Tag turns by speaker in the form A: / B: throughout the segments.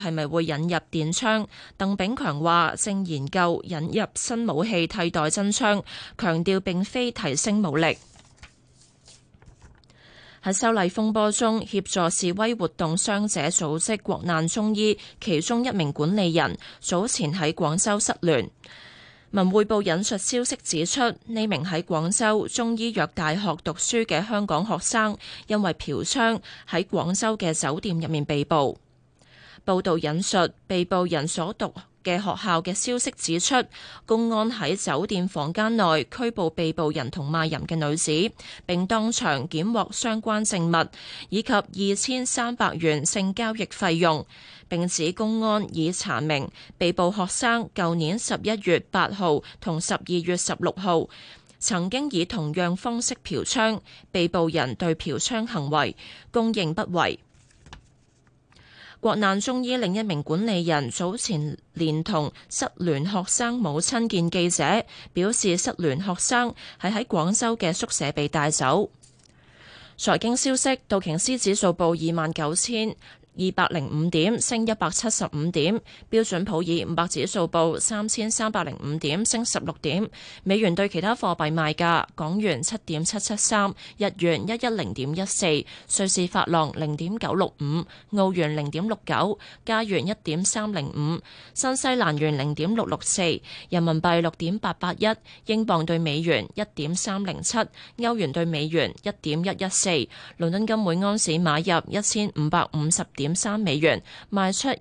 A: 係咪會引入電槍？鄧炳強話正研究引入新武器替代真槍，強調並非提升武力。喺修例風波中協助示威活動傷者組織國難中醫其中一名管理人早前喺廣州失聯。文匯報引述消息指出，呢名喺廣州中醫藥大學讀書嘅香港學生因為嫖娼喺廣州嘅酒店入面被捕。報道引述被捕人所讀嘅學校嘅消息指出，公安喺酒店房間內拘捕被捕人同賣淫嘅女子，並當場檢獲相關證物以及2300元性交易費用，並指公安已查明被捕學生舊年11月8號同12月16號曾經以同樣方式嫖娼，被捕人對嫖娼行為供認不諱。國難中醫另一名管理人早前連同失聯學生母親見記者，表示失聯學生係喺廣州嘅宿舍被帶走。財經消息，道瓊斯指數報29205點，升175點；標準普爾500指數報3305點，升16點。美元對其他貨幣賣價：港元7.773，日元110.14，瑞士法郎0.965，澳元0.69，加元1.305，新西蘭元0.664，人民幣6.881，英鎊對美元1.307，歐元對美元1.114。倫敦金每安士買入1550.3美元，賣出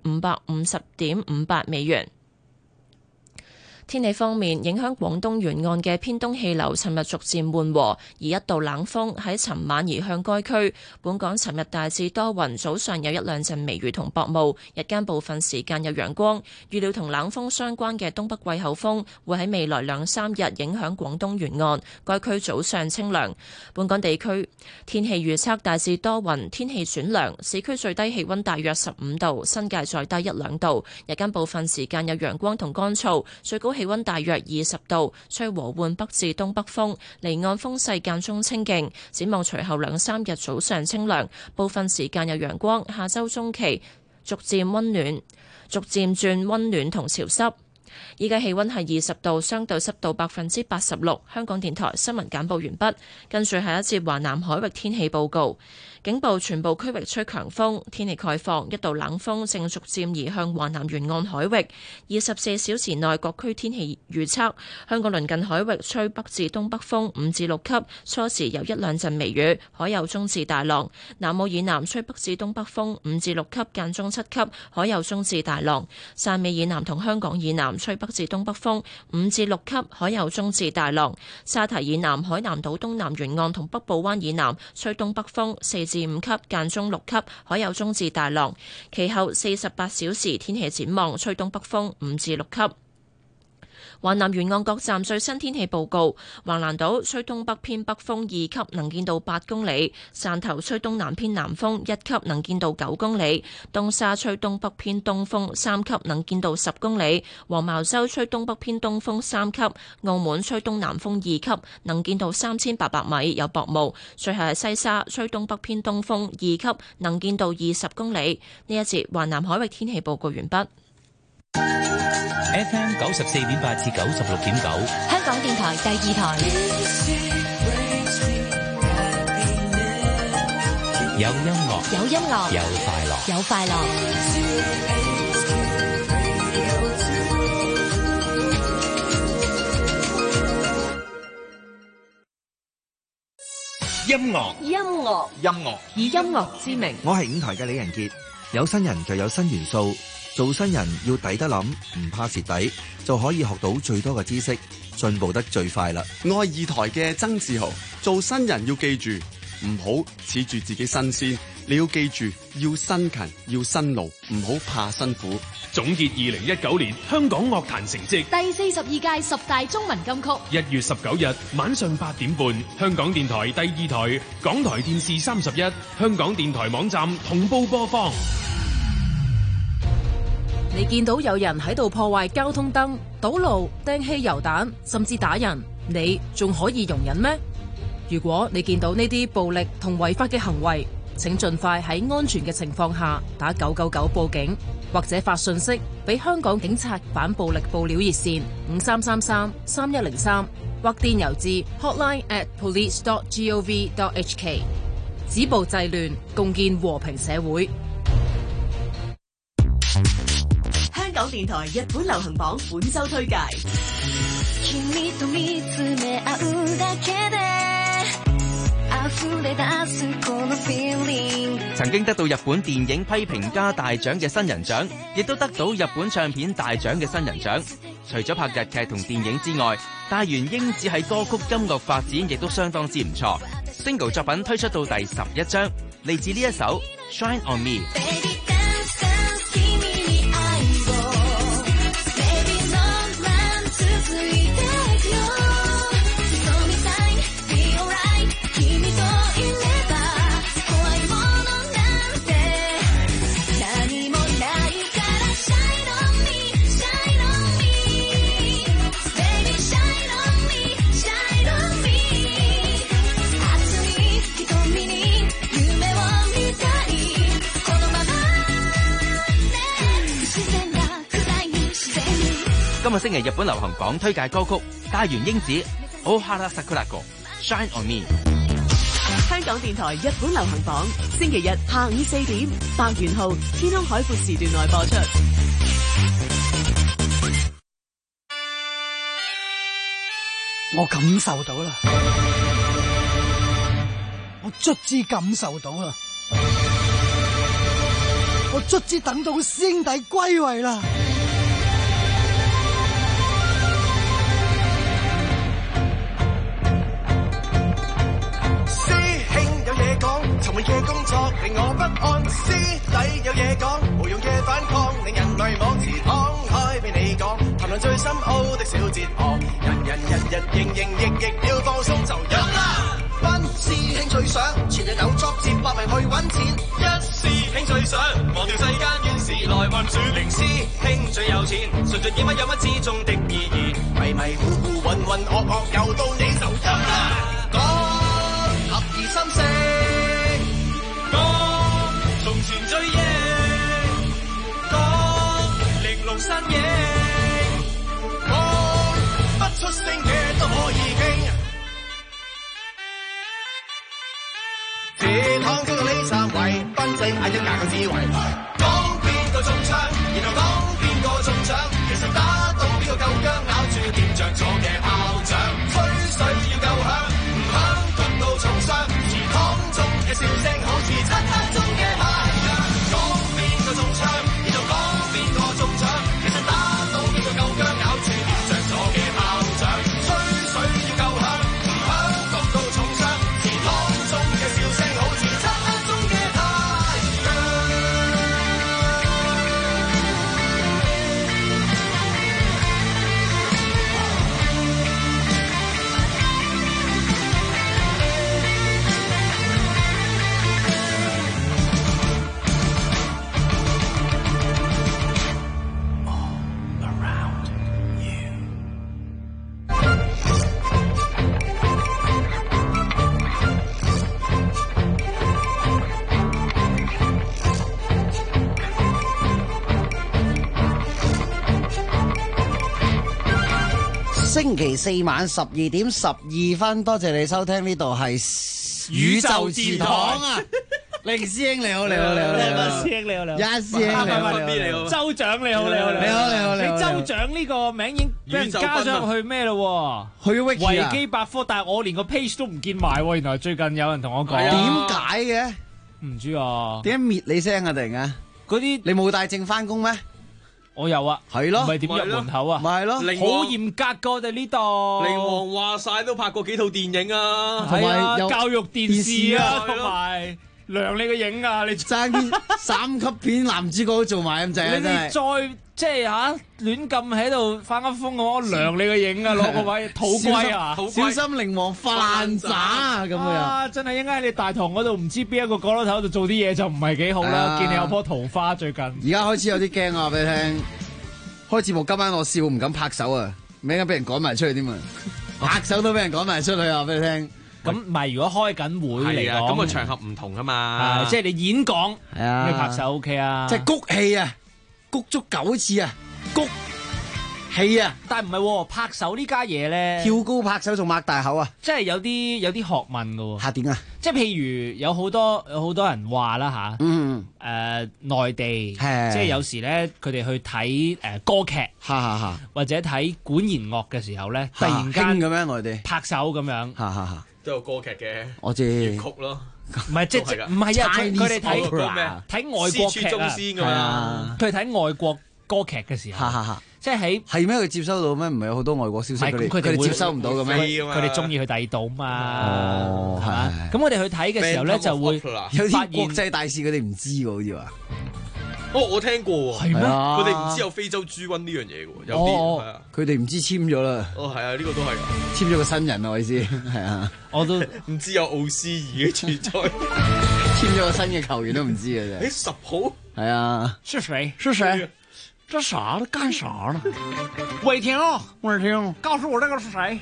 A: 1550.58美元。天氣方面，影響廣東沿岸嘅偏東氣流尋日逐漸緩和，而一道冷鋒喺尋晚移向該區。本港尋日大致多雲，早上有一兩陣微雨同薄霧，日間部分時間有陽光。預料同冷鋒相關嘅東北季候風會喺未來2-3日影響廣東沿岸，該區早上清涼。本港地區天氣預測大致多雲，天氣轉涼，市區最低氣溫大約15度，新界再低1-2度。日間部分時間有陽光同乾燥，最高氣溫大約20度，吹和緩北至東北風，離岸風勢間中清勁。展望隨後2-3日早上清涼，部分時間有陽光。下周中期逐漸轉溫暖同潮濕。依家氣溫係20度，相對濕度86%。香港電台新聞簡報完畢，跟住係一節華南海域天氣報告。警報全部區域吹強風，天氣概況，一道冷鋒正逐漸移向華南沿岸海域。24小時內各區天氣預測：香港鄰近海域吹北至東北風5至6級，初時有一兩陣微雨，海有中至大浪；南澳以南吹北至東北風5至6級，間中7級，海有中至大浪；汕尾以南同香港以南吹北至東北風5至6級，海有中至大浪；沙堤以南、海南島東南沿岸同北部灣以南吹東北風4至5級，間中6級，海有中至大浪。其後48小時天氣展望，吹東北風5至6級。華南沿岸各站最新天氣報告：橫瀾島吹東北偏北風2級，能見度8公里；汕頭吹東南偏南風1級，能見度9公里；東沙吹東北偏東風3級，能見度10公里；黃茅洲吹東北偏東風3級；澳門吹東南風2級，能見度3800米，有薄霧；最後係西沙吹東北偏東風2級，能見度20公里。呢一節華南海域天氣報告完畢。
B: FM 94.8至96.9，
C: 香港電台第2台。
B: 有音樂，
C: 有音樂，
B: 有快樂，
C: 有快樂。
D: 音樂，
C: 音樂，
D: 音樂，
C: 以音樂之名。
E: 我係5台嘅李仁傑。有新人就有新元素，做新人要抵得諗，唔怕蝕底，就可以學到最多嘅知識，進步得最快啦。
F: 我係2台嘅曾志豪，做新人要記住，唔好恃住自己新鮮，你要記住要辛勤，要辛勞，唔好怕辛苦。
G: 總結2019年香港樂壇成績，
C: 第42屆10大中文金曲
G: 1月19日晚上8點半，香港電台第2台、港台電視31、香港電台網站同步播放。
H: 你見到有人喺度破壞交通燈、堵路、掟汽油彈，甚至打人，你仲可以容忍咩？如果你見到呢啲暴力同違法嘅行為， 請盡快喺安全嘅情況下打999報警，或者發信息俾香港警察反暴力報料熱線5333-3103，或電郵至 hotline@police.gov.hk。止暴制亂，共建和平社會。
D: 香港電台日本流行榜本周推介。
I: 曾經得到日本電影批評家大獎嘅新人獎，亦都得到日本唱片大獎嘅新人獎。除咗拍日劇同電影之外，大原英子喺歌曲音樂發展亦都相當之唔錯。Single 作品推出到第11張，嚟自呢一首 Shine on Me。今個星期日本流行榜推介歌曲大原英子 Ohara Sakurako Shine on Me。
D: 香港電台日本流行榜星期日下午4點白元號天空海闊時段內播出。
J: 我感受到啦，我卒之感受到啦，我卒之等到師兄弟歸位啦。
K: 尋日嘅工作令我不安，師弟有嘢講，無用嘅反抗令人迷惘，時敞開俾你講，談論最深奧的小哲學，人日日營營役役要放鬆就飲啦。班師兄最想全日有作接搏命去揾錢，一師兄最想忘掉世間怨事來運轉，零師兄最有錢，純盡演乜有乜之中的意義，迷迷糊糊渾渾噩噩又到你就飲啦。講合二心聲。從前追憶，講玲瓏身影，講不出聲嘅都可以傾。這趟叫做李三圍，賓仔嗌咗廿個字圍。講邊個中槍，然後講邊個中獎，其實打到邊個夠薑，咬住點着咗嘅炮仗，吹水要夠響，唔響焗到重傷，祠堂中嘅笑聲好似漆黑中嘅太陽。講邊個中槍，然後講邊個中獎，其實打到邊個夠薑，咬住點着咗嘅炮仗，吹水要夠響，唔響焗到重傷，祠堂中嘅笑聲好似漆黑中嘅太陽。
J: 星期四晚12點12分，多謝你收聽，呢度係宇宙祠堂啊！凌師兄你好，你好，你好，你好，
L: 師兄你好，你好，
J: 一師兄你好，
L: 你好，州長你好，你好，
J: 你好，你好，
L: 你州長呢個名已經俾人加上去咩咯？
J: 去咗
L: 維基百科，但係我連個 page 都唔見埋喎。原來最近有人同我講，
J: 點解嘅？
L: 唔知啊？
J: 點解滅你聲啊？突然間
L: 嗰啲
J: 你冇帶證翻工咩？
L: 我有啊，
J: 係咯，
L: 唔係點入門口啊？
J: 咪係咯，
L: 好嚴格噶我哋呢度。
M: 寧王話晒都拍過幾套電影啊，
L: 係啊，教育電視啊，同埋量你個影啊，你
J: 爭啲3級片男主角都做埋咁滯啊！
L: 你哋再即係亂咁喺度發噏風嘅話，量你個影啊，攞個位土龜啊，
J: 小心寧王發爛渣啊！咁樣
L: 真係應該喺你大堂嗰度唔知邊一個角落頭度做啲嘢就唔係幾好啦。見你有棵桃花最近，
J: 而家開始有啲驚啊！俾你聽，開節目今晚我笑唔敢拍手啊，唔應該俾人趕埋出去添啊！拍手都俾人趕埋出去啊！俾你聽，
L: 咁唔係如果開緊會嚟
M: 係啊，
L: 講，
M: 咁個場合唔同啊嘛。
L: 即係你演講，
J: 係啊
L: 你拍手 OK 啊，
J: 即係谷氣啊，谷足9次啊，谷氣啊，
L: 但係唔係喎，拍手呢家嘢咧，
J: 跳高拍手仲擘大口啊，
L: 即係有啲學問㗎喎。
J: 嚇點啊？
L: 即係譬如有好多人話啦嚇，內地
J: 係
L: 即係有時咧，佢哋去睇歌劇，或者睇管弦樂嘅時候咧，突然間
J: 咁樣內地
L: 拍手咁樣，
M: 都有歌劇嘅，
J: 我知
M: 粵曲咯。
L: 唔係即係唔係啊？佢哋睇外國劇
M: 中先㗎嘛，
L: 佢哋睇外國歌劇嘅時候，即係
J: 係咩？佢接收到咩？唔係有好多外國消息佢哋接收唔到嘅咩？
L: 佢哋中意去第二度嘛？
J: 哦，係。
L: 咁我哋去睇嘅時候咧，就會
J: 有啲國際大事佢哋唔知㗎，好似話。
M: 哦，我聽過喎。
L: 係咩？
M: 佢哋唔知有非洲豬瘟呢樣嘢嘅喎，有啲係啊。
J: 佢哋唔知簽咗啦。
M: 哦，係啊，呢個都係
J: 簽咗個新人啊，我意思係啊。
M: 我都唔知有奧斯爾嘅存在。
J: 簽咗個新嘅球員都唔知嘅啫。
M: 10號
J: 係啊。
L: 是誰？
J: 是誰？這啥呢？幹啥呢？
L: 偉霆，
J: 告訴我這個是誰？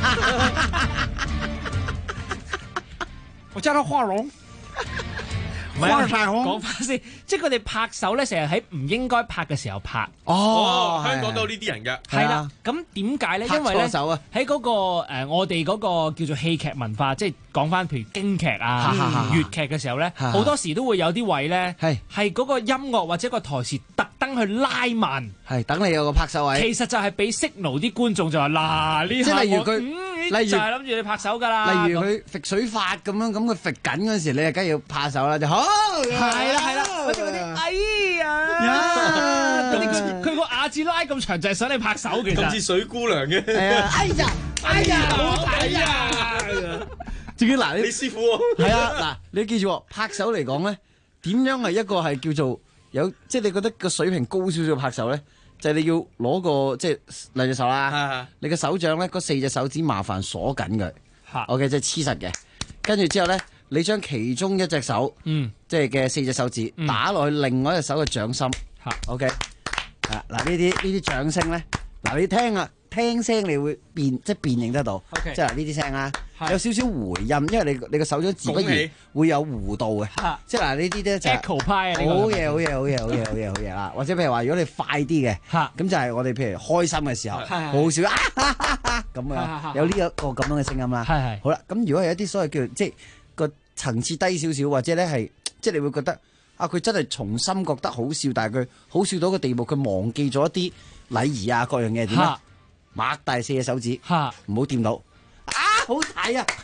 L: 我叫他華榮。
J: 華彩虹。
L: 講翻先，即係佢哋拍手咧，成日喺唔應該拍嘅時候拍。
M: 哦，香港都有呢啲人嘅。
L: 係啦，咁點解咧？因為咧喺嗰個我哋嗰個叫做戲劇文化，即係講翻譬如京劇啊、粵劇嘅時候咧，好多時都會有啲位咧係嗰個音樂或者個台詞特登去拉慢，
J: 係等你有個拍手位。
L: 其實就係俾 signal 啲觀眾就話嗱呢下，
J: 即係例如佢，
L: 例如就係諗住你拍手㗎啦。
J: 例如佢揈水法咁樣，咁佢揈緊嗰時，你就梗係要拍手啦，就好。
L: 係啦，好似嗰啲哎呀，嗰啲佢個亞字拉咁長，就係想你拍手其實。
M: 甚至水姑娘嘅。
J: 係啊，哎呀，好睇啊！自己嗱，
M: 你師傅喎。
J: 係啊，嗱，你記住拍手嚟講咧，點樣係一個係叫做有，即係你覺得個水平高少少拍手咧，就係你要攞個即係兩隻手啦，你個手掌咧嗰4隻手指麻煩鎖緊佢，OK，即係黐實嘅，跟住之後咧。你將其中一隻手，即係嘅4隻手指打落去另外一隻手嘅掌心，OK，嗱呢啲掌聲咧，嗱你聽啊，聽聲你會即係辨認得到，即係嗱呢啲聲啦，有少少回音，因為你個手掌自不然會有弧度嘅，即係嗱呢啲咧就
L: echo 派啊，
J: 好嘢啦，或者譬如話如果你快啲嘅，咁就係我哋譬如開心嘅時候，好少咁樣，有呢一個咁樣嘅聲音啦，好啦，咁如果係一啲所謂叫即係。個層次低少少，或者咧係即係你會覺得啊，佢真係從心覺得好笑，但係佢好笑到個地步，佢忘記咗一啲禮儀啊，各樣嘢點咧？擘大4隻手指，唔好掂到啊！好睇啊！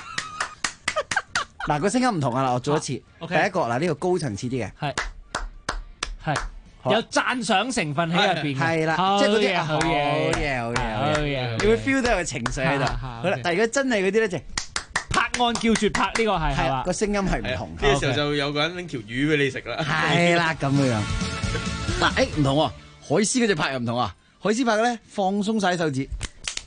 J: 嗱個聲音唔同啊！我做一次，第一個嗱呢個高層次啲嘅，
L: 係有讚賞成分喺入邊，
J: 係啦，即係嗰啲好嘢，你會 feel 到有個情緒喺度。好啦，但係如果真係嗰啲咧就。
L: 拍案叫絕拍呢個係嘛？
J: 個聲音係唔同。
M: 呢個時候就有個人拎條魚俾你食啦。
J: 係啦，咁樣。嗱，唔同喎，海獅嗰隻拍又唔同啊。海獅拍嘅咧，放鬆晒手指，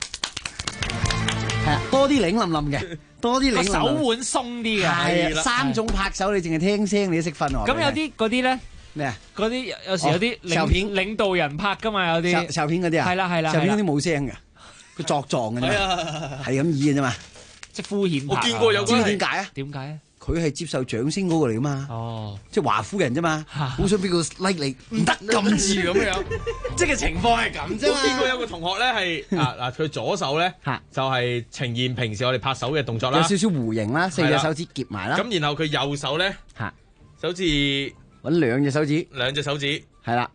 J: 係啊，多啲擰冧冧嘅，多啲擰冧。
L: 手腕鬆啲嘅。
J: 係啊，3種拍手你淨係聽聲你都識分喎。
L: 咁有啲嗰啲咧
J: 咩啊？
L: 嗰啲有時有啲領導人拍㗎嘛，有啲
J: 籌片嗰啲啊。
L: 係啦，籌
J: 片嗰啲冇聲嘅，佢作狀嘅啫，係咁意嘅啫嘛。
L: 即敷衍，
M: 我見過有個
J: 點解啊？
L: 點解啊？
J: 佢係接受掌聲嗰個嚟噶嘛？
L: 哦，
J: 即係華夫人啫嘛，好想俾個 like 你，唔得咁字咁樣，即係情況係咁啫嘛。
M: 我見過有個同學咧係嗱，佢左手咧就係呈現平時我哋拍手嘅動作啦，
J: 有少少弧形啦，4隻手指夾埋啦。
M: 咁然後佢右手咧就好似揾
J: 2隻手指，
M: 係
J: 啦，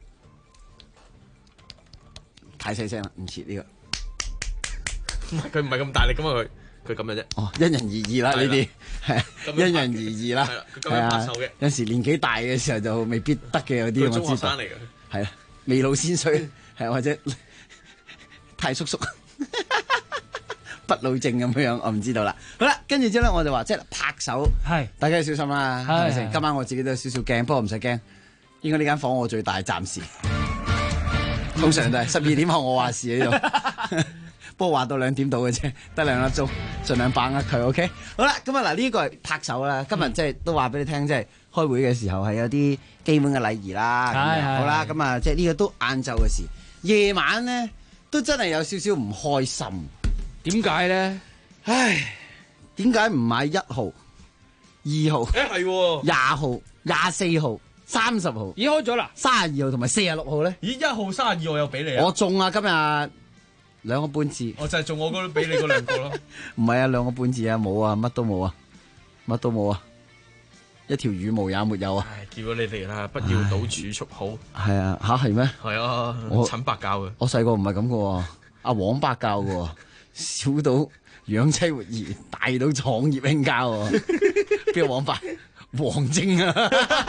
J: 太細聲啦，唔似呢個。
M: 佢唔係咁大力噶嘛佢咁嘅啫。
J: 哦，因人而異啦呢啲，係因人而異啦。
M: 佢咁樣拍手嘅。
J: 有時年紀大嘅時候就未必得嘅，有啲我知道。
M: 中學生嚟嘅。
J: 係啊，未老先衰，係或者太叔叔不老症咁樣，我唔知道啦。好啦，跟住之後咧，我就話即係拍手，係大家要小心啦，係咪先？今晚我自己都有少少驚，不過唔使驚，應該呢間房我最大，暫時。通常都係12點後我話事喺度。不過話到2點到嘅啫，得2粒鐘，盡量把握佢。OK， 好啦，咁啊嗱，呢個係拍手啦。今日即係都話俾你聽，即係開會嘅時候係有啲基本嘅禮儀啦。好啦，咁啊，即係呢個都晏晝嘅事。夜晚咧都真係有少少唔開心。
L: 點解咧？
J: 唉， 點解唔買1號、2號、
M: 係
J: 20號、24號、30號？
L: 已經開咗啦
J: ，32號同埋46號咧？
M: 咦，1號、32號又俾你啊？
J: 我中啊！今日2個半字。
M: 我就係中我嗰俾你嗰2個咯。
J: 唔係啊，2個半字啊，冇啊，乜都冇啊，乜都冇啊，一條羽毛也沒有啊！
M: 叫咗你哋啦，不要賭儲蓄好。
J: 係啊，吓係咩？
M: 係啊，
J: 我
M: 陳伯教嘅。
J: 我細個唔係咁嘅喎，阿黃伯教嘅喎，小到養妻活兒，大到創業興家喎。邊個黃伯？黃晶啊！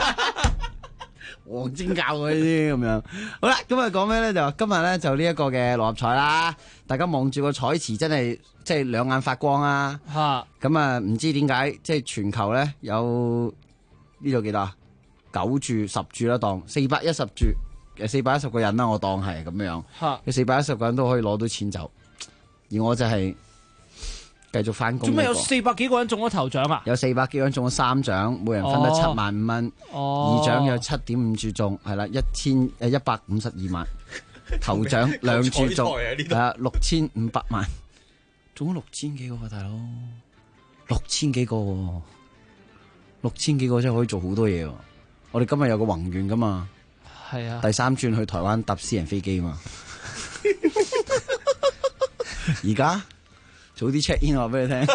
J: 黃晶教嗰啲咁樣，好啦，咁啊講咩咧？就今日咧就呢一個嘅六合彩啦，大家望住個彩池真係即係兩眼發光啊！咁啊唔知點解即係全球咧有呢度幾多啊？9注10注啦，當410注，410個人啦，我當係咁樣，有410個人都可以攞到錢走，而我就係繼續翻工。
L: 做咩有400幾個人中咗頭獎啊？
J: 有400幾個人中咗3獎，每人分得75000蚊。二獎有7.5注中，係啦，152萬。頭獎2注中，係啊，6500萬，中咗6000幾個喎，大佬，6000幾個喎，6000幾個真係可以做好多嘢喎。我哋今日有個宏願噶嘛，
L: 係啊，
J: 第3轉去台灣搭私人飛機嘛，而家。早啲 check in 話俾你聽，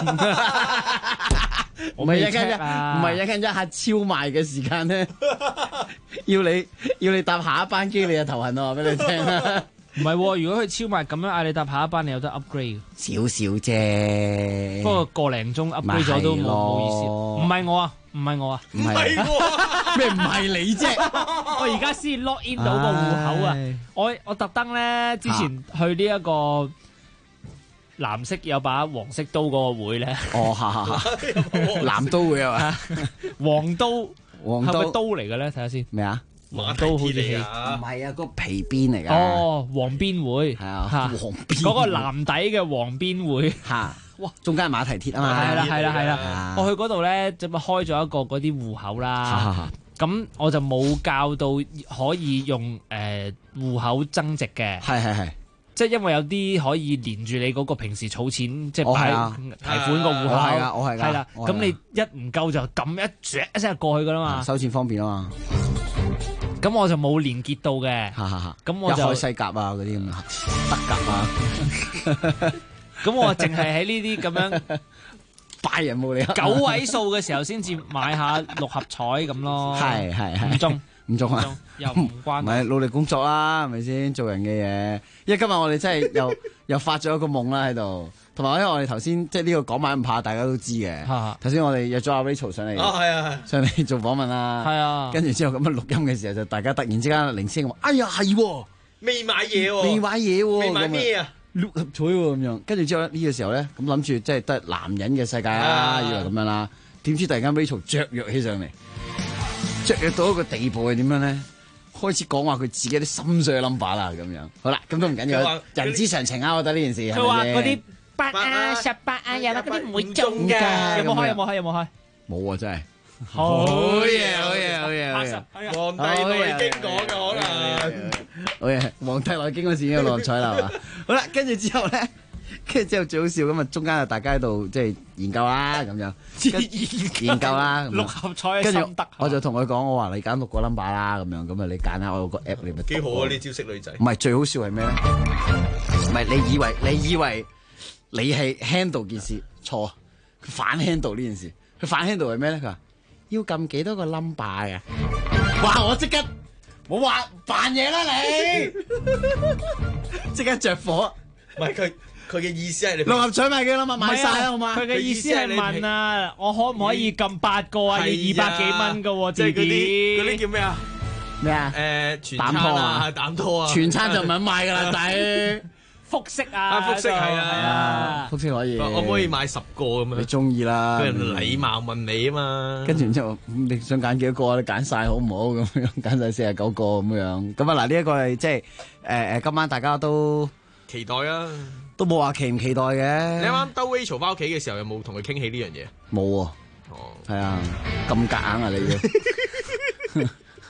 J: 唔係一下超賣嘅時間咧，要你搭下一班機，你就頭痕啊！話俾你聽，
L: 唔係，如果佢超賣咁樣嗌你搭下一班，你有得 upgrade
J: 少少啫。
L: 不過個零鐘 upgrade 咗都冇意思。唔係我啊，唔係我啊，
J: 唔係咩？唔係你啫？
L: 我而家先 log in 到個戶口啊！我特登咧，之前去呢一個。藍色有把黃色刀嗰個會咧，
J: 藍刀會係嘛？
L: 黃刀係咪刀嚟嘅咧？睇下先
J: 咩啊？
L: 黃刀好似係
J: 唔係啊？個皮鞭嚟㗎。
L: 哦，黃邊會
J: 係啊，黃邊
L: 嗰個藍底嘅黃邊會
J: 嚇。哇！中間馬蹄鐵啊嘛。
L: 係啦。我去嗰度咧，就咪開咗一個嗰啲戶口啦。咁我就冇教到可以用戶口增值嘅。係。即係因為有啲可以連住你嗰個平時儲錢，即係擺提款個戶口。
J: 我係㗎。
L: 係啦，咁你一唔夠就撳一聲過去㗎啦嘛。
J: 收錢方便啊嘛。
L: 咁我就冇連結到嘅。咁我就
J: 一開西甲啊嗰啲咁啊，德甲啊。
L: 咁我淨係喺呢啲咁樣
J: 拜仁冇理由
L: 9位數嘅時候先至買下6合彩咁咯。
J: 係。唔中啊，
L: 又唔關，
J: 唔係努力工作啦，係咪先做人嘅嘢？因為今日我哋真係又發咗一個夢啦喺度，同埋因為我哋頭先即係呢個講埋唔怕，大家都知嘅。頭先我哋約咗阿 Rachel 上嚟，上嚟做訪問啦。係啊，跟住之後咁樣錄音嘅時候，就大家突然之間靈聲話：哎呀係，
M: 未買嘢喎，
J: 未買嘢喎，
M: 未買咩啊？
J: 六合彩喎咁樣。跟住之後呢個時候咧，咁諗住即係都係男人嘅世界啦，以為咁樣啦。點知突然間 Rachel 雀躍起上嚟。雀躍到一個地步係點樣咧？開始講話佢自己啲心水嘅 number 啦，咁樣好啦，咁都唔緊要，人之常情啊！我覺得呢件事
L: 佢話嗰啲8啊、18啊、廿嗰啲唔會中㗎，有冇開？冇啊！真係好嘢！
M: 黃帝內經講嘅可能，
J: 好嘢！黃帝內經嗰時已經有六合彩啦，係嘛？好啦，跟住之後咧。跟住之後最好笑咁啊！中間啊，大家喺度即係研究啦，咁樣研究啦。
L: 六合彩嘅心得，
J: 跟住我就同佢講，我話你揀6個 number 啦，咁樣咁啊，你揀下我有個 app 你咪
M: 幾好啊！呢招識女仔。
J: 唔係最好笑係咩咧？唔係你以為你係 handle 件事錯，佢反 handle 呢件事。佢反 handle 係咩咧？佢話要撳幾多個 number 嘅？哇！我即刻冇話扮嘢啦，你即刻着火。
M: 唔係佢嘅意思係你
J: 六合彩買幾多嘛？買晒啦，好嘛？
L: 佢嘅意思係問啊，我可唔可以撳8個啊？要200幾蚊噶喎，
M: 即係嗰啲叫咩啊？
J: 咩啊？
M: 全餐啊，膽拖啊，
J: 全餐就唔肯買噶啦，仔。
L: 複式啊，
M: 複式係啊，
J: 複式可以。
M: 可唔可以買10個咁樣？
J: 你中意啦。
M: 人禮貌問你啊嘛。
J: 跟住然之後，你想揀幾多個啊？你揀晒好唔好咁樣？揀晒49個咁樣。咁啊嗱，呢一個係即係今晚大家都
M: 期待啊！
J: 都冇話期唔期待嘅。
M: 你啱啱兜 Rachel 翻屋企嘅時候，有冇同佢傾起呢樣嘢？
J: 冇喎。哦。係啊，咁夾硬啊你要。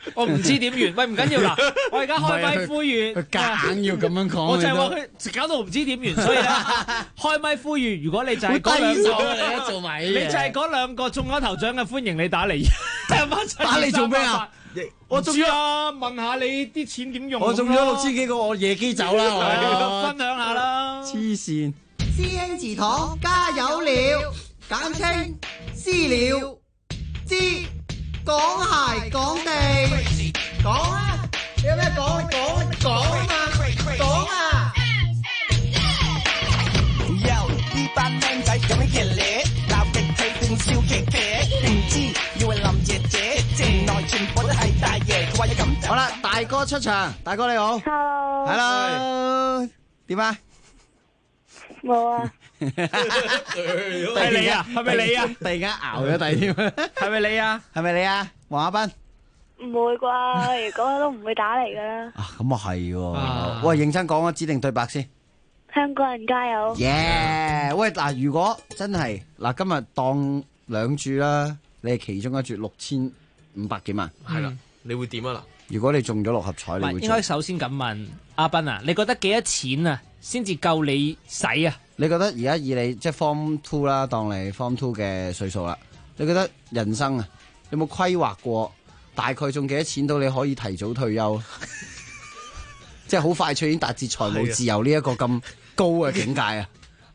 L: 我唔知點完，喂唔緊要嗱，我而家開咪呼籲，
J: 佢夾硬要咁樣講，
L: 我就係話佢搞到唔知點完，所以咧開咪呼籲，如果你就係嗰兩個，
J: 做埋
L: 你就係嗰兩個中咗頭獎嘅，歡迎你打嚟，
J: 打嚟做咩啊？
L: 我中啊，問下你啲錢點用？
J: 我中咗6000幾個，我夜機走啦，
L: 分享下啦。
J: 黐線，
N: 師兄祠堂加油了，簡稱私了，知講鞋講地，講啊！你有咩講？講啊嘛，講啊！
K: 呢班僆仔咁樣騎呢，鬧極佢定笑騎騎，唔知以為林爺姐，原來全部都係大爺，佢話要咁。
J: 好啦，大哥出場，大哥你好 ，Hello，點啊？
O: 冇啊！
L: 係你啊？係咪你啊？
J: 突然間熬咗底添，
L: 係咪你啊？
J: 係咪你啊？黃亞斌？
O: 唔會啩？如果都唔會打嚟噶啦。
J: 啊，咁啊係喎，喂，認真講啊，指定對白先。
O: 香港人加油！
J: 耶！喂，嗱，如果真係嗱，今日當兩注啦，你係其中一注6500幾萬，
M: 係啦，你會點啊嗱？
J: 如果你中咗六合彩，你會
L: 應該首先咁問阿斌啊，你覺得幾多錢啊，先至夠你使啊？
J: 你覺得而家以你即係 Form 2啦，當你 Form 2嘅歲數啦，你覺得人生啊，有冇規劃過大概中幾多錢到你可以提早退休？即係好快脆已經達至財務自由呢一個咁高嘅境界啊！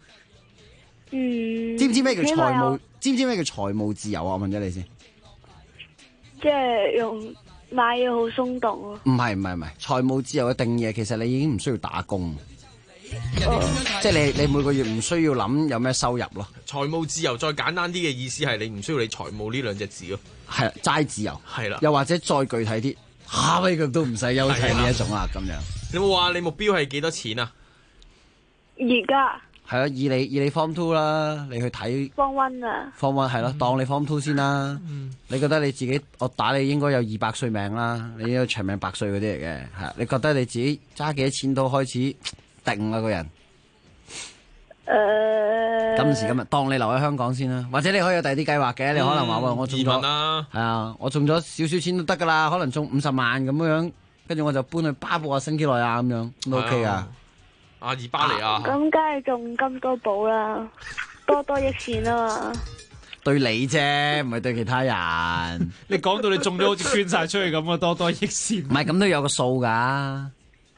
J: 知唔知咩叫財務？知唔知咩叫財務自由啊？我問咗你先。
O: 即係用買嘢好鬆動咯。
J: 唔係，財務自由嘅定義其實你已經唔需要打工，即係你每個月唔需要諗有咩收入咯。
M: 財務自由再簡單啲嘅意思係你唔需要你財務呢兩隻字咯。
J: 係啦，齋自由。
M: 係啦，
J: 又或者再具體啲，下跛腳都唔使休息呢一種啊，咁樣。
M: 你有冇話你目標係幾多錢啊？
O: 而家
J: 係啊，以你 Form 2啦，你去睇
O: Form 1啊。
J: Form 1係咯，當你 Form 2先啦。你覺得你自己，我打你應該有200歲命啦，你應該長命100歲嗰啲嚟嘅。係，你覺得你自己揸幾多錢都開始定啦個人？今時今日，當你留喺香港先啦，或者你可以有第二啲計劃嘅。你可能話我中咗，係啊，我中咗少少錢都得噶啦，可能中50萬咁樣，跟住我就搬去巴布亞新幾內亞咁樣都 OK 噶。
M: 阿爾巴尼亞
O: 咁梗係中金多寶啦，多多益善啊嘛。
J: 對你啫，唔係對其他人。
L: 你講到你中咗好似捐晒出去咁啊，多多益善。
J: 唔係咁都有個數噶。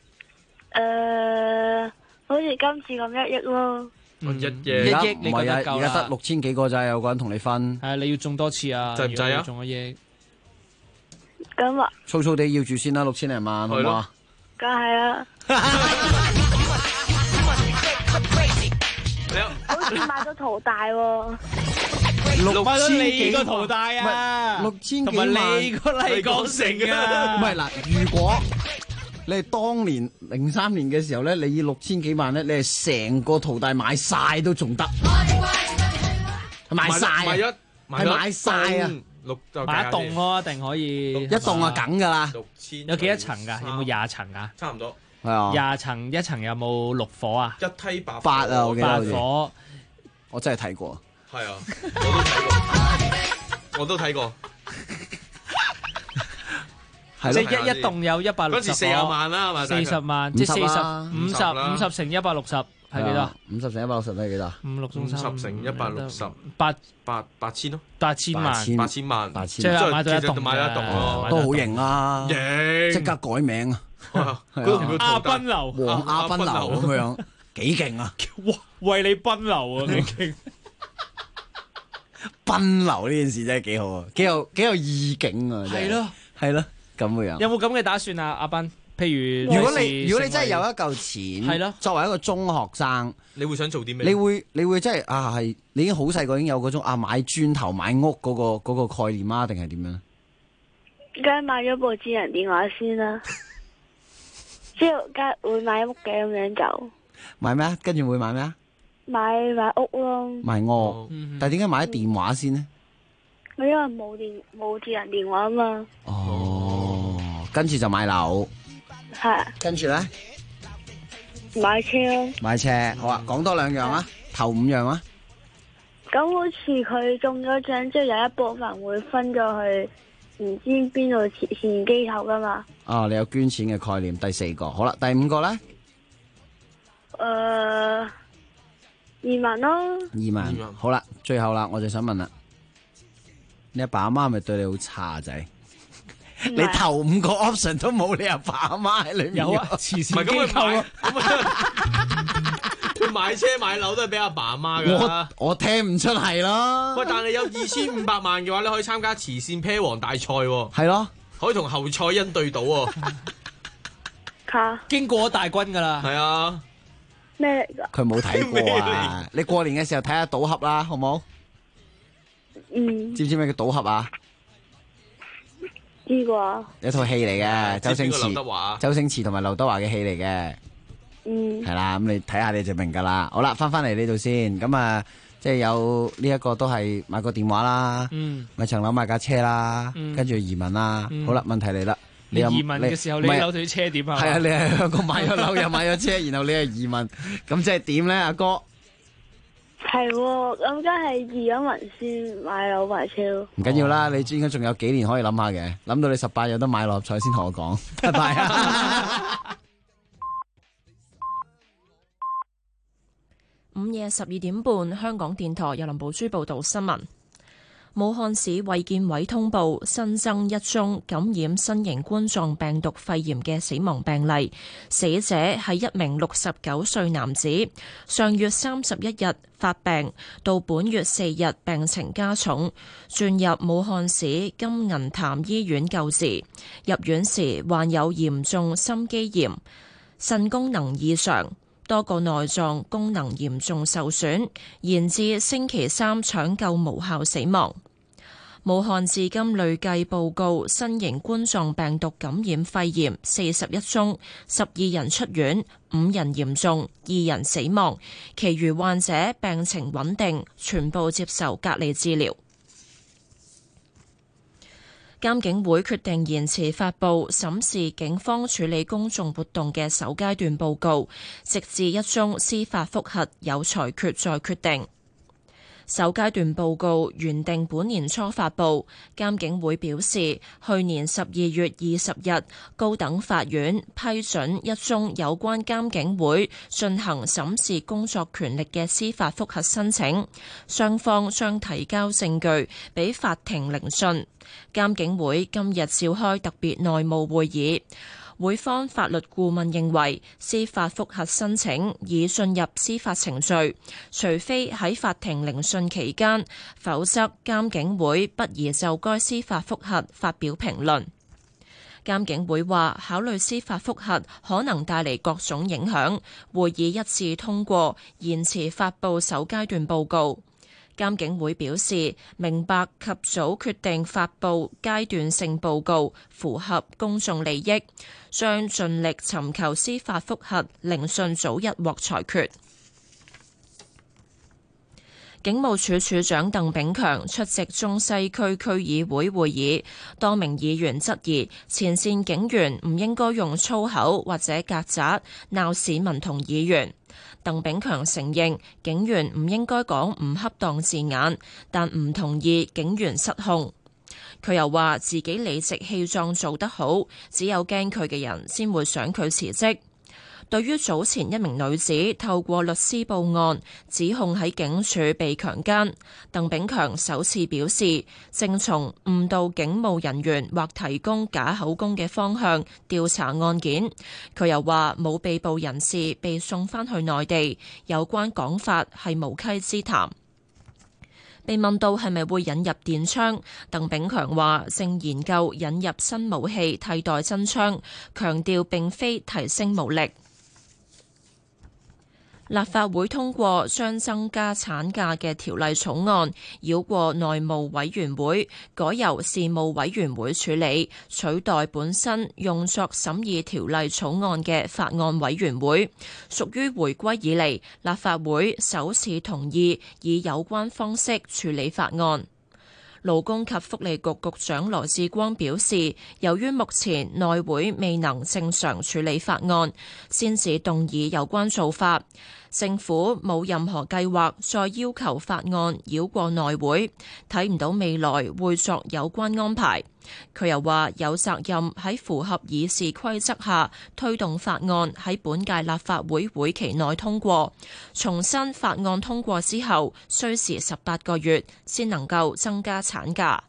O: 好似今次咁1億咯。
M: 1億
L: 你覺得夠啦？
J: 而家得6000幾個咋，有個人同你分。
L: 係你要中多次啊？
M: 制唔制啊？
L: 中1億。
O: 咁啊？
J: 粗粗地要住先啦，6000零萬，好唔好啊？
O: 梗係啦。好似買咗淘大喎。
L: 買咗你個淘大啊
J: ！6000幾萬，
L: 同埋你個麗港城啊！
J: 唔係嗱，如果你係當年03年嘅時候咧，你以6000幾萬咧，你係成個淘大買晒都仲得，買晒啊！係買晒啊！
L: 買一棟咯，一定可以。
J: 一棟啊，梗噶啦。
L: 有幾多層噶？有冇20層噶？
M: 差唔多。
J: 係啊。
L: 20層，一層有冇6火啊？
M: 一梯8
J: 啊，我記得。
L: 8火，
J: 我真係睇過。
M: 係啊，我都睇過。
L: 即係一棟有160火。
M: 嗰時40萬啦，係咪
L: ？40萬，即係50乘160係幾多
J: ？50乘160係幾多
M: ？50乘160，八千咯
L: ，8000萬
M: ，8000萬，
L: 即係買到一棟，
M: 買一棟咯，
J: 都好型啊！
M: 型，
J: 即刻改名啊！
L: 阿賓樓，
J: 黃阿賓樓咁樣，幾勁啊！
L: 哇，為你賓樓啊，幾勁！
J: 賓樓呢件事真係幾好啊，幾有意境啊！
L: 係咯，
J: 係咯，咁嘅樣。
L: 有冇咁嘅打算啊，阿賓？譬如
J: 如果你真係有一嚿錢，
L: 係咯，
J: 作為一個中學生，
M: 你會想做啲咩？
J: 你會真係係你已經好細個已經有嗰種買磚頭買屋嗰個概念啊，定係點樣？
O: 梗係買咗部智能電話先啦，之後梗係會買屋嘅咁樣就。
J: 買咩啊？跟住會買咩啊？
O: 買屋咯。
J: 買屋，但係點解買電話先呢？
O: 因為冇智能電話啊嘛。
J: 哦，跟住就買樓。
O: 係。
J: 跟住咧？
O: 買車咯。
J: 買車，好啊，講多2樣啊，頭5樣啊。
O: 咁好似佢中咗獎，即係有一部分會分咗去唔知邊度慈善機構噶嘛？
J: 哦，你有捐錢嘅概念。第4個，好啦，第5個咧？
O: 移民咯。
J: 移民，好啦，最後啦，我就想問啦，你阿爸阿媽係咪對你好差仔？你頭5個 option 都冇你阿爸阿媽喺裏面。
L: 有啊，慈善機構啊。
M: 佢買車買樓都係俾阿爸阿媽噶。
J: 我聽唔出係咯。
M: 喂，但係你有2500萬嘅話，你可以參加慈善啤王大賽喎。
J: 係咯，
M: 可以同侯賽因對賭喎。
L: 經過咗大軍噶啦。
M: 係啊。
O: 咩嚟㗎？
J: 佢冇睇過啊！你過年嘅時候睇下賭俠啦，好冇？知唔知咩叫賭俠啊？
O: 知啩？
J: 有套戲嚟嘅，周星馳同埋劉德華嘅戲嚟嘅。係啦，咁你睇下你就明噶啦。好啦，翻嚟呢度先。咁啊，即係有呢一個都係買個電話啦，買層樓買架車啦，跟住移民啦。好啦，問題嚟啦。
L: 你移民嘅時候，你樓對車點啊？
J: 係啊，你喺香港買咗樓又買咗車，然後你係移民，咁即係點咧，阿哥？
O: 係，咁梗係移咗民先買樓買車咯。
J: 唔緊要啦，你應該仲有幾年可以諗下嘅，諗到你18有得買六合彩先同我講。拜拜啊！
A: 午夜12點半，香港電台由林寶珠報道新聞。武漢市衛健委通報新增1宗感染新型冠狀病毒肺炎嘅死亡病例，死者係1名69歲男子，上月31日發病，到本月4日病情加重，轉入武漢市金銀潭醫院救治，入院時患有嚴重心肌炎、腎功能異常，多個內臟功能嚴重受損，延至星期3搶救無效死亡。武漢至今累計報告新型冠狀病毒感染肺炎41宗，12人出院，5人嚴重，2人死亡，其餘患者病情穩定，全部接受隔離治療。監警會決定延遲發布審視警方處理公眾活動嘅首階段報告，直至1宗司法覆核有裁決再決定。首階段報告原定本年初發布，監警會表示，去年12月20日，高等法院批准1宗有關監警會進行審視工作權力嘅司法覆核申請，雙方將提交證據俾法庭聆訊。監警會今日召開特別內務會議。會方法律顧問認為，司法覆核申請已進入司法程序，除非喺法庭聆訊期間，否則監警會不宜就該司法覆核發表評論。監警會話，考慮司法覆核可能帶嚟各種影響，會議一致通過延遲發布首階段報告。監警會表示，明白及早決定發布階段性報告符合公眾利益，將盡力尋求司法覆核聆訊早日獲裁決。警務處處長鄧炳強出席中西區區議會會議，多名議員質疑前線警員唔應該用粗口或者曱甴鬧市民同議員。鄧炳強承認警員唔應該講唔恰當字眼，但唔同意警員失控。佢又話自己理直氣壯做得好，只有驚佢嘅人先會想佢辭職。對於早前一名女子透過律師報案，指控喺警署被強姦，鄧炳強首次表示，正從誤導警務人員或提供假口供嘅方向調查案件。佢又話冇被捕人士被送返去內地，有關講法係無稽之談。被問到係咪會引入電槍，鄧炳強話正研究引入新武器替代真槍，強調並非提升武力。立法會通過將增加產假嘅條例草案，繞過內務委員會，改由事務委員會處理，取代本身用作審議條例草案嘅法案委員會，屬於回歸以嚟立法會首次同意以有關方式處理法案。勞工及福利局局長羅致光表示，由於目前內會未能正常處理法案，先至動議有關做法。政府冇任何計劃再要求法案繞過內會，睇唔到未來會作有關安排。 佢又話有責任喺符合議事規則下推動法案喺本屆立法會會期內通過。重申法案通過之後需時18個月先能夠增加產假。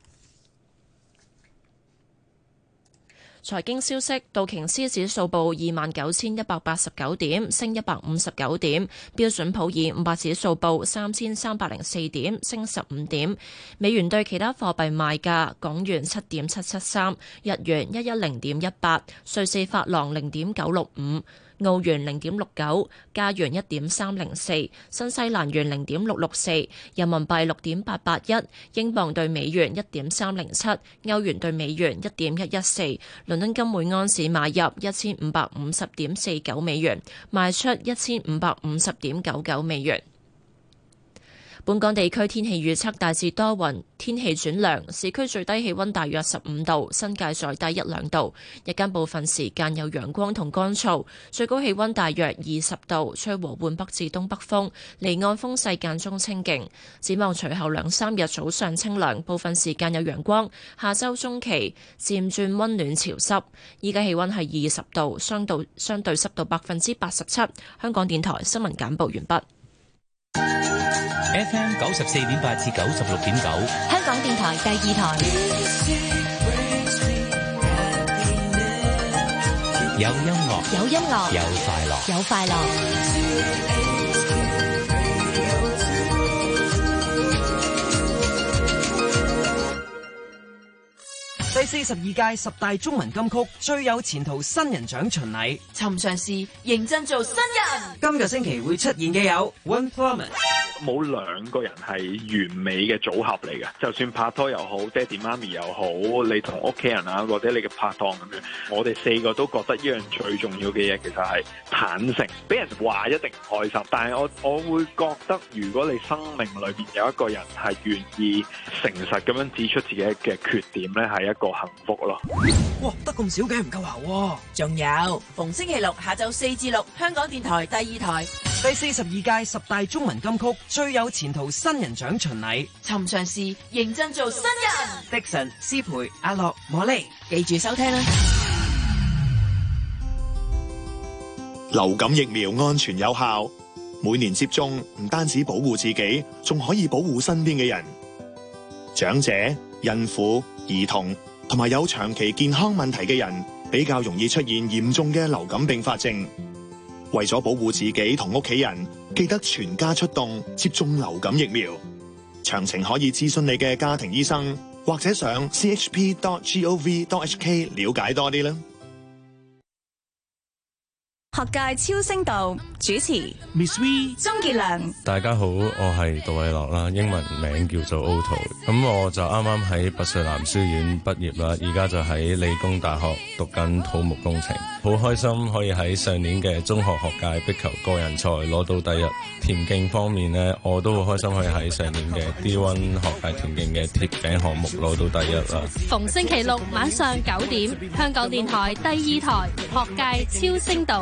A: 財經消息，道瓊斯指數報29,189點，升159點；標準普爾500指數報3,304點，升15點。美元對其他貨幣賣價：港元7.773，日元110.18，瑞士法郎0.965。澳元0.69，加元1.304，新西蘭元0.664，人民幣6.881，英鎊對美元1.307，歐元對美元1.114，倫敦金每盎司買入1550.49美元，賣出1550.99美元。本港地區天氣預測大致多雲，天氣轉涼，市區最低氣溫大約15度，新界再低1-2度。日間部分時間有陽光同乾燥，最高氣溫大約20度，吹和緩北至東北風，離岸風勢間中清勁。展望隨後2-3日早上清涼，部分時間有陽光。下周中期漸轉溫暖潮濕。依家氣溫係20度，相對濕度87%。香港電台新聞簡報完畢。
B: FM 94.8至96.9，
C: 香港電台第2台。
B: 有音樂，
C: 有音樂，
B: 有快樂，
C: 有快樂。
P: 第42屆10大中文金曲最有前途新人獎巡禮，
Q: 尋常事認真做新人。
P: 今個星期會出現嘅有 One Foreman。
R: 冇兩個人係完美嘅組合嚟嘅，就算拍拖又好，爹哋媽咪又好，你同屋企人啊，或者你嘅拍檔咁樣，我哋4個都覺得一樣最重要嘅嘢，其實係坦誠。俾人話一定唔開心，但係我會覺得，如果你生命裏邊有一個人係願意誠實咁樣指出自己嘅缺點咧，係一個幸福咯。
P: 哇，得咁少嘅唔夠喉喎！
Q: 仲有逢星期六下晝4至6，香港電台第2台。
P: 第42屆10大中文金曲最有前途新人獎巡禮，
Q: 尋常事認真做新人。
P: Dixon、思培、阿樂、莫莉，
Q: 記住收聽啦！
S: 流感疫苗安全有效，每年接種唔單止保護自己，仲可以保護身邊嘅人。長者、孕婦、兒童同埋有長期健康問題嘅人，比較容易出現嚴重嘅流感併發症。為咗保護自己同屋企人，記得全家出動接種流感疫苗。詳情可以諮詢你嘅家庭醫生，或者上 chp.gov.hk 了解多啲啦。
T: 學界超聲道主持
L: Miss V、
T: 鍾傑良。
U: 大家好，我係杜偉樂啦，英文名叫做 Otto。咁我就啱啱喺拔萃男書院畢業啦，而家就喺理工大學讀緊土木工程。好開心可以喺上年嘅中學學界壁球個人賽攞到第一。田徑方面呢，我都好開心可以喺上年嘅 D1 學界田徑嘅鐵餅項目攞到第一啦。
C: 逢星期六晚上9點，香港電台第2台學界超聲道。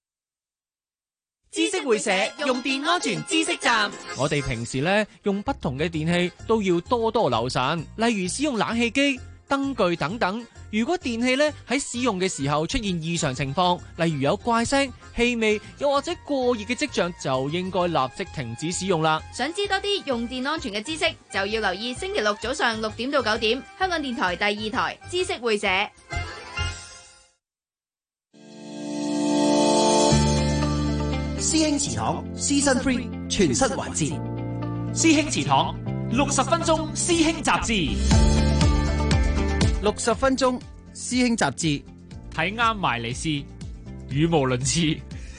D: 知識會社用電安全知識站，
L: 我哋平時咧用不同嘅電器都要多多留神，例如使用冷氣機、燈具等等。如果電器咧喺使用嘅時候出現異常情況，例如有怪聲、氣味，又或者過熱嘅跡象，就應該立即停止使用啦。
V: 想知多啲用電安全嘅知識，就要留意星期六早上6點到9點，香港電台第2台知識會社。
P: 師兄祠堂 Season 3全新環節，
L: 師兄祠堂60分鐘師兄雜誌
J: ，60分鐘師兄雜誌，
L: 睇啱埋嚟試，語無倫次，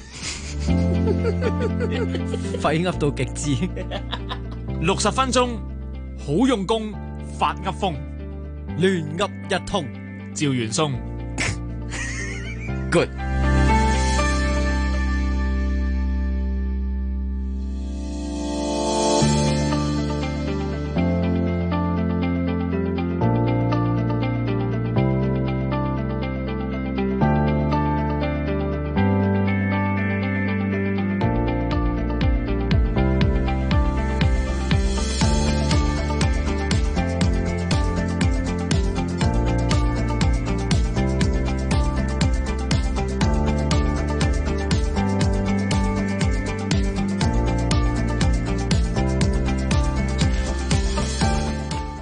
J: 廢噏到極致
L: ，60分鐘好用功，發噏風，
J: 亂噏一通，
L: 趙元松
J: ，Good。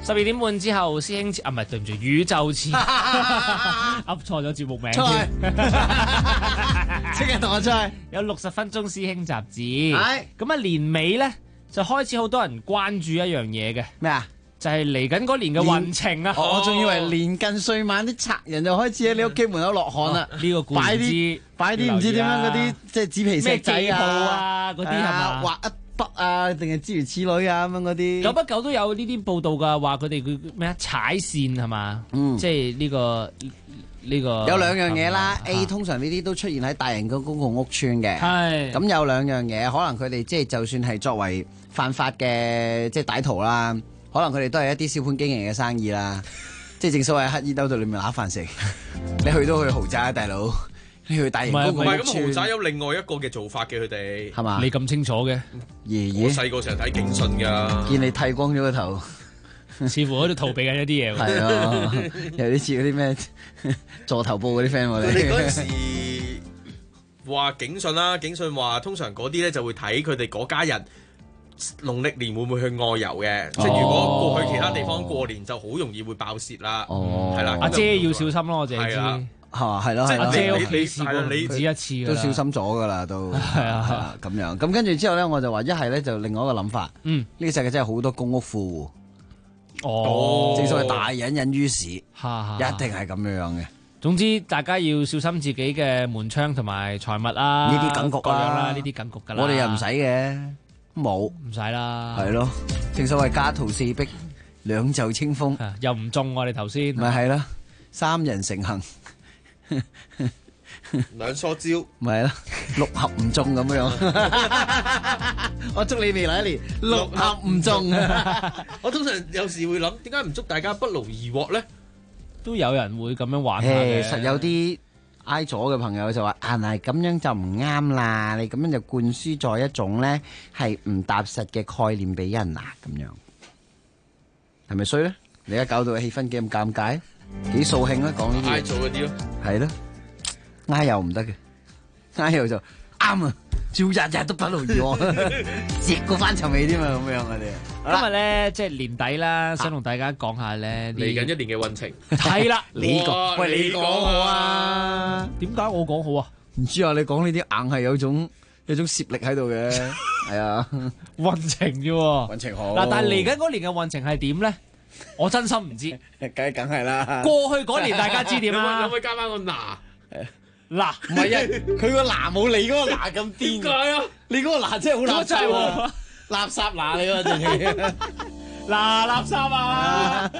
L: 12點半之後，師兄唔係對唔住，宇宙詞噏錯咗節目名添，
J: 即刻同我出去。
L: 有60分鐘師兄雜誌，咁啊年尾咧就開始好多人關注一樣嘢嘅
J: 咩啊？
L: 就係嚟緊嗰年嘅運程啊！
J: 我仲以為年近歲晚啲賊人就開始喺你屋企門口落汗啦。
L: 呢個
J: 擺啲唔知點樣嗰啲即係紙皮石仔
L: 啊嗰啲係嘛？
J: 畫一筆啊，定係諸如此類啊咁樣嗰啲。
L: 久不久都有呢啲報道㗎，話佢哋咩啊踩線係嘛？即係呢個
J: 有兩樣嘢啦。A 通常呢啲都出現喺大型嘅公共屋邨嘅。係咁有兩樣嘢，可能佢哋即係就算係作為犯法嘅即係歹徒啦。可能佢哋都係一啲小本經營嘅生意啦，即係正所謂乞衣兜度裏面揦飯食。你去到去豪宅啊，大佬，你去大型公共屋邨。唔係
M: 咁豪宅有另外一個嘅做法嘅，佢哋
J: 係嘛？
L: 你咁清楚嘅？
J: 爺爺，
M: 我細個成日睇警訊㗎，
J: 見你剃光咗個頭，
L: 似乎喺度逃避緊一啲嘢。
J: 係啊，有啲似嗰啲咩座頭部嗰啲 friend 喎。
M: 你嗰陣時話警訊啦，警訊話通常嗰啲咧就會睇佢哋嗰家人。農曆年會唔會去外遊嘅？即係如果過去其他地方過年就好容易會爆竊啦。係啦，
L: 阿姐要小心咯，我淨係知
J: 係嘛？係咯，
L: 即係阿姐屋企試過
J: 你
L: 唔止一次
J: 都小心咗㗎啦，都係啊咁樣。咁跟住之後咧，我就話一係咧就另外一個諗法。呢個世界真係好多公屋富戶。正所謂大隱隱於市，一定係咁樣嘅。
L: 總之，大家要小心自己嘅門窗同埋財物啊！
J: 呢啲梗局
L: 啦，呢啲梗局㗎啦。
J: 我哋又唔使嘅。冇
L: 唔使啦，
J: 係咯，正所謂家徒四壁，兩袖清風，
L: 又唔中我哋頭先，
J: 咪係咯，三人成行，
M: 兩梳蕉，
J: 咪係咯，六合唔中咁樣。我祝你未來一年六合唔中。
M: 我通常有時會諗，點解唔祝大家不勞而獲咧？
L: 都有人會咁樣玩下嘅，
J: 實有啲。挨咗嘅朋友就話：嗱，咁樣就唔啱啦！你咁樣就灌輸咗一種咧係唔踏實嘅概念俾人啊！咁樣係咪衰咧？你而家搞到氣氛幾咁尷尬，幾掃興啦！講呢啲
M: 挨咗嗰啲咯，係
J: 咯，挨又唔得嘅，挨又就啱啊！照日日都不勞而獲，食過翻尋味添嘛，咁樣我哋。
L: 今日咧即係年底啦，想同大家講下咧
M: 嚟緊一年嘅運程。
L: 係啦，
J: 你講，喂，你講好啊？
L: 點解我講好啊？
J: 唔知啊，你講呢啲硬係有種攝力喺度嘅，係啊，
L: 運程啫喎，
J: 運程好。
L: 嗱，但係嚟緊嗰年嘅運程係點咧？我真心唔知，
J: 梗係啦。
L: 過去嗰年大家知點啊？
M: 可唔可以加翻個嗱？
L: 嗱，
J: 唔係啊，佢個嗱冇你嗰個嗱咁癲。
M: 點解啊？
J: 你嗰個嗱真係好垃圾喎，垃圾嗱你喎，定係
L: 嗱垃圾啊！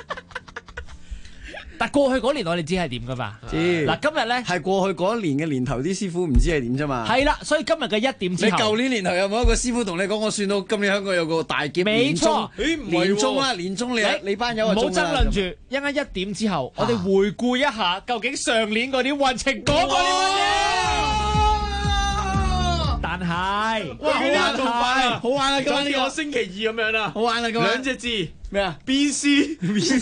L: 但過去嗰年我哋知係點噶嘛？知嗱，今日咧
J: 係過去嗰一年嘅年頭，啲師傅唔知係點啫嘛。
L: 係啦，所以今日嘅1點之後，
J: 你舊年年頭有冇一個師傅同你講，我算到今年香港有個大劫？
L: 冇錯，
J: 年中啦，年中你班友
L: 唔好爭論住，一陣1點之後，我哋回顧一下究竟上年嗰啲運程講過啲乜嘢。但係，
M: 哇，好玩仲快啊！
J: 好玩啊！今晚呢個
M: 星期2咁樣啦，
J: 好玩啊！咁
M: 兩隻字
J: 咩啊
M: ？BC。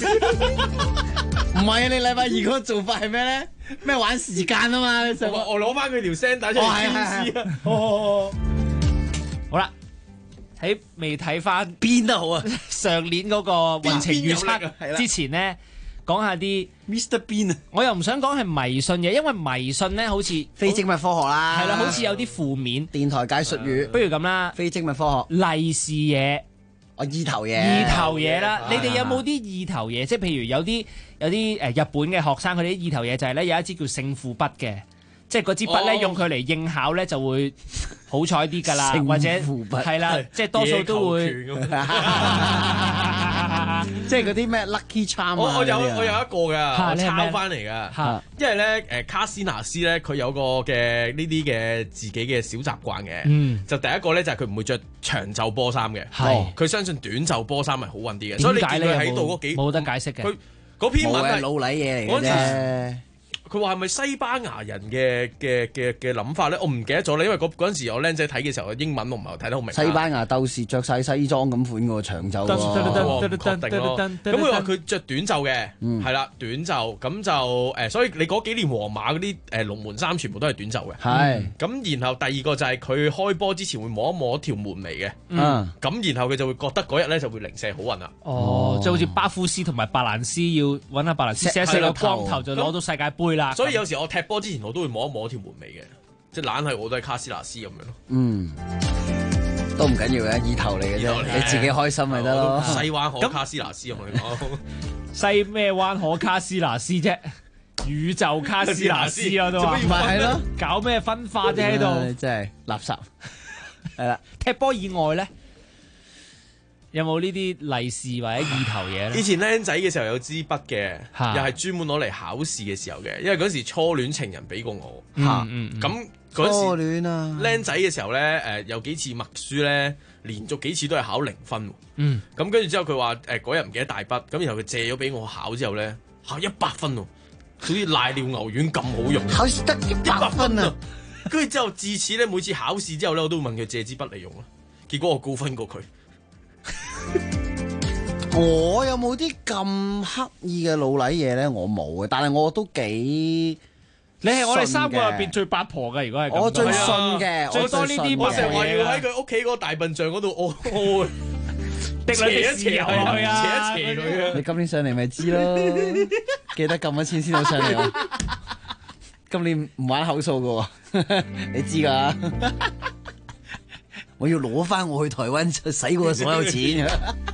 J: 唔係啊！你禮拜二嗰個做法係咩咧？咩玩時間啊嘛？
M: 我攞翻佢條聲打出嚟先知啊！
L: 好啦，喺未睇翻邊都好啊！上年嗰個運程預測之前咧，講下啲
J: Mr. Bean 啊！
L: 我又唔想講係迷信嘅，因為迷信咧好似
J: 非精密科學啦，
L: 係啦，好似有啲負面。
J: 電台界術語，
L: 不如咁啦，
J: 非精密科學
L: 利是嘢。
J: 意頭嘢，
L: 意頭嘢啦！你哋有冇啲意頭嘢？即係譬如有啲日本嘅學生，佢哋啲意頭嘢就係咧有一支叫勝負筆嘅，即係嗰支筆咧用佢嚟應考咧就會好彩啲㗎啦，或者係啦，即係多數都會，
J: 即係嗰啲咩 lucky charm
M: 我有一個㗎，我抄翻嚟㗎，因為咧卡斯納斯咧佢有個嘅呢啲嘅自己嘅小習慣嘅，就第一個咧就係佢唔會着長袖波衫嘅，佢相信短袖波衫係好運啲嘅，所以你見佢喺度嗰幾
L: 冇得解釋嘅，
M: 佢嗰篇文係
J: 老禮嘢嚟嘅啫。
M: 佢話係咪西班牙人嘅諗法咧？我唔記得咗啦，因為嗰陣時我僆仔睇嘅時候，英文我唔係睇得好明。
J: 西班牙鬥士着晒西裝咁款個長袖喎，
M: 確定咯。咁佢話佢着短袖嘅，係啦，短袖咁就所以你嗰幾年皇馬嗰啲龍門衫全部都係短袖嘅。
J: 係。
M: 咁然後第二個就係佢開波之前會摸一摸條門楣嘅。咁然後佢就會覺得嗰日咧就會零舍好運啦。
L: 哦，即係好似巴夫斯同埋白蘭斯要揾下白蘭斯錫個光頭就攞到世界盃啦。
M: 所以有時我踢波之前我都會摸一摸條門楣嘅，即係懶係我都係卡斯拿斯咁樣咯。
J: 都唔緊要嘅，意頭嚟嘅啫，你自己開心咪得咯。
M: 西灣河卡斯拿斯咁你講，
L: 西咩灣河卡斯拿斯啫？宇宙卡斯拿斯啊都話，
J: 唔係咯，
L: 搞咩分化啫喺度？
J: 真係垃圾。係啦，
L: 踢波以外咧，有冇呢啲利是或者意頭嘢咧？
M: 以前僆仔嘅時候有支筆嘅，又係專門攞嚟考試嘅時候嘅，因為嗰時初戀情人俾過我。咁嗰時
J: 初戀啊，
M: 僆仔嘅時候咧，有幾次默書咧，連續幾次都係考0分。咁跟住之後佢話嗰日唔記得帶筆，咁然後佢借咗俾我考之後咧，考100分喎，好似瀨尿牛丸咁好用。
J: 考試得100分啊！
M: 跟住之後自此咧，每次考試之後咧，我都會問佢借支筆嚟用啦。結果我高分過佢。
J: 我有冇啲咁刻意嘅老禮嘢咧？我冇嘅，但係我都幾。
L: 你係我哋3個入邊最八婆嘅，如果係咁。
J: 我最信嘅，
L: 最多呢啲
M: 我成日話要喺佢屋企嗰個大笨象嗰度屙，斜一斜佢啊，斜一斜佢啊！
J: 你今年上嚟咪知咯，記得撳一千先到上嚟喎。今年唔玩口數嘅喎，你知㗎。我要攞翻我去台灣使過所有錢。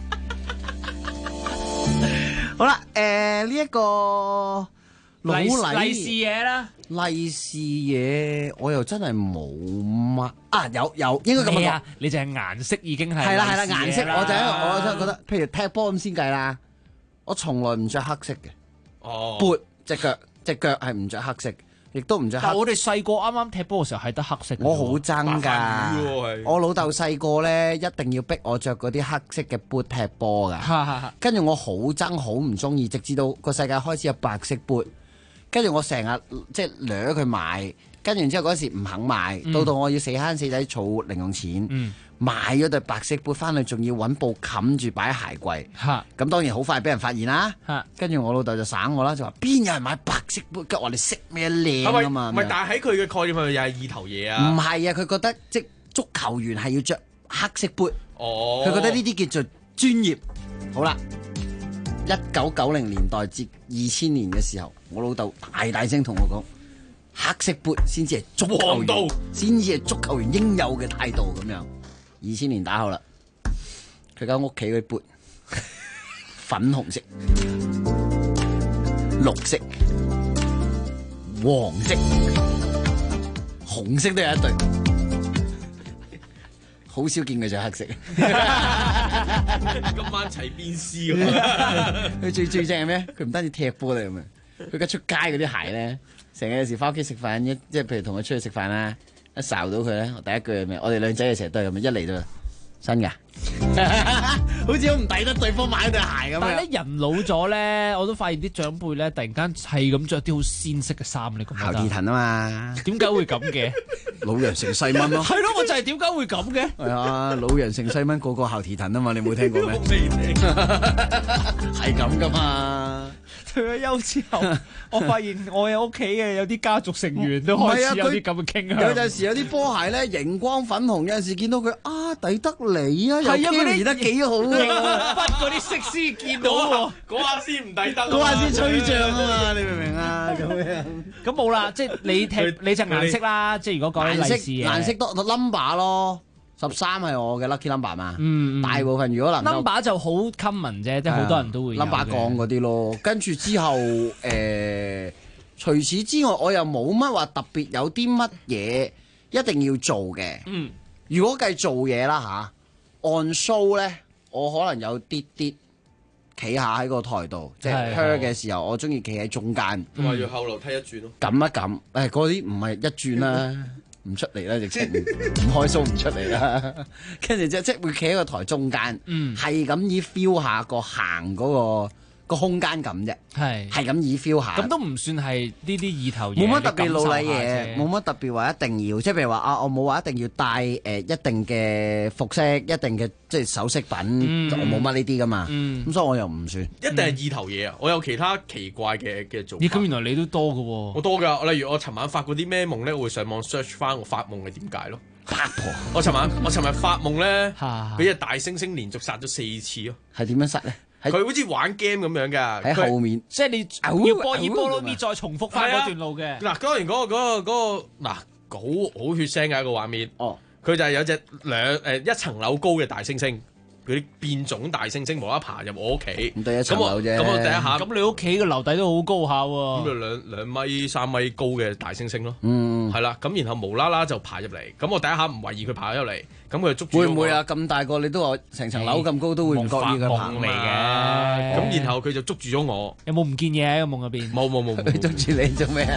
J: 好啦，呢一個老禮
L: 利是嘢啦，
J: 利是嘢我又真係冇乜啊，有應該咁樣講，
L: 你就係顏色已經係
J: 係啦顏色，我真係覺得，譬如踢波咁先計啦，我從來唔着黑色嘅，撥隻腳係唔着黑色。亦都唔着黑。
L: 但我哋細個啱啱踢波嘅時候係得黑色。
J: 我好憎㗎，我老豆細個咧一定要逼我着嗰啲黑色嘅 boot 踢波㗎。跟住我好憎，好唔中意，直至到個世界開始有白色 boot，跟住我成日即係掠佢買，跟住之後嗰時唔肯買，到我要死慳死仔儲零用錢。買咗對白色 boot 翻去，仲要揾布冚住擺喺鞋櫃。咁當然好快俾人發現啦。跟住我老豆就省我啦，就話邊有人買白色 boot？跟住我哋識咩靚啊嘛。
M: 唔係，但係喺佢嘅概念係咪又係意頭嘢啊？
J: 唔係啊，佢覺得即足球員係要着黑色 boot。佢覺得呢啲叫做專業。好啦，1990年代至2000年嘅時候，我老豆大聲同我講，黑色 boot 先至係足球員，先至係足球員應有嘅態度咁樣。2000年打後啦，佢間屋企嗰啲缽，粉紅色、綠色、黃色、紅色都有一對，好少見佢着黑色。
M: 今晚齊變絲咁。
J: 佢最正係咩？佢唔單止踢波嚟咁啊，佢而家出街嗰啲鞋咧，成日有時翻屋企食飯，即係譬如同佢出去食飯啦。一睄到佢咧，我第一句係咩？我哋兩仔嘅成日都係咁，一嚟到新㗎，好似好唔抵得對方買對鞋咁樣。
L: 但係咧，人老咗咧，我都發現啲長輩咧，突然間係咁着啲好鮮色嘅衫，你覺得？
J: 校鐵藤啊嘛，
L: 點解會咁嘅？
J: 老羊成細蚊咯。
L: 係咯，我就係點解會咁嘅？
J: 係啊，老羊成細蚊，個個校鐵藤啊嘛，你冇聽過咩？係咁噶嘛。
L: 退咗休之後，我發現我有屋企嘅有啲家族成員都開始有啲咁嘅傾向。
J: 有陣時有啲波鞋咧，熒光粉紅，有陣時見到佢啊，抵得你啊，又 carry 得幾好啊！
L: 筆嗰啲色絲見到喎，
M: 嗰下先唔抵得，
J: 嗰下先吹脹啊嘛！你明唔明啊？咁樣
L: 咁冇啦，即係你隻顏色啦，即係如果講利是嘅
J: 顏色多 number 咯。13係我嘅 lucky number 嘛，大部分如果能夠
L: number 就好 common 啫，即係好多人都會
J: number 降嗰啲咯。跟住之後除此之外，我又冇乜話特別有啲乜嘢一定要做嘅。如果計做嘢啦嚇，按 show 咧，我可能有啲企下喺個台度，即係 her 嘅時候，我中意企喺中間。
M: 同埋要後樓梯一轉咯。
J: 撳一撳，嗰啲唔係一轉啦。唔出嚟啦，直情唔開數唔出嚟啦，跟住即係會企喺個台中間，係咁以 feel 下個行嗰個個空間感啫，
L: 係
J: 咁以 feel 下。
L: 咁都唔算係呢啲意頭嘢，
J: 冇乜特別老禮嘢，冇乜特別話一定要，即係譬如話我冇話一定要帶一定嘅服飾，一定嘅即係首飾品，我冇乜呢啲噶嘛。咁所以我又唔算。
M: 一定係意頭嘢啊！我有其他奇怪嘅做法。
L: 咁原來你都多㗎喎。
M: 我多㗎，例如我尋晚發過啲咩夢咧，我會上網 search 翻我發夢係點解咯。
J: 八婆！
M: 我尋日發夢咧，俾隻大猩猩連續殺咗4次咯。
J: 係點樣殺咧？
M: 佢好似玩 game 咁樣㗎，
J: 喺後面，
L: 即係你要波爾波羅蜜再重複翻嗰段路嘅。
M: 嗱，當然嗰個嗱好血腥嘅一個畫面。
J: 哦，
M: 佢就係有隻一層樓高嘅大猩猩。嗰啲變種大猩猩無啦爬入我屋企，
J: 咁第一層樓啫。
M: 咁我第一下，
L: 咁你屋企嘅樓底都好高下喎。
M: 咁就2米3米高嘅大猩猩咯。係啦。咁然後無啦啦就爬入嚟，咁我第一下唔懷疑佢爬咗入嚟，咁佢就捉住。
J: 會唔會啊？咁大個你都話成層樓咁高都會唔覺意佢爬
M: 嚟嘅。咁然後佢就捉住咗我。
L: 有冇唔見嘢喺個夢入邊？
M: 冇。
J: 佢捉住你做咩啊？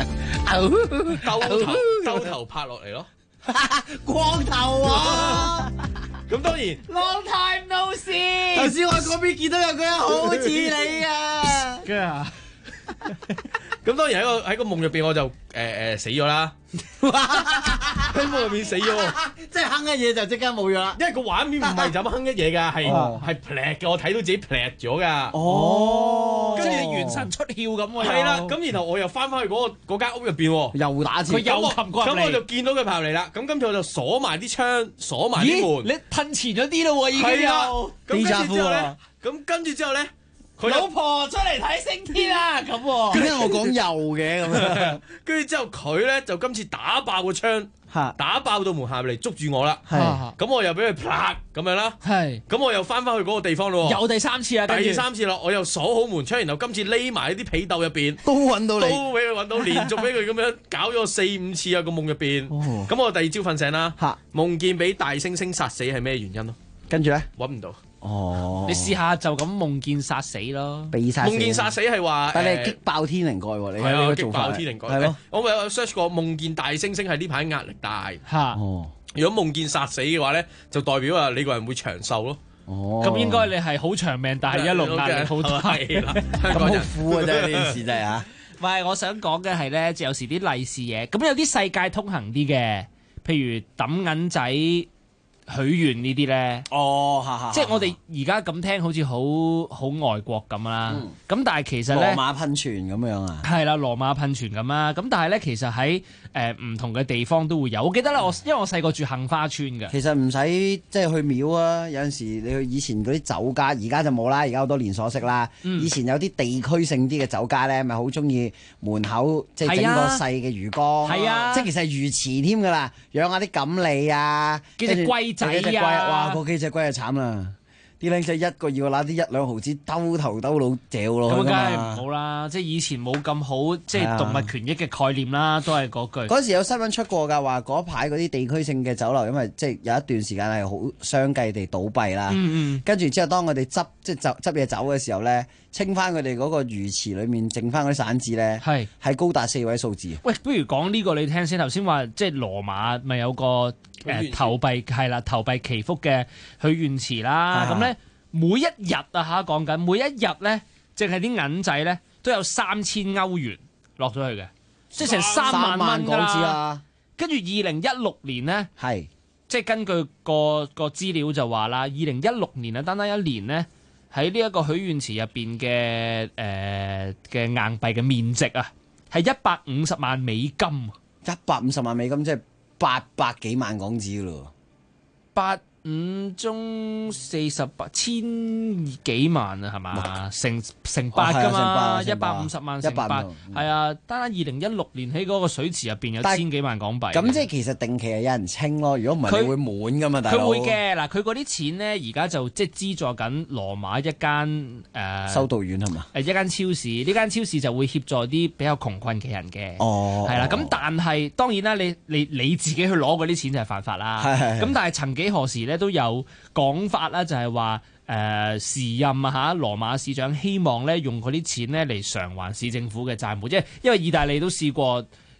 M: 兜頭拍落嚟咯。
N: 光頭啊！
M: 咁當然
N: ，Long time no see。頭先我喺嗰邊見到有個人好似你啊！
L: 跟住啊，
M: 咁當然喺個夢入邊我就死咗啦，喺夢入邊死咗，
J: 即係哼一嘢就即刻冇咗啦。
M: 因為個畫面唔係就咁哼一嘢㗎，係劈嘅，我睇到自己劈咗㗎。
L: 跟住你元神出竅咁喎。
M: 係啦，咁然後我又翻返去嗰間屋入邊喎，
J: 又打字，
L: 佢又擒過嚟，
M: 咁我就見到佢爬嚟啦。咁跟住我就鎖埋啲窗，鎖埋啲門。
L: 你褪前咗啲咯喎，已經
M: 係啊。
J: 咁
M: 跟住之後咧。
L: 老婆出嚟睇星天啊！咁喎，
J: 點解我講又嘅咁樣？
M: 跟住之後佢咧就今次打爆個窗，打爆到門下嚟捉住我啦。咁我又俾佢啪咁樣啦。咁我又翻返去嗰個地方咯。
L: 又第三次啊！
M: 第三次啦，我又鎖好門窗，然後今次匿埋喺啲被竇入邊，
J: 都揾到你，
M: 都俾佢揾到，連續俾佢咁樣搞咗4-5次啊個夢入邊。咁我第二朝瞓醒啦，夢見俾大猩猩殺死係咩原因咯？
J: 跟住咧
M: 揾唔到。
J: 哦，
L: 你試下就咁夢見殺死咯，
M: 夢見殺死係話，
J: 但係你激爆天靈蓋喎，你
M: 係啊，激
J: 呢個做法
M: 爆天靈蓋
J: 係咯。
M: 我咪有 search 過夢見大猩猩係呢排壓力大
L: 嚇。
M: 如果夢見殺死嘅話咧，就代表啊你個人會長壽咯。
L: 咁應該你係好長命，但係一路壓力好大啦。
J: 咁好苦啊！真係呢件事真係嚇。
L: 唔係，我想講嘅係咧，就有時啲利是嘢，咁有啲世界通行啲嘅，譬如抌銀仔。許願呢啲咧，即係我哋而家咁聽好似好外國咁啦。咁但係其實咧，
J: 羅馬噴泉咁樣啊，
L: 係啦，羅馬噴泉咁啦。咁但係咧，其實喺唔同嘅地方都會有。我記得咧，因為我細個住杏花村嘅。
J: 其實唔使即係去廟啊，有陣時你去以前嗰啲酒家，而家就冇啦，而家好多連鎖式啦。以前有啲地區性啲嘅酒家咧，咪好中意門口即係整個細嘅魚缸，即係其實係魚池添㗎啦，養下啲錦鯉啊，
L: 幾隻龜仔啊！
J: 哇，嗰幾隻龜就慘啦！啲僆仔一個要攞啲1-2毫紙兜頭兜腦掉落去㗎嘛。咁梗係
L: 唔好啦，即係以前冇咁好，即係動物權益嘅概念啦，都係嗰句。
J: 嗰時有新聞出過㗎，話嗰排嗰啲地區性嘅酒樓，因為即係有一段時間係好相繼地倒閉啦。跟住之後，當我哋執嘢走嘅時候咧，清翻佢哋嗰個魚池裡面剩翻嗰啲散紙咧，係高達4位數字。
L: 喂，不如講呢個你聽先。頭先話即係羅馬咪有個投幣係啦，投幣祈福嘅許願池啦。咁咧每一日啊講緊每一日咧，淨係啲銀仔咧都有3000歐元落咗去嘅，即係成3萬蚊港紙啦。跟住2016年咧，即係根據個資料就話啦，2016年啊，單單一年咧喺呢一個許願池入邊嘅硬幣嘅面值啊，係150萬美金。
J: 150萬美金即係800幾萬港紙咯喎
L: ，85中48千幾萬啊，係嘛？乘8㗎嘛，150萬乘8，係啊！單2016年喺嗰個水池入邊有1000幾萬港幣。
J: 咁即係其實定期係有人清咯，如果唔係你會滿㗎嘛，大佬。
L: 佢會嘅嗱，佢嗰啲錢咧而家就即係資助緊羅馬一間
J: 修道院係嘛？
L: 一間超市，呢間超市就會協助啲比較窮困嘅人嘅。係啦。咁但係當然啦，你自己去攞嗰啲錢就係犯法啦。咁但係曾幾何時咧都有講法啦，就係話時任羅馬市長希望咧用嗰啲錢咧嚟償還市政府嘅債務，即係因為意大利都試過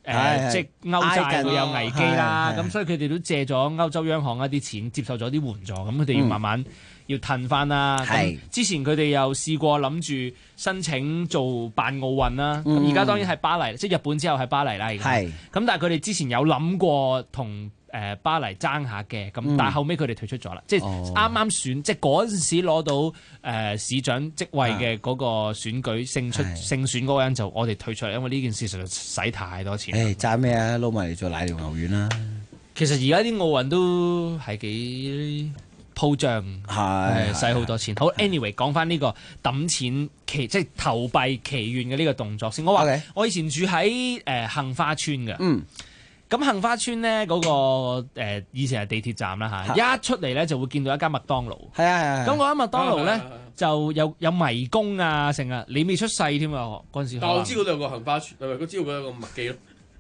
L: 即係歐債會有危機啦，咁所以佢哋都借咗歐洲央行一啲錢，接受咗啲援助，咁佢哋要慢慢要褪翻啦。咁之前佢哋又試過諗住申請做辦奧運啦，咁而家當然係巴黎，即係日本之後係巴黎啦。而家咁但係佢哋之前有諗過同巴黎爭下嘅，咁但係後尾佢哋退出咗啦，即係啱啱選，即係嗰陣時攞到市長職位嘅嗰個選舉勝選嗰個人就我哋退出嚟，因為呢件事實在使太多錢。
J: 爭咩啊？撈埋嚟做奶牛丸啦！
L: 其實而家啲奧運都係幾鋪張，使好多錢。好 ，anyway 講翻呢個揼錢即係投幣祈願嘅呢個動作先。我話我以前住喺杏花村嘅。咁杏花村咧嗰個以前係地鐵站啦嚇，一出嚟咧就會見到一間麥當勞。係啊。咁嗰間麥當勞咧就有迷宮啊，成日你未出世添啊嗰陣時。
M: 但我知嗰度有個杏花村，係咪？我知道嗰度有個麥記咯。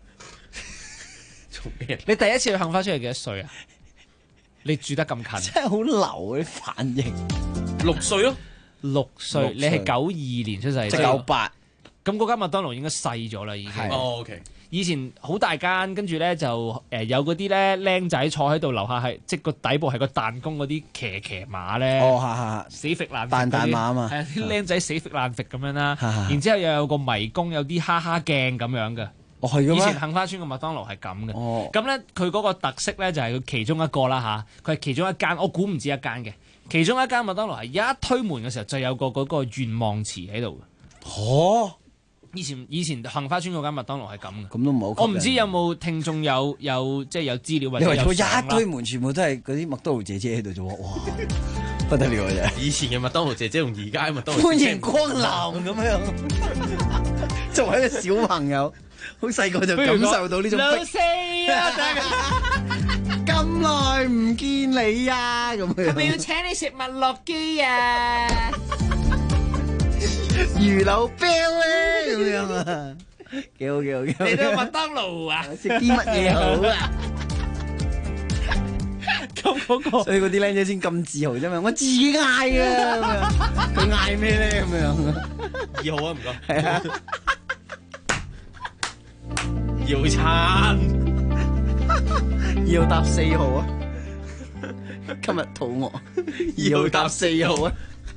M: 做咩？
L: 你第一次去杏花村係幾多歲啊？你住得咁近，
J: 真係好流啲反應。
M: 6歲咯
L: ，6歲。你係92年出世，
J: 即係98。
L: 咁嗰間麥當勞應該細咗啦，已經。
M: 哦 ，OK。
L: 以前好大間，跟住咧就有嗰啲咧僆仔坐喺度，樓下係即個底部係個彈弓嗰啲騎馬咧。死揈爛
J: 彈馬啊嘛。
L: 係啊，啲僆仔死揈爛揈咁樣啦。然之後又有個迷宮，有啲哈哈鏡咁樣嘅。
J: 係嘅咩？
L: 以前杏花村嘅麥當勞係咁嘅。咁咧佢嗰個特色咧就係佢其中一個啦嚇，佢係其中一間，我估唔止一間嘅。其中一間麥當勞係一推門嘅時候就有嗰個願望池喺度嘅。以前杏花村嗰間麥當勞係咁嘅，
J: 咁都唔好。
L: 我唔知有冇聽眾有即係有資料或者有相啦。
J: 因為佢一推門全部都係嗰啲麥當勞姐姐喺度啫喎，哇，不得了啊！真係
M: 以前嘅麥當勞姐姐同而家嘅麥當勞
J: 歡迎光臨咁樣。作為一個小朋友，好細個就感受到呢種。
L: 老四啊！
J: 咁耐唔見你啊！咁樣。
L: 係咪要請你食麥樂雞啊？
J: 魚柳啤咧咁樣啊，幾好幾好幾好。
L: 你到麥當勞啊？
J: 食啲乜嘢好啊？
L: 咁嗰個，
J: 所以嗰啲僆仔先咁自豪啫嘛。我自己嗌啊，佢嗌咩咧咁樣
M: ？2號啊，唔該。
J: 係啊。
M: 2號餐。
J: 2號搭4號啊。今日肚餓。2號搭4號啊。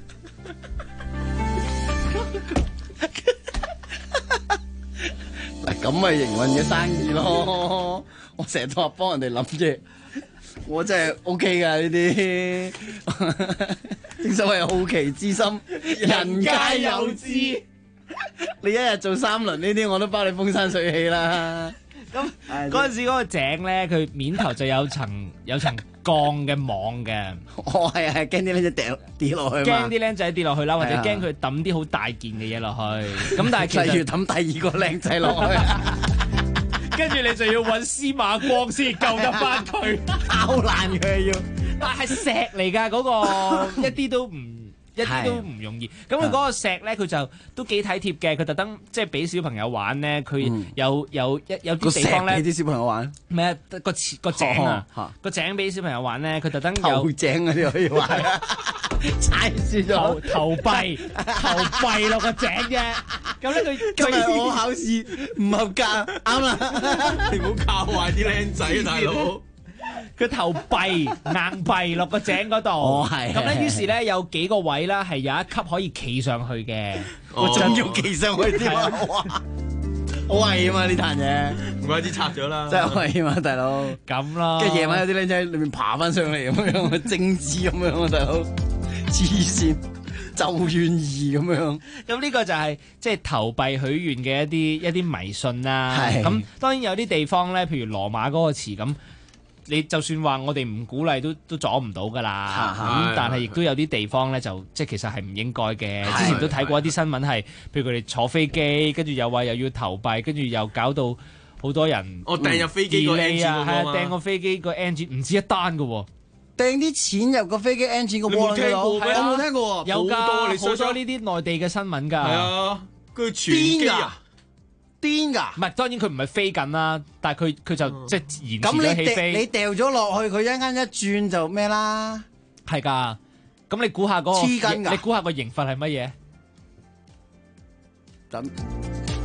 J: 嗱，咁咪營運嘅生意咯。我成日都話幫人哋諗嘢，我真係 OK 噶呢啲。正所謂好奇之心，人皆有之。你一日做3輪呢啲，我都包你風生水起啦。
L: 咁嗰陣時嗰個井咧，佢面頭就有層鋼嘅網嘅。
J: 係驚啲僆仔跌落去，
L: 驚啲僆仔跌落去啦，或者驚佢抌啲好大件嘅嘢落去。咁但係其實
J: 例如抌第2個僆仔落去，
L: 跟住你就要揾司馬光先救得翻佢，
J: 拗爛佢要。
L: 但係石嚟㗎，嗰個一啲都唔容易。咁佢嗰個石咧，佢就都幾體貼嘅。佢特登即係俾小朋友玩咧，佢有啲地方咧，
J: 俾啲小朋友玩
L: 咩啊？個井啊，個井俾小朋友玩咧，佢特登有
J: 頭井嗰啲可以玩，踩輸咗
L: 投幣落個井啫。咁咧佢
J: 今日我考試唔合格，啱啦，
M: 你唔好教壞啲僆仔啊，大佬。
L: 佢投幣硬幣落個井嗰度，咁咧於是咧有幾個位啦，係有一級可以企上去嘅，
J: 我仲要企上去添啊！哇，好危險啊呢壇嘢，
M: 唔怪之拆咗啦，
J: 真係好危險啊大佬。
L: 咁咯，
J: 跟住夜晚有啲僆仔喺裏面爬翻上嚟咁樣，精子咁樣啊大佬，黐線就願意咁樣。
L: 咁呢個就係即係投幣許願嘅一啲迷信啦。咁當然有啲地方咧，譬如羅馬嗰個詞咁。你就算話我哋唔鼓勵都阻唔到㗎啦，咁但係亦都有啲地方咧就即係其實係唔應該嘅。之前都睇過一啲新聞係，譬如佢哋坐飛機，跟住又話又要投幣，跟住又搞到好多人
M: 掟入飛機個 engine
L: 啊，係啊，掟個飛機個 engine 唔止一單㗎喎，
J: 掟啲錢入個飛機 engine 個窩度，我冇聽過，
L: 有㗎，好多呢啲內地嘅新聞㗎，
M: 係啊，佢傳機啊！
J: 癲㗎，
L: 唔係當然佢唔係飛緊啦，但係佢就即係延遲咗起飛。
J: 咁你掉咗落去，佢一間一轉就咩啦？
L: 係㗎，咁你估下嗰個
J: 黐筋㗎？
L: 你估下個刑罰係乜嘢？
J: 咁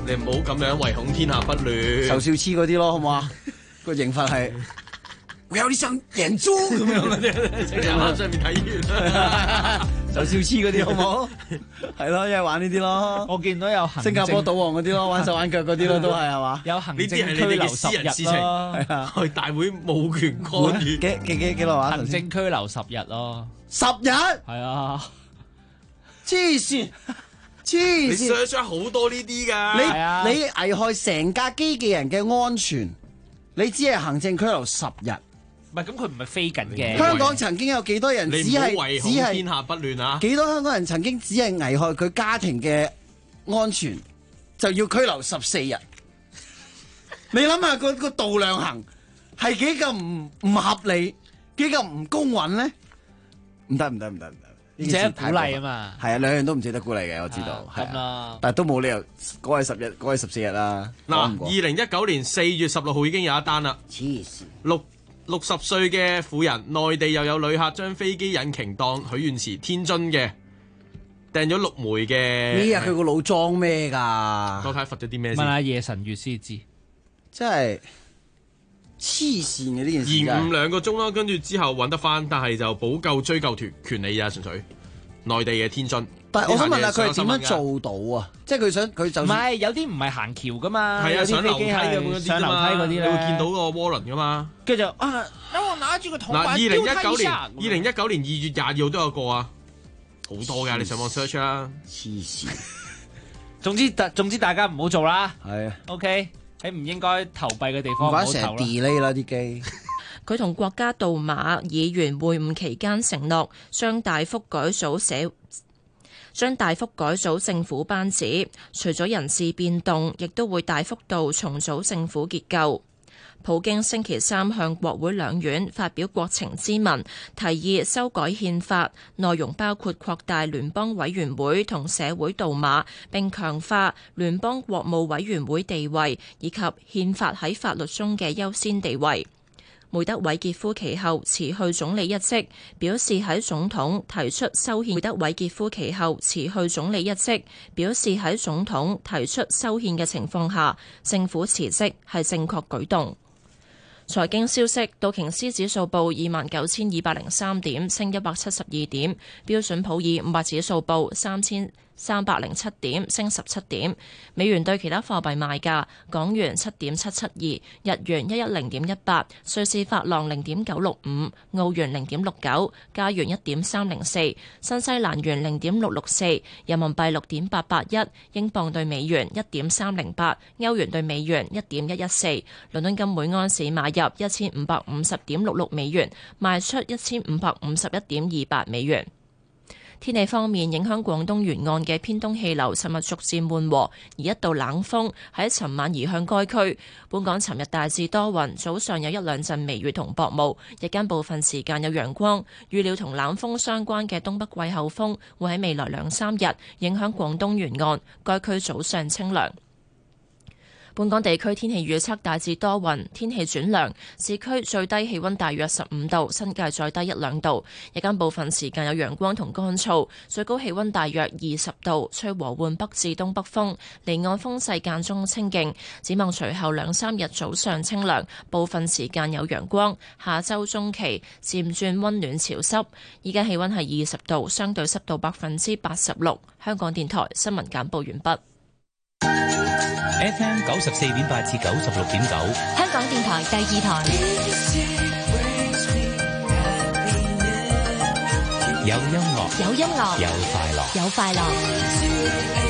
M: 你唔好咁樣，唯恐天下不亂。
J: 仇少黐嗰啲咯，好唔好啊？個刑罰係我有啲想贏豬咁樣嗰啲，
M: 喺上面睇完。
J: 仇少黐嗰啲好唔好？係咯，一係玩呢啲咯。
L: 我見到有
J: 新加坡賭王嗰啲咯，玩手玩腳嗰啲咯，都係嘛？
L: 有行
M: 呢啲係你哋嘅私人事情，
L: 係
J: 啊，
M: 去大會冇權干預。
J: 幾耐玩？
L: 行政拘留10日咯。
J: 10日？
L: 係啊，
J: 黐線！
M: 你 search 好多呢啲㗎，
J: 你危害成架機器人嘅安全，你只係行政拘留10日。
L: 唔係咁，佢唔係飛緊嘅。
J: 香港曾經有幾多人只係
M: 天下不亂啊？
J: 幾多香港人曾經只係危害佢家庭嘅安全，就要拘留14日？你諗下個度量衡係幾咁唔合理，幾咁唔公允咧？唔得！
L: 唔值得鼓勵啊嘛，
J: 係啊，兩樣都唔值得鼓勵嘅，我知道。
L: 咁啦，
J: 但係都冇理由嗰係10日，嗰係14日啦。
M: 嗱，2019年4月16號已經有一單啦。
J: 黐線
M: ，60歲嘅婦人，內地又有旅客將飛機引擎當許願池天津嘅掟咗6枚嘅。
J: 呢日佢個腦裝咩㗎？
M: 我睇罰咗啲咩先？
L: 問下夜神月先知。
J: 真係黐線嘅呢件事，
M: 延誤2個鐘啦，跟住之後揾得翻，但係就補救追究權利啊，純粹內地嘅天津。
J: 但係我想問下佢係點樣做到啊？即係佢就
L: 唔係有啲唔係行橋噶嘛？
M: 係啊，上樓梯嘅嗰啲
L: 上樓梯嗰啲
M: 你會見到個渦輪噶嘛？
L: 跟住就等我拿住個銅板
M: 2019年2月20號都有個啊，好多㗎，你上網 search 啦。
J: 黐線。
L: 總之大家唔好做啦。
J: 係啊。
L: OK。喺唔應該投幣嘅地方唔好投啦。
J: 成日 delay 啦啲機。
A: 佢同國家杜馬議員會晤期間承諾，將大幅改組政府班子，除咗人事變動，亦都會大幅度重組政府結構。普京星期3向國會兩院發表國情咨文，提議修改憲法，內容包括擴大聯邦委員會同社會杜馬，並強化聯邦國務委員會地位，以及憲法喺法律中嘅優先地位。梅德韋傑夫其後辭去總理一職，表示喺總統提出修憲。梅德韋傑夫其後辭去總理一職，表示喺總統提出修憲嘅情況下，政府辭職係正確舉動。財經消息，道瓊斯指數報29,203點，升172點；標準普爾500指數報3,307點，升17點。美元對其他貨幣賣價：港元7.772，日元110.18，瑞士法郎0.965，澳元0.69，加元1.304，新西蘭元0.664，人民幣6.881，英鎊對美元1.308，歐元對美元1.114。倫敦金每安士買入1550.66美元，賣出1551.28美元。天氣方面，影響廣東沿岸嘅偏東氣流尋日逐漸緩和，而一道冷鋒喺尋晚移向該區。本港尋日大致多雲，早上有1-2陣微雨同薄霧，日間部分時間有陽光。預料同冷鋒相關嘅東北季候風會喺未來2-3日影響廣東沿岸，該區早上清涼。本港地區天氣預測大致多雲，天氣轉涼，市區最低氣溫大約15度，新界再低1-2度。日間部分時間有陽光同乾燥，最高氣溫大約20度，吹和緩北至東北風，離岸風勢間中清勁。展望隨後2-3日早上清涼，部分時間有陽光。下週中期漸轉溫暖潮濕。依家氣溫係20度，相對濕度86%。香港電台新聞簡報完畢。
B: FM 94.8至96.9，
T: 香港電台第2台。
B: 有音樂，
T: 有音樂，
B: 有快樂，
T: 有快樂。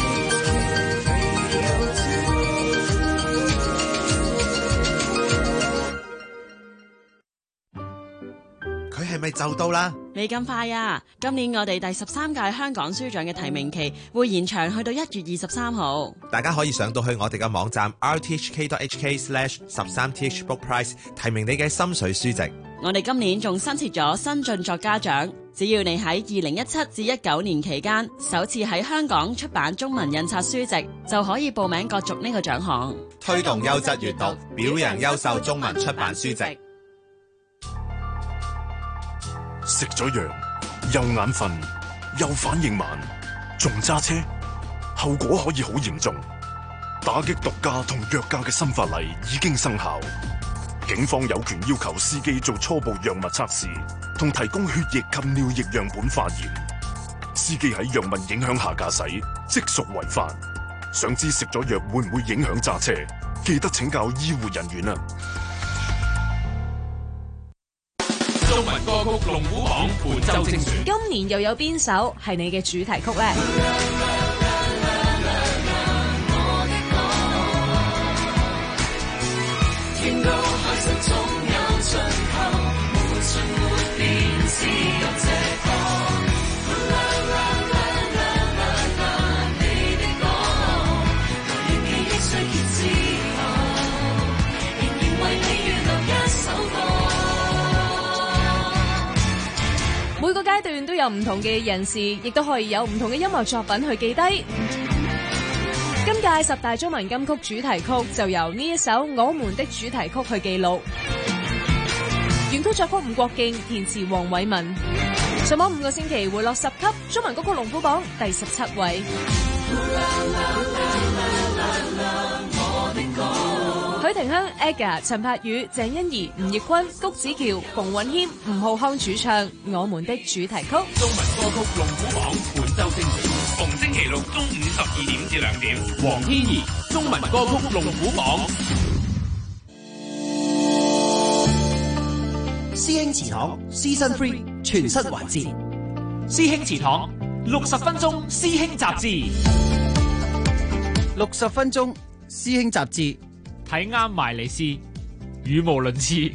E: 佢係咪就到啦？
F: 未咁快啊！今年我哋第13屆香港書獎嘅提名期會延長去到1月23號。
E: 大家可以上到去我哋嘅網站 rthk.hk/13thbookprize 提名你嘅心水書籍。
F: 我哋今年仲新設咗新晉作家獎，只要你喺2017至19年期間首次喺香港出版中文印刷書籍，就可以報名角逐呢個獎項。
E: 推動優質閱讀，表揚優秀中文出版書籍。
W: 食咗藥又眼瞓又反應慢，仲揸車，後果可以好嚴重。 打擊毒駕同藥駕嘅新法例已經生效，警方有權要求司機做初步藥物測試，同提供血液及尿液樣本化驗。司機喺藥物影響下駕駛，即屬違法。想知食咗藥會唔會影響揸車？記得請教醫護人員啊！
G: 中文歌曲龍虎榜本周精選，
H: 今年又有邊首係你嘅主題曲呢？
T: 見到海神總有盡頭，沒盡沒變，只有這個。你的歌，來年記憶衰竭之後，仍然為你預留一首歌。
H: 每個階段都有唔同嘅人士，亦都可以有唔同嘅音樂作品去記低。今屆10大中文金曲主題曲就由呢一首《我們的主題曲》去記錄。原曲作曲吳國敬，填詞黃偉文。上網5個星期回落10級，中文歌曲龍虎榜第17位。許廷鏗、AGA、陳柏宇、鄭欣宜、吳亦坤、谷子喬、馮允謙、吳浩康主唱《我們的主題曲》。
G: 中文歌曲龍虎榜本周精選，逢星期六中午12點至2點。黃天怡，中文歌曲龍虎榜。
P: 師兄祠堂 Season 3全新環節，
L: 師兄祠堂60分鐘師兄雜誌
J: ，60分鐘師兄雜誌，
L: 睇啱埋你試，語無倫次，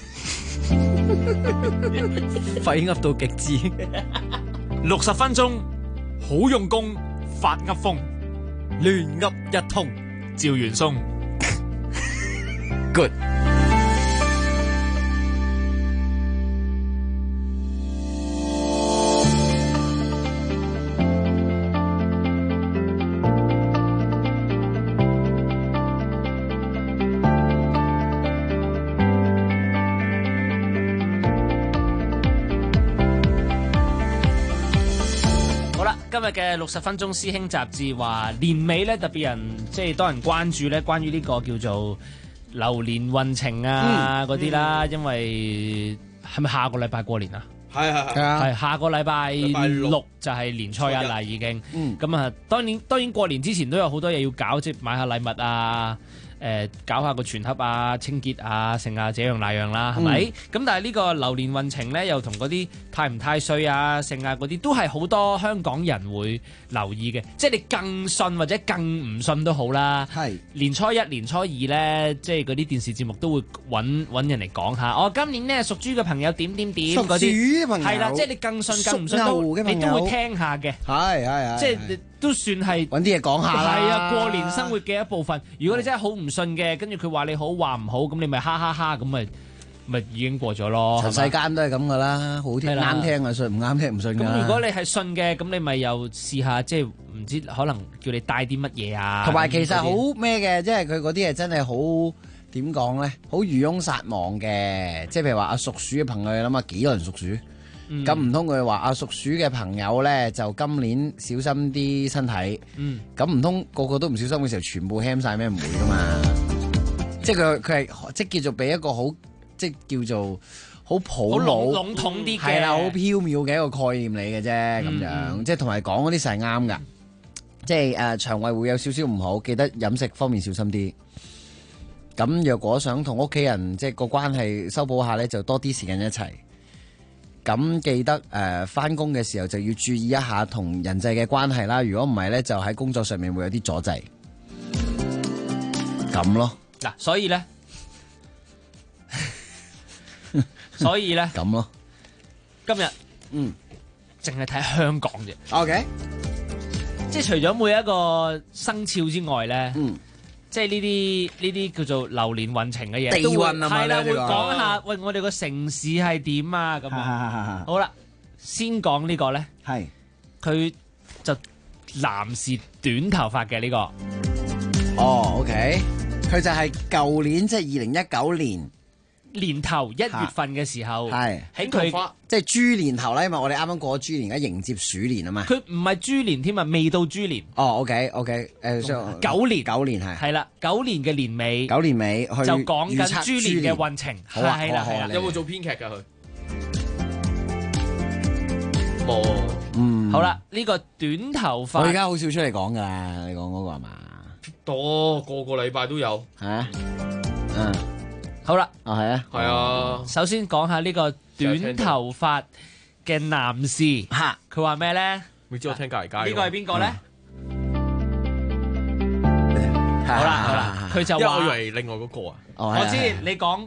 J: 廢噏到極致。
L: 60分鐘好用功，發噏風，
J: 亂噏一通，
L: 趙元松。
J: Good。
L: 今日嘅60分鐘師兄雜誌話年尾咧，特別人即係多人關注咧，關於呢個叫做流年運程啊嗰啲啦，因為係咪下個禮拜過年啊？係下個禮拜六就係年初一啦，已經。咁啊，當然過年之前都有好多嘢要搞，即係買下禮物啊。搞下個全盒啊、清潔啊、剩啊這樣那樣啦，係咪？咁但係呢個流年運程咧，又同嗰啲太唔太歲啊、剩啊嗰啲，都係好多香港人會留意嘅。即係你更信或者更唔信都好啦。係年初一、年初二咧，即係嗰啲電視節目都會揾人嚟講下。哦，今年咧屬豬嘅朋友點嗰啲。屬鼠嘅朋友係啦，即係你更信更唔信都，你都會聽下嘅。係即係都算係
J: 揾啲嘢講下啦。
L: 係啊，過年生活嘅一部分。如果你真係好唔信嘅，跟住佢話你好話唔好，咁你咪哈哈哈咁咪已經過咗咯。
J: 全世間都係咁噶啦，好聽啱聽啊信，唔啱聽唔信㗎。
L: 咁如果你係信嘅，咁你咪又試下，即係唔知可能叫你帶啲乜嘢啊。
J: 同埋其實好咩嘅，即係佢嗰啲係真係好點講咧，好漁翁撒網嘅。即係譬如話阿屬鼠嘅朋友，你諗下幾多人屬鼠？咁唔通佢話阿屬鼠嘅朋友咧，就今年小心啲身體。咁唔通個個都唔小心嘅時候，全部輕晒咩？唔會噶嘛。即係佢係即係叫做俾一個好即係叫做好普魯
L: 籠統啲嘅，
J: 係啦，好飄渺嘅一個概念嚟嘅啫。咁樣即係同埋講嗰啲實係啱噶。即係腸胃會有少少唔好，記得飲食方面小心啲。咁若果想同屋企人即係個關係修補下咧，就多啲時間一齊。咁記得返工嘅時候就要注意一下同人際嘅關係啦。如果唔係咧，就喺工作上面會有啲阻滯。咁咯。
L: 嗱，所以咧咁咯。今日淨係睇香港啫。
J: OK。
L: 即係除咗每一個生肖之外咧，即係呢啲叫做流年運程嘅嘢，
J: 地運啊嘛，
L: 係啦，會講下喂，我哋個城市係點啊咁樣。好啦，先講呢個咧，
J: 係
L: 佢就男士短頭髮嘅呢個。
J: 哦，OK，佢就係舊年即係2019年
L: 年頭1月份嘅時候，
J: 係
L: 喺佢
J: 即係豬年頭啦，因為我哋啱啱過咗豬年，而家迎接鼠年啊嘛。
L: 佢唔係豬年添啊，未到豬年。
J: 哦，OK，
L: 狗年
J: 係
L: 啦，狗年嘅年尾，
J: 狗年尾去
L: 就講緊豬年嘅運程。係啦，
M: 有冇做編劇㗎佢？冇。
L: 好啦，呢個短頭髮，
J: 我而家好少出嚟講㗎啦，你講嗰個係嘛？
M: 多個禮拜都有。
J: 係啊。
L: 好啦。
J: 係啊。
M: 係啊。
L: 首先講下呢個短頭髮嘅男士，佢話咩咧？
M: 你知我聽隔離街。
L: 呢個係邊個咧？好啦，佢就話，
M: 我以為另外嗰個啊。
L: 我知你講。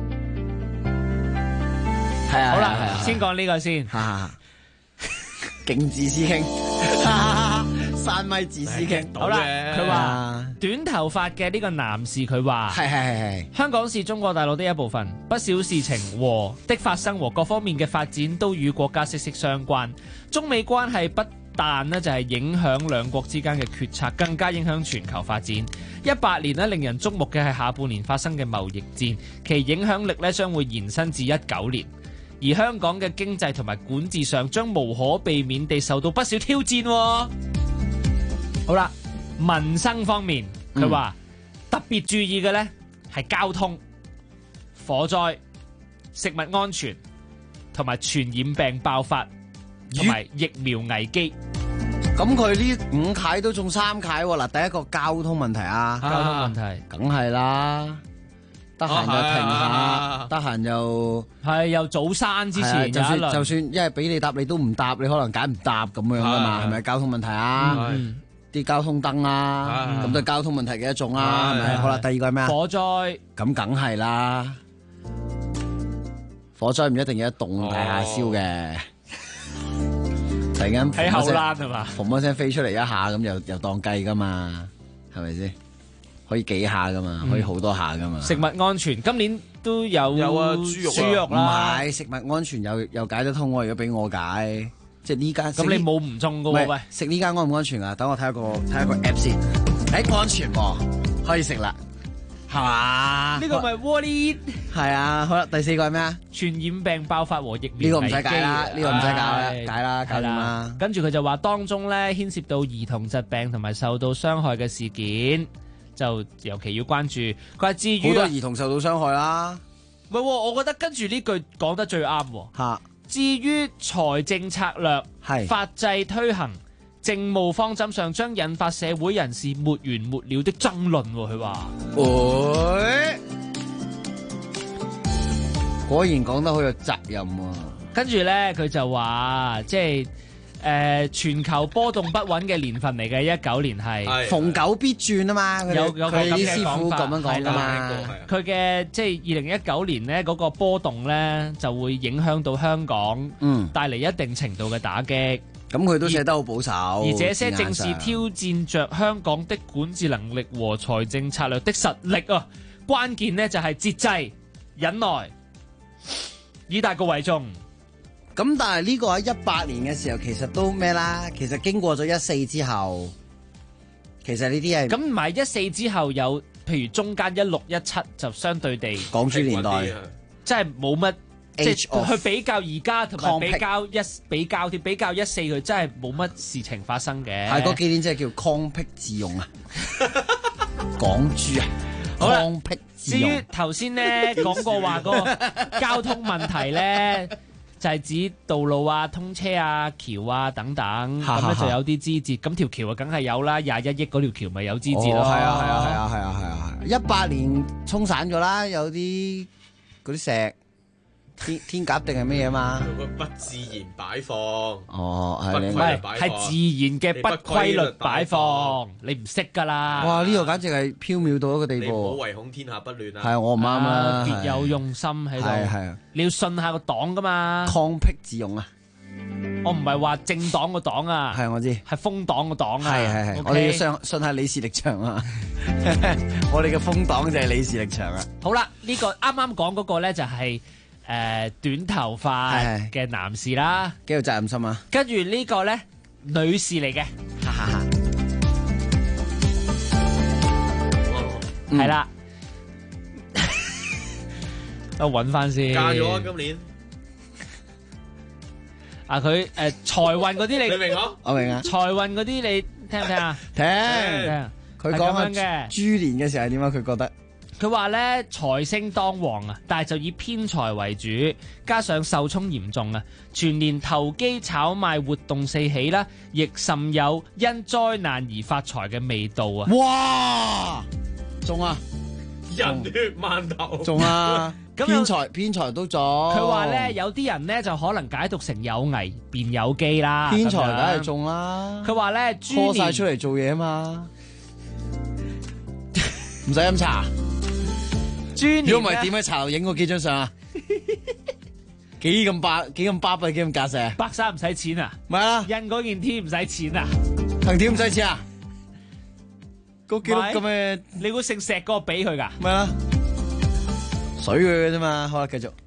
J: 係啊。
L: 好啦，先講呢個先。
J: 勁字師兄，山米字師兄。
L: 好啦，佢話短頭髮嘅呢個男士，佢話係香港是中國大陸的一部分，不少事情的發生和各方面嘅發展都與國家息息相關。中美關係不但呢就係影響兩國之間嘅決策，更加影響全球發展。18年呢令人矚目嘅係下半年發生嘅貿易戰，其影響力呢將會延伸至19年。而香港嘅經濟同埋管治上將無可避免地受到不少挑戰喎。好啦，民生方面，佢話特別注意嘅呢係交通、火災、食物安全同埋傳染病爆發同埋疫苗危機。
J: 咁佢呢5屆都中3屆喎。嗱，第一個交通問題啊，
L: 交通問題，
J: 梗係啦。得閒又停下，得閒又
L: 係又早山之前，
J: 就算一係俾你搭，你都唔搭，你可能揀唔搭咁樣噶嘛，係咪交通問題啊？啲交通燈啊，咁都係交通問題嘅一種啊，係咪？好啦，第二個係咩啊？
L: 火災，
J: 咁梗係啦，火災唔一定要一棟大廈燒嘅，突然間
L: 喺後欄係嘛，
J: 嘭一聲飛出嚟一下咁又當計噶嘛，係咪先？可以幾下噶嘛，可以好多下噶嘛。
L: 食物安全今年都有
M: 啊，豬肉
J: 啦。唔係食物安全又解得通喎，如果俾我解，即係呢間。
L: 咁你冇唔中噶喎？喂，
J: 食呢間安唔安全啊？等我睇下個 app 先。安全喎，可以食啦，係嘛？
L: 呢個咪窩哩。
J: 係啊，好啦，第4個係咩啊？
L: 傳染病爆發和疫苗危機。
J: 呢個唔使解啦，呢個唔使解啦，搞掂啦。
L: 跟住佢就話當中咧牽涉到兒童疾病同埋受到傷害嘅事件。就尤其要關注。佢話至於
J: 好多兒童受到傷害啦，
L: 唔係，我覺得跟住呢句講得最啱喎。
J: 嚇，
L: 至於財政策略、法制推行、政務方針上，將引發社會人士沒完沒了的爭論。佢話：
J: 果然講得好有責任喎。
L: 跟住咧，佢就話即係。全球波動不穩嘅年份嚟嘅19年係
J: 逢九必轉啊嘛，
L: 有個咁嘅
J: 師傅咁樣講噶嘛。
L: 佢嘅即係2019年咧嗰個波動咧就會影響到香港，帶嚟一定程度嘅打擊。
J: 咁佢都寫得好保守，
L: 而這些正是挑戰着香港的管治能力和財政策略的實力啊！關鍵呢就係節制、忍耐，以達個為重。
J: 咁但係呢個喺18年嘅時候，其實都咩啦？其實經過咗14之後，其實呢啲係
L: 咁唔係14之後有，譬如中間16、17就相對地
J: 港豬年代，
L: 即係冇乜，即係去比較而家同埋比較14，佢真係冇乜事情發生嘅。
J: 係嗰幾年即係叫抗辟自用啊，港豬啊，抗辟自用。
L: 至於頭先咧講過話個交通問題咧。就係指道路啊、通車啊、橋啊等等，咁咧就有啲枝節。咁條橋啊，梗係有啦，21億嗰條橋咪有枝節咯。
J: 係啊，18年沖散咗啦，有啲嗰啲石天鴿定係咩嘢嘛？
M: 個不自然擺放。
J: 哦，係
L: 唔係係自然嘅不規律擺放，你唔識㗎啦。
J: 哇！呢個簡直係飄渺到一個地步。
M: 你唔好唯恐天下不亂啊！
J: 係我唔啱啦，
L: 別有用心喺度。
J: 係
L: 你要信下個黨㗎嘛。
J: 抗辟自用啊！
L: 我唔係話政黨個黨啊，
J: 係我知，
L: 係封黨個黨啊。
J: 係，我哋要信下李氏力場啊！我哋嘅封黨就係李氏力場啊！
L: 好啦，呢個啱啱講嗰個咧就係。短頭髮嘅男士啦，
J: 幾有責任心啊！
L: 跟住呢個咧，女士嚟嘅，係啦， 我揾翻先。
M: 嫁咗啊今年。
L: 啊佢財運嗰啲你
M: 明啊？
J: 我明啊。
L: 財運嗰啲你聽唔聽啊？
J: 聽。佢講
L: 咁樣嘅
J: 豬年嘅時候係點啊？佢覺得
L: 佢話咧財星當旺啊，但係就以偏財為主，加上受沖嚴重啊，全年投機炒賣活動四起啦，亦甚有因災難而發財嘅味道啊！
J: 哇，中啊！
M: 人血饅頭
J: 中啊！偏財都中。
L: 佢話咧有啲人咧就可能解讀成有危變有機啦，
J: 偏財梗係中啦。
L: 佢話咧
J: 拖晒出嚟做嘢啊嘛，唔使飲茶。如果唔係點喺茶樓影過幾張相啊？幾咁巴閉，幾咁架勢啊？
L: 白衫唔使錢啊？
J: 咪啦，
L: 印嗰件 T 唔使錢啊？
J: 藤條唔使錢啊？嗰幾碌咁嘅，
L: 你估姓石嗰個俾佢㗎？
J: 咪啦，水佢嘅啫嘛。好啦，繼續。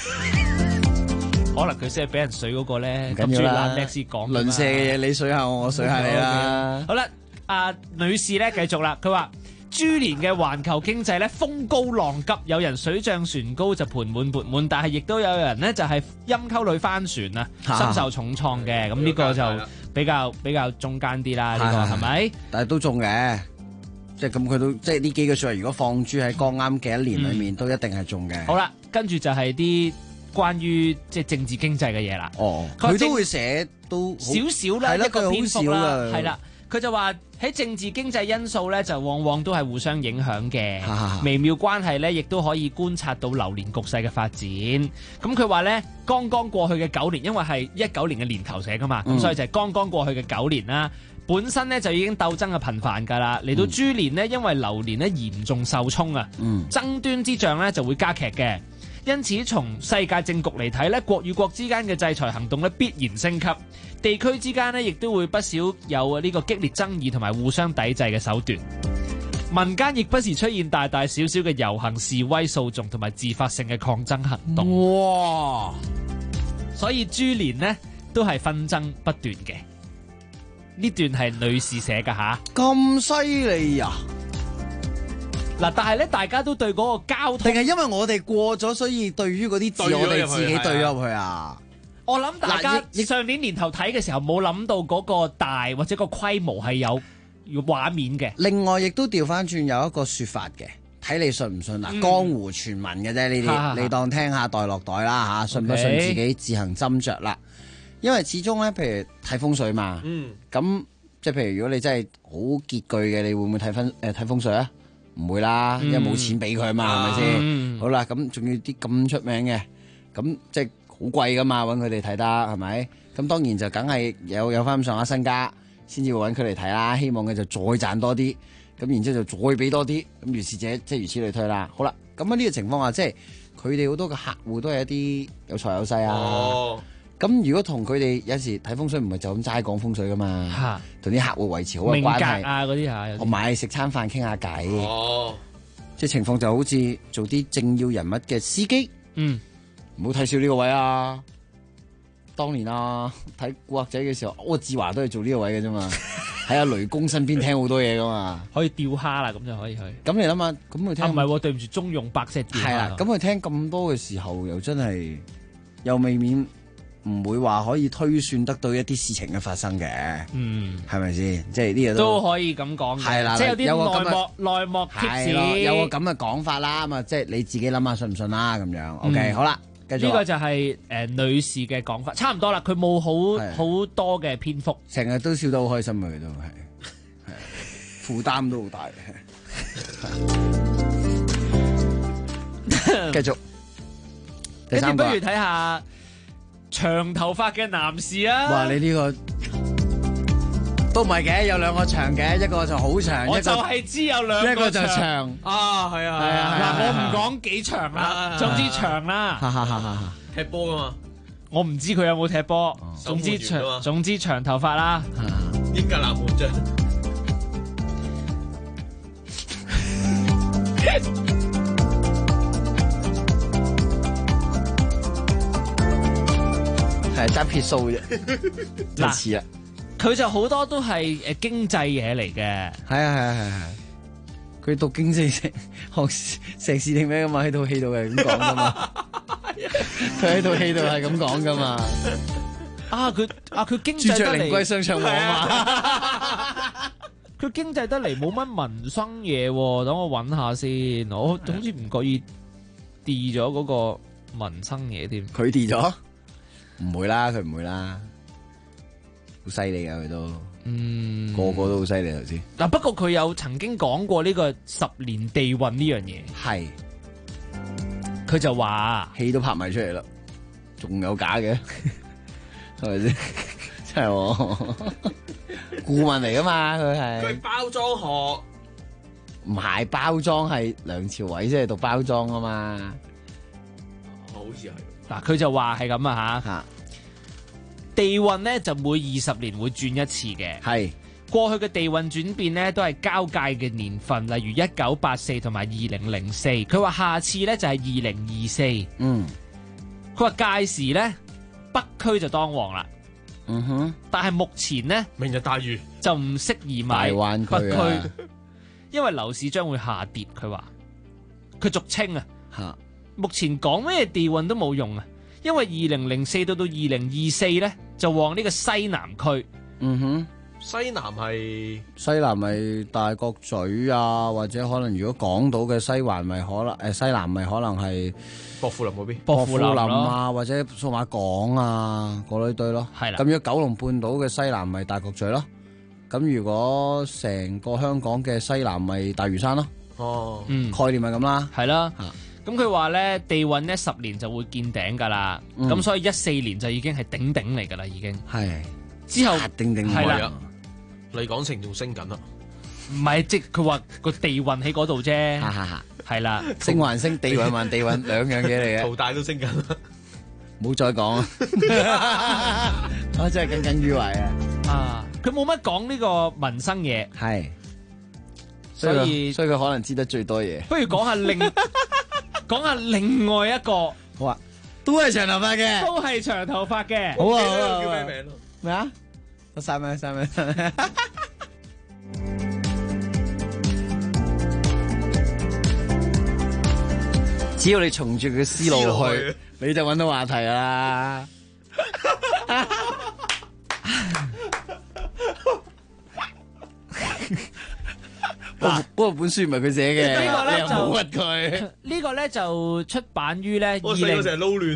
L: 可能佢先係俾人水嗰個咧，
J: 咁最
L: 懶叻先講。
J: 鄰舍嘅嘢，你水下我，我水下你啦。
L: 好啦，女士咧繼續啦，佢話。豬年嘅環球經濟咧風高浪急，有人水漲船高就盤滿缽滿，但係亦都有人咧就係陰溝裏翻船啊，深受重創嘅。咁呢個就比較中間啲啦，呢個係咪？
J: 但係都中嘅，即係咁佢都即係呢幾個數，如果放豬喺剛啱嘅一年裏面，都一定係中嘅。
L: 好啦，跟住就係啲關於即係政治經濟嘅嘢啦。
J: 哦，佢都會寫都
L: 少少啦，一個篇幅啦，係啦。佢就話喺政治經濟因素咧，就往往都係互相影響嘅微妙關係咧，亦都可以觀察到流年局勢嘅發展。咁佢話咧，剛剛過去嘅9年，因為係19年嘅年頭寫噶嘛，咁所以就係剛剛過去嘅9年啦。本身咧就已經鬥爭嘅頻繁㗎啦，嚟到豬年呢，因為流年咧嚴重受沖啊，爭端之象咧就會加劇嘅。因此，從世界政局嚟睇咧，國與國之間嘅制裁行動咧必然升級，地區之間咧亦都會不少有呢個激烈爭議同埋互相抵制嘅手段。民間亦不時出現大大小小嘅遊行示威、訴訟同埋自發性嘅抗爭行動。哇！所以豬年呢都係紛爭不斷嘅。呢段係女士寫㗎吓，
J: 咁犀利啊！
L: 嗱，但係咧，大家都對嗰個交通，
J: 定係因為我哋過咗，所以對於嗰啲字我哋自己對咗入去啊？
L: 我諗大家上年年頭睇嘅時候冇諗到嗰個大或者個規模係有畫面嘅。
J: 另外，亦都調翻轉有一個說法嘅，睇你信唔信嗱？江湖傳聞嘅啫，呢啲你當聽下袋落袋啦吓，信不信自己自行斟酌啦。因為始終咧，譬如睇風水嘛，咁即係譬如如果你真係好拮據嘅，你會唔會睇風水啊？唔會啦，因為冇錢俾佢嘛，係咪先？好啦，咁仲要啲咁出名嘅，咁即係好貴噶嘛，搵佢哋睇得係咪？咁當然就梗係有翻咁上下身家，先至會搵佢嚟睇啦。希望佢就再賺多啲，咁然之後就再俾多啲，咁如是者即係如此類推啦。好啦，咁喺呢個情況下，即係佢哋好多嘅客戶都係一啲有財有勢啊。咁如果同佢哋有時睇風水唔係就咁齋講風水噶嘛，同啲客戶維持好嘅關係
L: 啊嗰啲嚇，
J: 我買食餐飯傾下偈，即係情況就好似做啲政要人物嘅司機，唔好睇少呢個位啊！當年啊睇古惑仔嘅時候，柯志華都係做呢個位嘅啫嘛，喺阿雷公身邊聽好多嘢噶嘛，
L: 可以釣蝦啦，咁就可以去。
J: 咁你諗下，咁佢聽
L: 唔係對唔住中用白石釣蝦。
J: 係啦，咁佢聽咁多嘅時候，又真係又未免。唔會話可以推算得到一啲事情嘅發生嘅，係咪先？即係呢個
L: 都可以咁講嘅，係啦，即係有啲內幕貼士，
J: 有個咁嘅講法啦。咁啊，即係你自己諗下信唔信啦，咁樣。OK，好啦，繼續。
L: 呢個就係女士嘅講法，差唔多啦。佢冇好多嘅篇幅，
J: 成日都笑得好開心，佢都係負擔都好大。繼續，
L: 跟住不如睇下。長頭髮嘅男士啊！
J: 哇，你呢個都唔係嘅，有兩個長嘅，一個就好長，
L: 我就係知有兩個，
J: 一個就長
L: 啊，係啊，嗱，我唔講幾長啦，總之長啦。
M: 踢波噶嘛？
L: 我唔知佢有冇踢波，總之長頭髮啦。
M: 英格蘭門將。
J: 係揸撇數啫，嗱似啦，
L: 佢就好多都係經濟嘢嚟嘅，
J: 係啊， 佢讀經濟學碩士定咩噶嘛？喺套戲度係咁講噶嘛？佢喺套戲度係咁講噶嘛？
L: 佢經濟得嚟，
J: 朱雀靈歸商場網嘛？
L: 佢經濟得嚟冇乜民生嘢喎，等我揾下先。我好似唔覺意跌咗嗰個民生嘢添。
J: 佢跌咗？唔會啦，佢唔會啦，好犀利噶佢都，個個都好犀利頭先。
L: 嗱，不過佢有曾經講過呢個10年地運呢樣嘢，
J: 係
L: 佢就話
J: 戲都拍埋出嚟啦，仲有假嘅，係咪先？真係顧問嚟噶嘛，佢係
M: 包裝學，
J: 唔係包裝，係梁朝偉先係讀包裝啊嘛，
M: 好似係。
L: 嗱，佢就話係咁啊吓，地運咧就每20年會轉一次嘅，
J: 係
L: 過去嘅地運轉變咧都係交界嘅年份，例如1984同埋2004。佢話下次咧就係2024，佢話屆時咧北區就當旺啦，但係目前咧
M: 明日大嶼
L: 就唔適宜買北區，因為樓市將會下跌。佢話佢俗稱啊。目前講咩地運都冇用啊，因為2004到2024咧就旺呢個西南區。
M: 西南
J: 係大角咀啊，或者可能如果港島嘅西環咪可能西南咪可能係
M: 薄扶林嗰邊，
J: 薄扶林啊，或者數碼港啊嗰類堆咯。
L: 係啦，
J: 咁如果九龍半島嘅西南咪大角咀咯，咁如果成個香港嘅西南咪大嶼山咯。概念係咁啦，
L: 係啦。咁佢話咧地運咧10年就會見頂噶啦，咁所以14年就已經係頂嚟噶啦，已經
J: 係
L: 之後
J: 頂
L: 係啦。
M: 李港城仲升緊啦，
L: 唔係即佢話個地運喺嗰度啫，係啦，
J: 升還升，地運還地運，兩樣嘢嚟嘅。
M: 淘大都升緊啦，
J: 唔好再講啊！我真係耿耿於懷啊！
L: 佢冇乜講呢個民生嘢，
J: 係，
L: 所以
J: 佢可能知得最多嘢。
L: 不如講下另外一個，
J: 好啊，都係長頭髮嘅，
L: 都係長頭髮嘅，
J: 好啊，
M: 叫咩名咯？
J: 咩啊？三蚊。只要你從住佢思路去，你就揾到話題啦。嗰本書唔係佢寫嘅，
L: 呢個咧就
J: 冇屈佢。
L: 呢個咧就出版於咧
M: 我成日撈亂。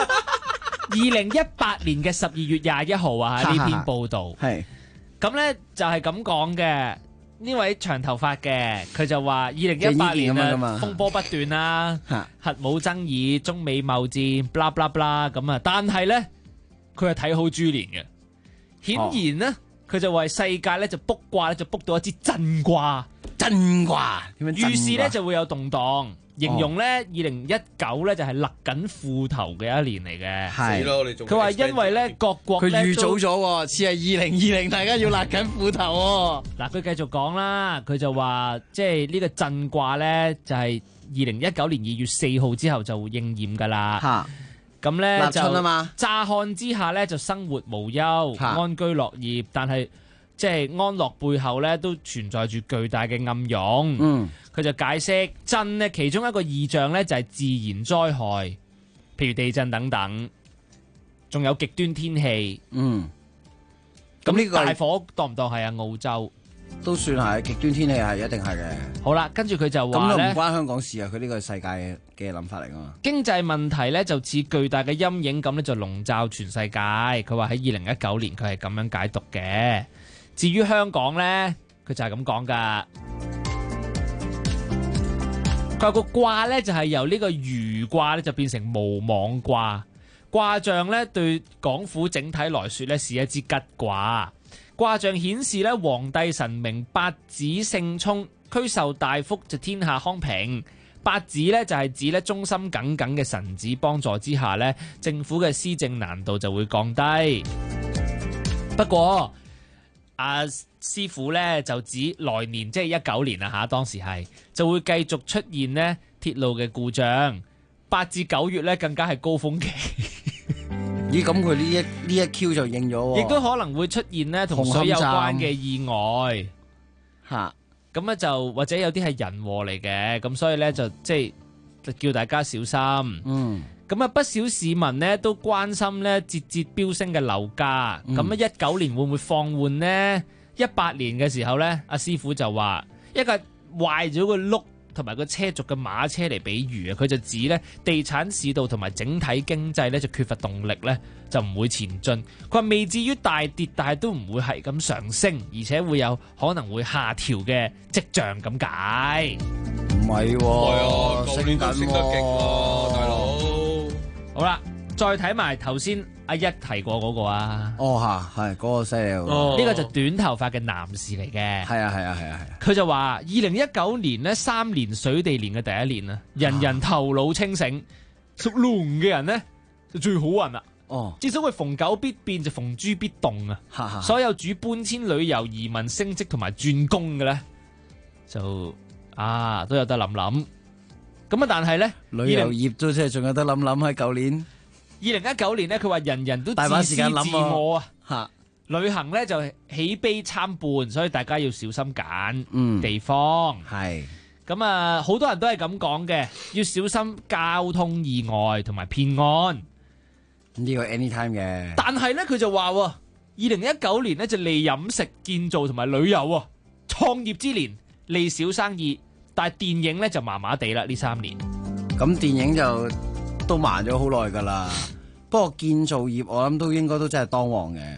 L: 2018年嘅12月21號啊，呢篇報道
J: 係
L: 咁咧就係咁講嘅。呢位長頭髮嘅佢就話2018年啊風波不斷啦，核武爭議、中美貿戰，blah blah blah咁啊。但係咧佢係睇好豬年嘅，顯然咧佢就為世界咧就卜卦咧就卜到一支震卦，於是咧就會有動盪。形容咧2019咧就係勒緊褲頭嘅一年嚟嘅，
J: 係
M: 咯，你仲
L: 佢話因為咧各國
J: 佢預早咗，似係2020，大家要勒緊褲頭。
L: 嗱，佢繼續講啦，佢就話即係呢個震卦咧就係2019年2月4號之後就會應驗噶啦。咁咧就乍看之下咧就生活無憂，安居樂業，但係即係安樂背後咧都存在住巨大嘅暗湧。佢就解釋震咧其中一個異象咧就係自然災害，譬如地震等等，仲有極端天氣。咁呢個大火當唔當係啊？澳洲
J: 都算係極端天氣，係一定係嘅。
L: 好啦，跟住佢就話咧，
J: 咁唔關香港事啊！佢呢個係世界嘅諗法嚟噶嘛。經
L: 濟問題咧就似巨大嘅陰影咁咧，就籠罩全世界。佢話喺2019年佢係咁樣解讀嘅。至於香港咧，佢就係咁講噶。佢個卦咧就係由呢個豫卦咧就變成無妄卦。卦象咧對港府整體來說咧是一支吉卦。卦象顯示咧皇帝神明八子勝沖，驅壽大福，就天下康平。八子咧就係指咧忠心耿耿嘅臣子幫助之下咧，政府嘅施政難度就會降低。不過師傅咧就指來年即係19年啦嚇，當時係就會繼續出現呢鐵路嘅故障，8至9月咧更加係高峰期。
J: 咦？咁佢呢一 Q 就應咗喎，
L: 亦都可能會出現呢同水有關嘅意外。
J: 嚇，
L: 咁咧就或者有啲係人禍嚟嘅，咁所以咧就即係叫大家小心。咁啊，不少市民呢都關心咧節節飆升嘅樓價。咁啊，19年會唔會放緩呢？18年嘅時候咧，阿師傅就話一個壞咗個轆同埋個車軸嘅馬車嚟比喻啊，佢就指咧地產市道同埋整體經濟咧就缺乏動力咧，就唔會前進。佢話未至於大跌，但係都唔會係咁上升，而且會有可能會下調嘅跡象咁解。
J: 唔係喎，升緊喎，
M: 大佬。
L: 好啦，再睇埋頭先阿一提過嗰個啊。
J: 係嗰個犀利。
L: 呢個就短頭髮嘅男士嚟嘅。
J: 係啊。
L: 佢就話2019年呢3年水地年嘅第一年啊，人人頭腦清醒，屬龍嘅人呢就最好運啦。至少佢逢九必變就逢豬必動啊。所有主搬遷、旅遊、移民、升職同埋轉工嘅咧，就都有得諗諗。咁啊，但係咧
J: 旅遊業都即係仲有得諗諗喺舊年。
L: 2019年咧，佢話人人都
J: 大把時間諗
L: 自我啊。旅行咧就喜悲參半，所以大家要小心揀地方。
J: 係
L: 咁啊，好多人都係咁講嘅，要小心交通意外同埋騙案。
J: 呢個 anytime 嘅。
L: 但係咧，佢就話2019年咧就利飲食、建造同埋旅遊創業之年，利小生意。但係電影咧就麻麻地啦，呢3年。
J: 咁電影就都慢咗好耐噶啦。不過建造業我諗都應該都真係當旺嘅，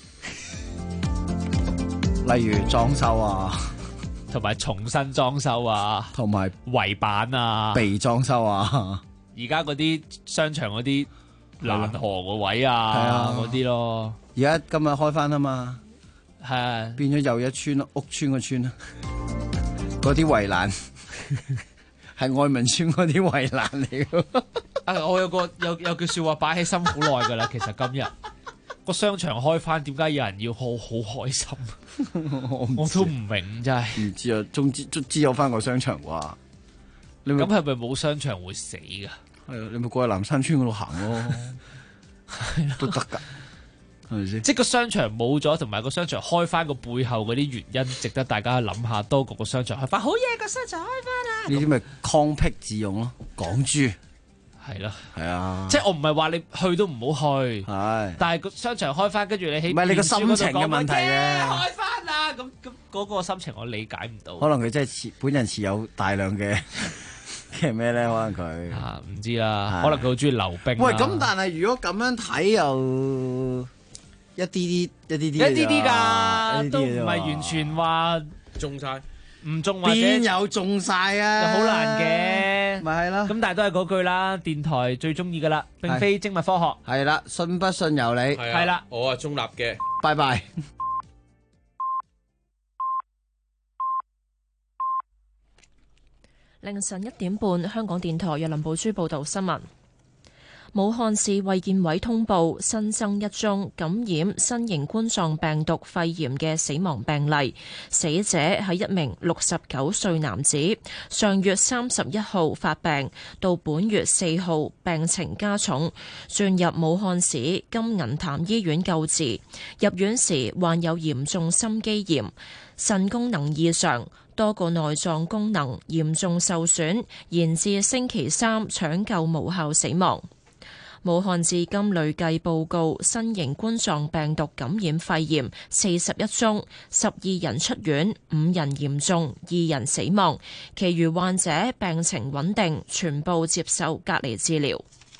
J: 例如裝修啊，
L: 同埋重新裝修啊，
J: 同埋
L: 圍板啊，
J: 被裝修啊。
L: 而家嗰啲商場嗰啲欄河個位啊，嗰啲咯。
J: 而家今日開翻啊嘛，
L: 係
J: 變咗又一村屋村個村啦。嗰啲圍欄係愛民村嗰啲圍欄嚟嘅。
L: 我有句說話擺喺心好耐噶啦。其實今日個商場開翻，點解有人要好開心？我都唔明真係。
J: 唔知啊，總之有翻個商場啩。
L: 咁係咪冇商場會死噶？
J: 係啊，你咪過去南山村嗰度行咯，都得噶。係咪先？
L: 即係個商場冇咗，同埋個商場開翻個背後嗰啲原因，值得大家去諗下。多過個商場開翻，好嘢，個商場開翻啦！
J: 呢啲咪抗僻自用咯，港豬
L: 係咯，
J: 係啊。
L: 即係我唔係話你去都唔好去，
J: 係。
L: 但係個商場開翻，跟住你起，
J: 唔係你個心情嘅問題嘅。
L: 開翻啦，咁嗰個心情我理解唔到。
J: 可能佢真係本人持有大量嘅咩咧？可能佢
L: 唔知啦，可能佢好中意溜冰。
J: 喂，咁但係如果咁樣睇又？一啲啲㗎，
L: 都唔係完全話
M: 中晒，
L: 唔中或者
J: 邊有中晒啊？
L: 好難嘅，
J: 咪係咯。
L: 咁但係都係嗰句啦，電台最中意㗎啦，並非精密科學。
J: 係啦，信不信由你。
L: 係啦，
M: 我係中立嘅。
J: 拜拜。
A: 凌晨1點半，香港電台若林寶珠報道新聞。武漢市衛健委通報新增一宗感染新型冠狀病毒肺炎嘅死亡病例，死者係一名69歲男子，上月31號發病，到本月4號病情加重，轉入武漢市金銀潭醫院救治，入院時患有嚴重心肌炎、腎功能異常，多個內臟功能嚴重受損，延至星期3搶救無效死亡。武漢至今累計報告新型冠狀病毒感染肺炎41宗，12人出院，5人嚴重，2人死亡，其餘患者病情穩定，全部接受隔離治療。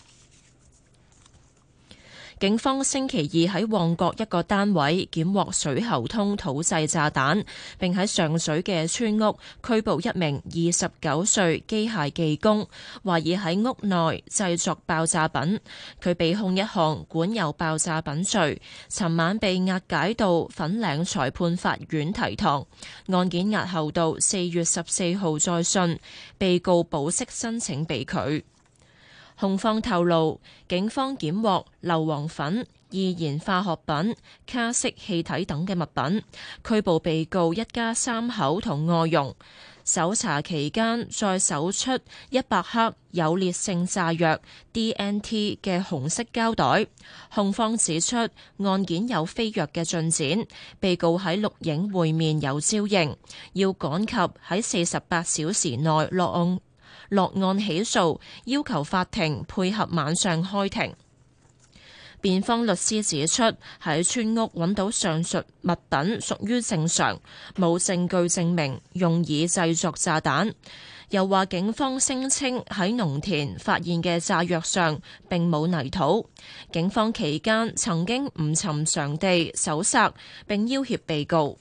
A: 警方星期二喺旺角一個單位檢獲水喉通土製炸彈，並喺上水嘅村屋拘捕一名29歲機械技工，懷疑喺屋內製作爆炸品。佢被控一項管有爆炸品罪，尋晚被押解到粉嶺裁判法院提堂，案件押後到4月14號再訊，被告保釋申請被拒。控方透露，警方檢獲硫磺粉、易燃化學品、卡式氣體等嘅物品，拘捕被告一家3口同外傭。 搜查期間再搜出100克有烈性炸藥 DNT 嘅紅色膠袋。控方指出案件有飛躍嘅進展，被告喺錄影會面有招認，要趕及喺48小時內落案起訴，要求法庭配合晚上開庭。辯方律師指出，喺村屋揾到上述物品屬於正常，冇證據證明用以製作炸彈。又話警方聲稱喺農田發現嘅炸藥上並冇泥土。警方期間曾經唔尋常地搜查並要挾被告。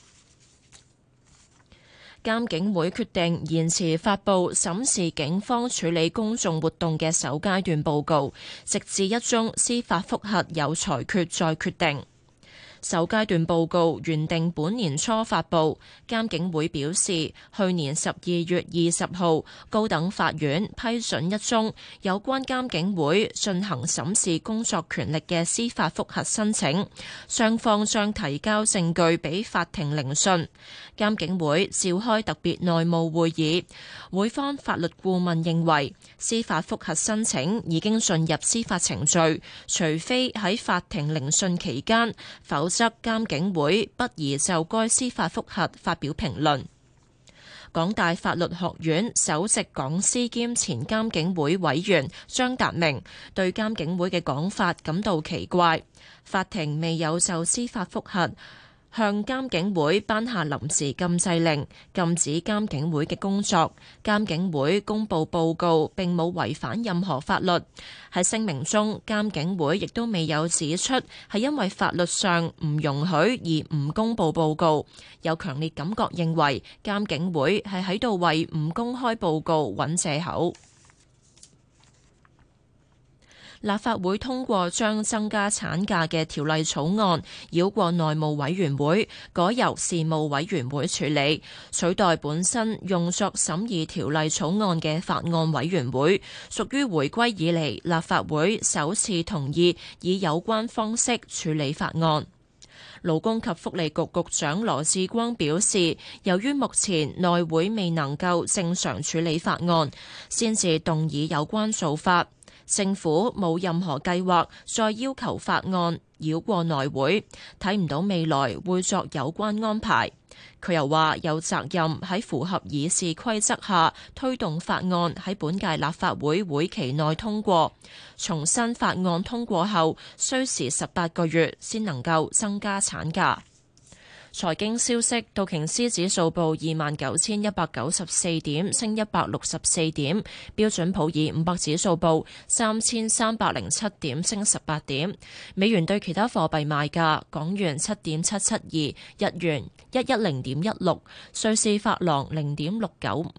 A: 監警會決定延遲發布審視警方處理公眾活動嘅首階段報告，直至一宗司法覆核有裁決再決定。首階段報告原定本年初發布，監警會表示，去年12月20號，高等法院批准一宗有關監警會進行審視工作權力嘅司法覆核申請，雙方將提交證據俾法庭聆訊。監警會召開特別內務會議，會方法律顧問認為司法覆核申請已經進入司法程序，除非喺法庭聆訊期間，否則監警會不宜就該司法覆核發表評論。港大法律學院首席講師兼前監警會委員張達明對監警會嘅講法感到奇怪，法庭未有就司法覆核向監警會頒下臨時禁制令，禁止監警會嘅工作。監警會公佈報告並冇違反任何法律。喺聲明中，監警會亦都未有指出係因為法律上唔容許而唔公佈報告。有強烈感覺認為監警會係喺度為唔公開報告揾藉口。立法會通過將增加產假嘅條例草案繞過內務委員會，改由事務委員會處理，取代本身用作審議條例草案嘅法案委員會，屬於回歸以嚟立法會首次同意以有關方式處理法案。勞工及福利局局長羅致光表示，由於目前內會未能夠正常處理法案，先至動議有關做法。政府冇任何計劃再要求法案繞過內會，睇唔到未來會作有關安排。佢又話有責任喺符合議事規則下推動法案喺本屆立法會會期內通過。重申法案通過後需時18個月先能夠增加產假。財經消息，道瓊斯指數報29,194點，升164點；標準普爾500指數報3,307點，升18點。美元對其他貨幣賣價：港元7.772，日元110.16，瑞士法郎0.965，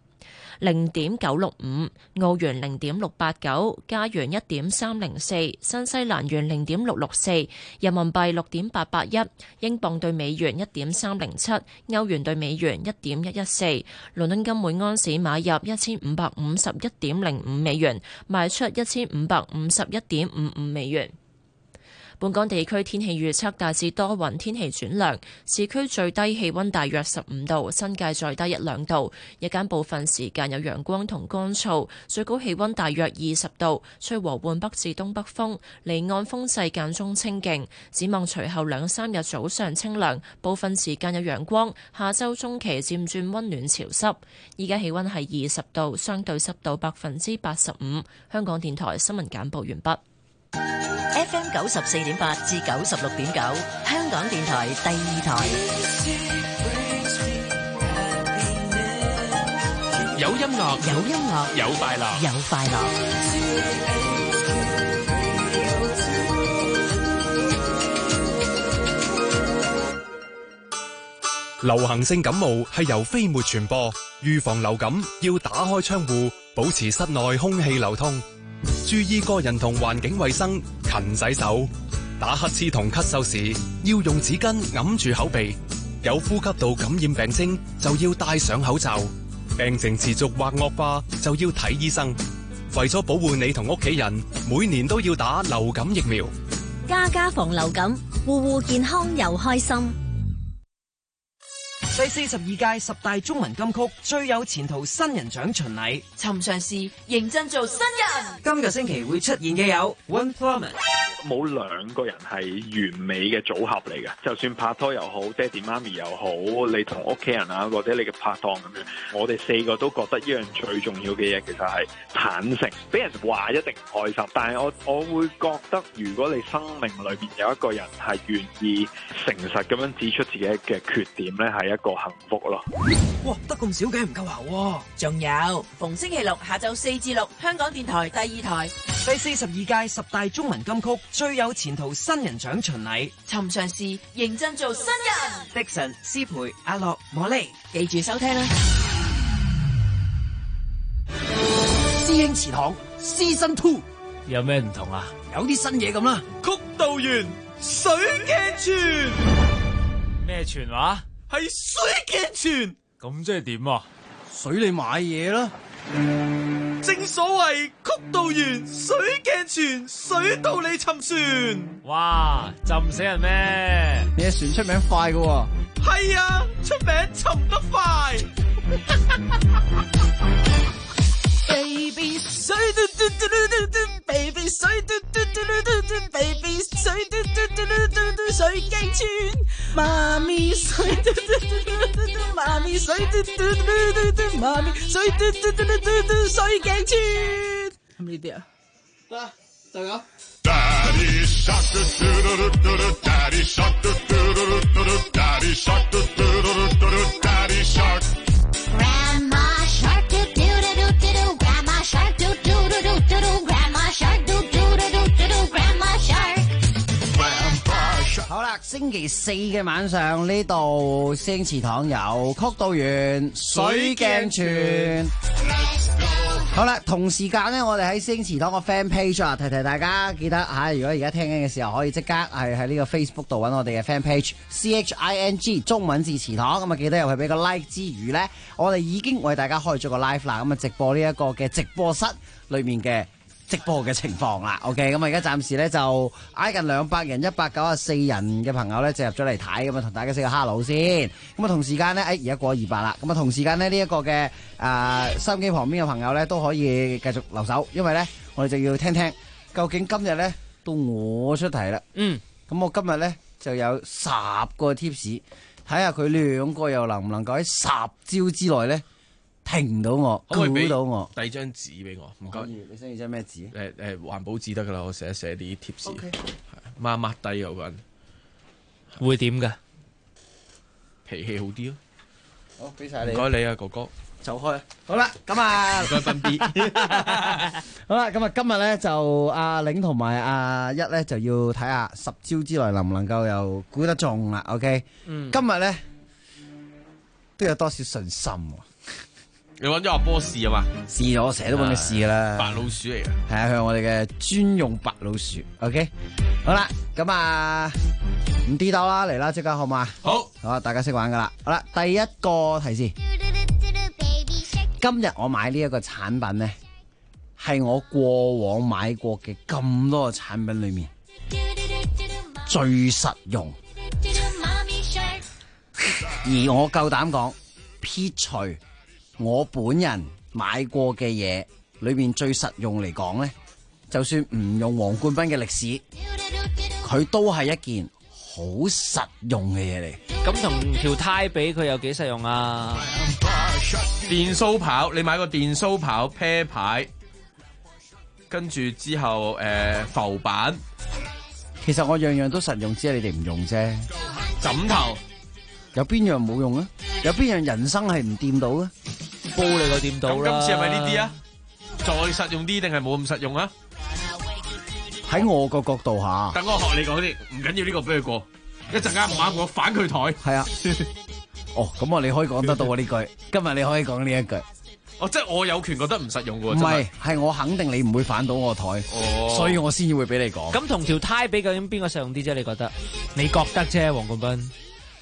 A: 澳元0.689，加元1.304，新西蘭元0.664，人民幣6.881，英鎊對美元1.307，歐元對美元1.114。倫敦金每安士買入1551.05美元，賣出1551.55美元。本港地區天氣預測大致多雲，天氣轉涼，市區最低氣溫大約15度，新界再低1-2度。日間部分時間有陽光同乾燥，最高氣溫大約20度，吹和緩北至東北風，離岸風勢間中清勁。展望隨後2-3日早上清涼，部分時間有陽光，下週中期漸轉溫暖潮濕。依家氣溫係20度，相對濕度85%。香港電台新聞簡報完畢。
I: FM 94.8至96.9，香港電台第2台。
G: 有音樂，
I: 有音樂，
G: 有快樂，
I: 有快樂。
K: 流行性感冒係由飛沫傳播，預防流感要打開窗戶，保持室內空氣流通。注意個人同環境衛生，勤洗手。打乞嗤同咳嗽時要用紙巾揞住口鼻。有呼吸道感染病徵就要戴上口罩。病情持續或惡化就要睇醫生。為咗保護你同屋企人，每年都要打流感疫苗。
O: 家家防流感，戶戶健康又開心。
P: 第42屆10大中文金曲最有前途新人獎巡禮，
V: 尋常事認真做新人。
P: 今個星期會出現嘅有 One Plummet。
O: 冇兩個人係完美嘅組合嚟嘅，就算拍拖又好，爹哋媽咪又好，你同屋企人啊，或者你嘅拍檔咁樣，我哋4個都覺得一樣最重要嘅嘢，其實係坦誠。俾人話一定唔開心，但係我會覺得，如果你生命裏邊有一個人係願意誠實咁樣指出自己嘅缺點咧，係一個幸福咯。
P: 哇，得咁少嘅唔夠喉喎！
V: 仲有逢星期六下晝4至6，香港電台第2台
P: 第42屆10大中文金曲最有前途新人獎巡禮，
V: 尋常事認真做新人。
P: Dixon、思培、阿樂、莫莉，
V: 記住收聽啦！
J: 師兄祠堂 Season 2
L: 有咩唔同啊？
J: 有啲新嘢咁啦。
M: 曲道園水鏡泉
L: 咩泉話？
M: 係水鏡泉，
L: 咁即係點啊？
J: 水你買嘢啦。
M: 正所謂曲道園水鏡泉，水到你沉船。
L: 哇，浸唔死人咩？
J: 你嘅船出名快㗎喎。
M: 係啊，出名沉得快。Baby 水嘟嘟嘟嘟嘟 ，Baby 水嘟嘟嘟嘟嘟 ，Baby 水嘟嘟嘟嘟嘟水鏡泉，媽咪水嘟嘟嘟嘟嘟，媽咪水嘟嘟嘟嘟嘟，媽咪水嘟嘟嘟嘟嘟水鏡泉，係咪呢啲啊？得，就咁。Daddy shark do do do do do, Daddy shark do do do do do, Daddy shark do do do do do, Daddy shark.
T: Grandma shark do do do do do do, Grandma shark do do do do do do, Grandma shark do do do do do do, Grandma shark.
J: 好啦，星期4嘅晚上呢度師兄祠堂有曲道園水鏡泉。好啦，同時間咧，我哋喺師兄祠堂個 fan page 啊，提提大家記得吓，如果而家聽緊嘅時候，可以即刻係喺呢個 Facebook 度揾我哋嘅 fan page CHING 中文字祠堂，咁啊記得入去俾個 like 之餘咧，我哋已經為大家開咗個 live 啦，咁啊直播呢一個嘅直播室裏面嘅直播嘅情況啦 ，OK， 咁啊而家暫時咧就挨近200人，194人嘅朋友咧就入咗嚟睇，咁啊同大家 say 個 hello 先，咁啊同時間咧，而家過200啦，咁啊同時間咧呢一個嘅收音機旁邊嘅朋友咧都可以繼續留守，因為咧我哋就要聽聽究竟今日咧到我出題啦，咁我今日咧就有10個 tips， 睇下佢2個又能唔能夠喺10招之內咧停到我，估到我。
M: 遞張紙俾我，唔該。
J: 你想要張咩紙？
M: 環保紙得噶啦，我寫一寫啲 tips，抹低嗰個人
L: 會點噶？
M: 脾氣好啲咯。
J: 好，俾晒你。
M: 唔該你啊，哥哥。
J: 走開。好啦，咁啊，
M: 唔該分 B。
J: 好啦，咁啊，今日咧就阿玲同埋阿一咧就要睇下10招之內能唔能夠又估得中啦。OK，今日咧都有多少信心。
M: 你揾咗阿波試啊嘛？
J: 試咗，我成日都揾佢試噶啦。
M: 白老鼠嚟嘅，
J: 係啊，佢係我哋嘅專用白老鼠。OK， 好啦，咁啊唔跌到啦，嚟啦，即刻好嘛？
M: 好，
J: 好啊，大家識玩噶啦。好啦，第一個提示，今日我買呢一個產品咧，係我過往買過嘅咁多個產品裏面最實用，而我夠膽講，撇除我本人買過嘅嘢裏面最實用嚟講咧，就算唔用黃冠斌嘅歷史，佢都係一件好實用嘅嘢嚟。
L: 咁同條呔比，佢有幾實用啊？
M: 電鬚刨，你買個電鬚刨啤牌，跟住之後浮板。
J: 其實我樣樣都實用，只係你哋唔用啫。
M: 枕頭
J: 有邊樣冇用啊？有邊樣人生係唔掂到啊？
L: 煲你個掂到啦！
M: 咁今次係咪呢啲啊？再實用啲定係冇咁實用啊？
J: 喺我個角度下，
M: 等我學你講啲，唔緊要呢個俾佢過，一陣間唔啱我反佢台。
J: 係啊。哦，咁啊，你可以講得到啊呢句。今日你可以講呢一句。
M: 哦，即係我有權覺得唔實用嘅喎。
J: 唔係，係我肯定你唔會反到我台，所以我先至會俾你講。
L: 咁同條呔比，究竟邊個實用啲啫？你覺得？你覺得啫，黃冠斌。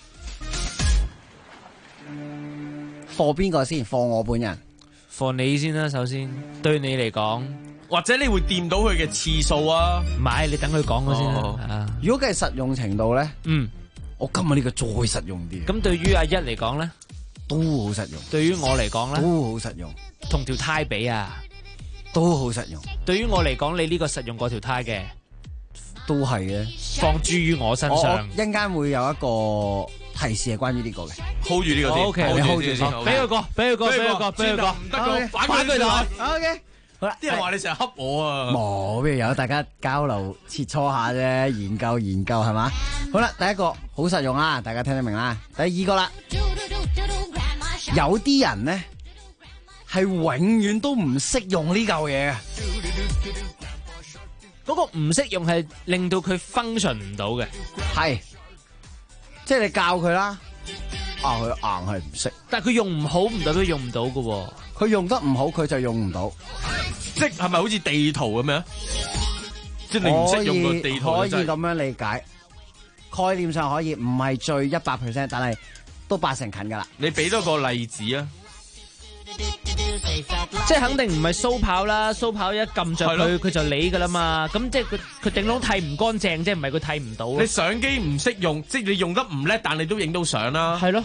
J: 貨邊個先？貨我本人，
L: 貨你先啦。首先，對你嚟講，
M: 或者你會掂到佢嘅次數啊？
L: 唔係，你等佢講咗先啦。
J: 如果計實用程度咧， 我今日呢個再實用啲。
L: 咁對於阿一嚟講咧，
J: 都好實用。
L: 對於我嚟講咧，
J: 都好實用。
L: 同條呔比啊，
J: 都好實用。
L: 對於我嚟講，你呢個實用過條呔嘅，
J: 都係嘅。
L: 放諸於我身上。
J: 一陣間會有一個提示係關於呢個嘅
M: ，hold 住呢個先
L: ，OK，hold 住先，俾佢過，俾佢過，
M: 唔得個反佢台
J: ，OK。好啦，
M: 啲人話你成日恰我啊！
J: 冇，不如有大家交流切磋下啫，研究係嘛？好啦，第一個好實用啦，大家聽得明啦。第二個啦，有啲人咧係永遠都唔識用呢嚿嘢嘅。
L: 嗰個唔識用係令到佢 function 唔到嘅，
J: 係，即係你教佢啦，佢硬係唔識。
L: 但係佢用唔好唔代表用唔到嘅喎，
J: 佢用得唔好佢就用唔到。
M: 即係咪好似地圖咁樣？即係你唔識用個地圖，
J: 可以咁樣理解。概念上可以，唔係最100%，但係都80%近㗎啦。
M: 你俾多個例子啊！
L: 即係肯定唔係蘇跑啦，蘇跑一撳着佢就理㗎啦嘛。咁即係佢頂籠剃唔乾淨，即係唔係佢剃唔到。
M: 你相機唔識用，即係你用得唔叻，但你都影到相啦。
L: 係咯。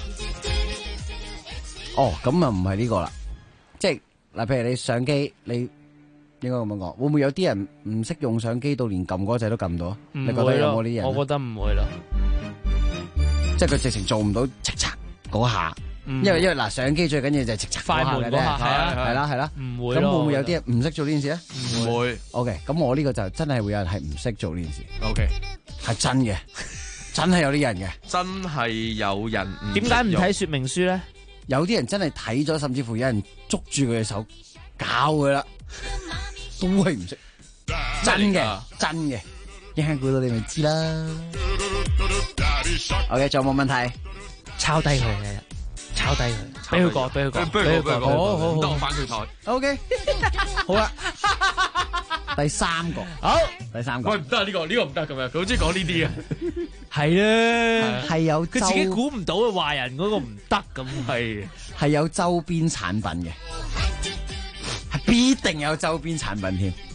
J: 哦，咁啊唔係呢個啦。即係嗱，譬如你相機你。應該咁樣講，會唔會有啲人唔識用相機到連撳嗰掣都撳唔到啊？你覺得有冇呢啲人？
L: 我覺得唔會咯，
J: 即係佢直情做唔到叱咤嗰下，因為嗱相機最緊要就係叱咤
L: 快門嗰下，
J: 係啦，
L: 唔會。
J: 咁會唔會有啲人唔識做呢件事咧？
M: 唔會。
J: OK，咁我呢個就真係會有人係唔識做呢件事。
M: OK，
J: 係真嘅，真係有啲人嘅，
M: 真係有人。
L: 點解唔睇說明書咧？
J: 有啲人真係睇咗，甚至乎有人捉住佢嘅手教佢啦。都係唔識，真嘅，一陣估到你咪知啦。OK， 仲有冇問題？
L: 抄低佢嘅，抄低佢，俾佢過，俾佢過，
M: 俾佢過，
L: 好，
M: 得我反佢台。
J: OK， 好啦，第三個，
L: 好，
J: 第三個，
M: 喂唔得呢個唔得咁樣，佢好中意講呢啲啊。
L: 係啦，
J: 係有
L: 佢自己估唔到嘅壞人嗰個唔得咁，
J: 係有周邊產品嘅。必定有周邊產品添，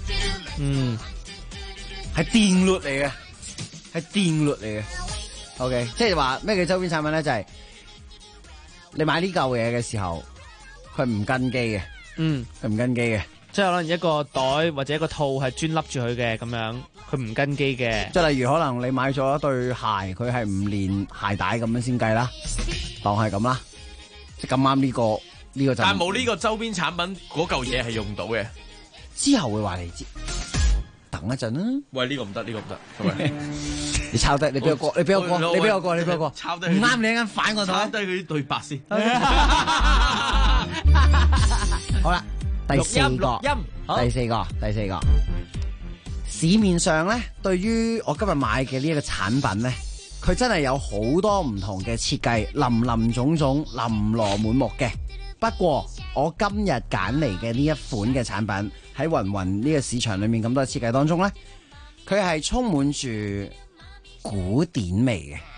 J: 係電律嚟嘅，OK， 即係話咩叫周邊產品咧？就係你買呢嚿嘢嘅時候，佢唔跟機嘅，佢唔跟機嘅，
L: 即係可能一個袋或者一個套係專笠住佢嘅咁樣，佢唔跟機嘅。
J: 即係例如可能你買咗一對鞋，佢係唔連鞋帶咁樣先計啦，當係咁啦，即係咁啱呢個。
M: 但係冇呢個周邊產品嗰嚿嘢係用到嘅，
J: 之後會話你知，等一陣啦。
M: 喂，呢個唔得，
J: 你抄低，你俾我過，你俾我過，
M: 抄低
J: 唔啱你一陣反我台，
M: 抄低佢啲對白先。
J: 好啦，第四個，市面上咧，對於我今日買嘅呢一個產品咧，佢真係有好多唔同嘅設計，林林總總，琳琅滿目嘅。不過我今日揀嚟嘅呢一款嘅產品喺雲雲呢個市場裏面咁多設計當中咧，佢係充滿住古典味嘅。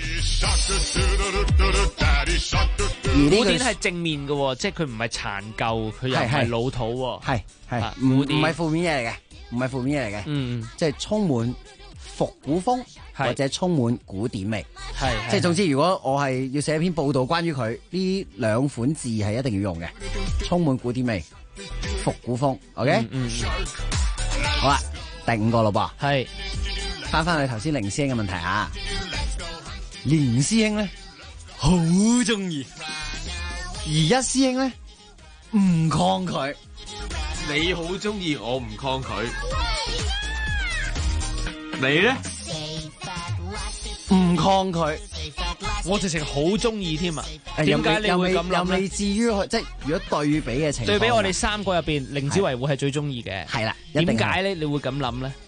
L: 古典係正面嘅，即係佢唔係殘舊，佢又唔係老土，
J: 係唔係負面嘢嚟嘅，唔係負面嘢嚟嘅，即係充滿復古風或者充滿古典味，即係總之，如果我係要寫一篇報道關於佢呢兩款字係一定要用嘅，充滿古典味、復古風 ，OK？好啦，第五個咯噃，
L: 係
J: 翻去頭先凌師兄嘅問題啊，凌師兄咧好中意，而一師兄咧唔抗拒，
M: 你好中意，我唔抗拒。你咧
J: 唔抗拒，
L: 我直情好中意添啊！點解你會咁諗咧？
J: 又未至於即係如果對比嘅情況，
L: 對比我哋三個入邊，凌子維會係最中意嘅。
J: 係啦，
L: 點解咧？你會咁諗咧？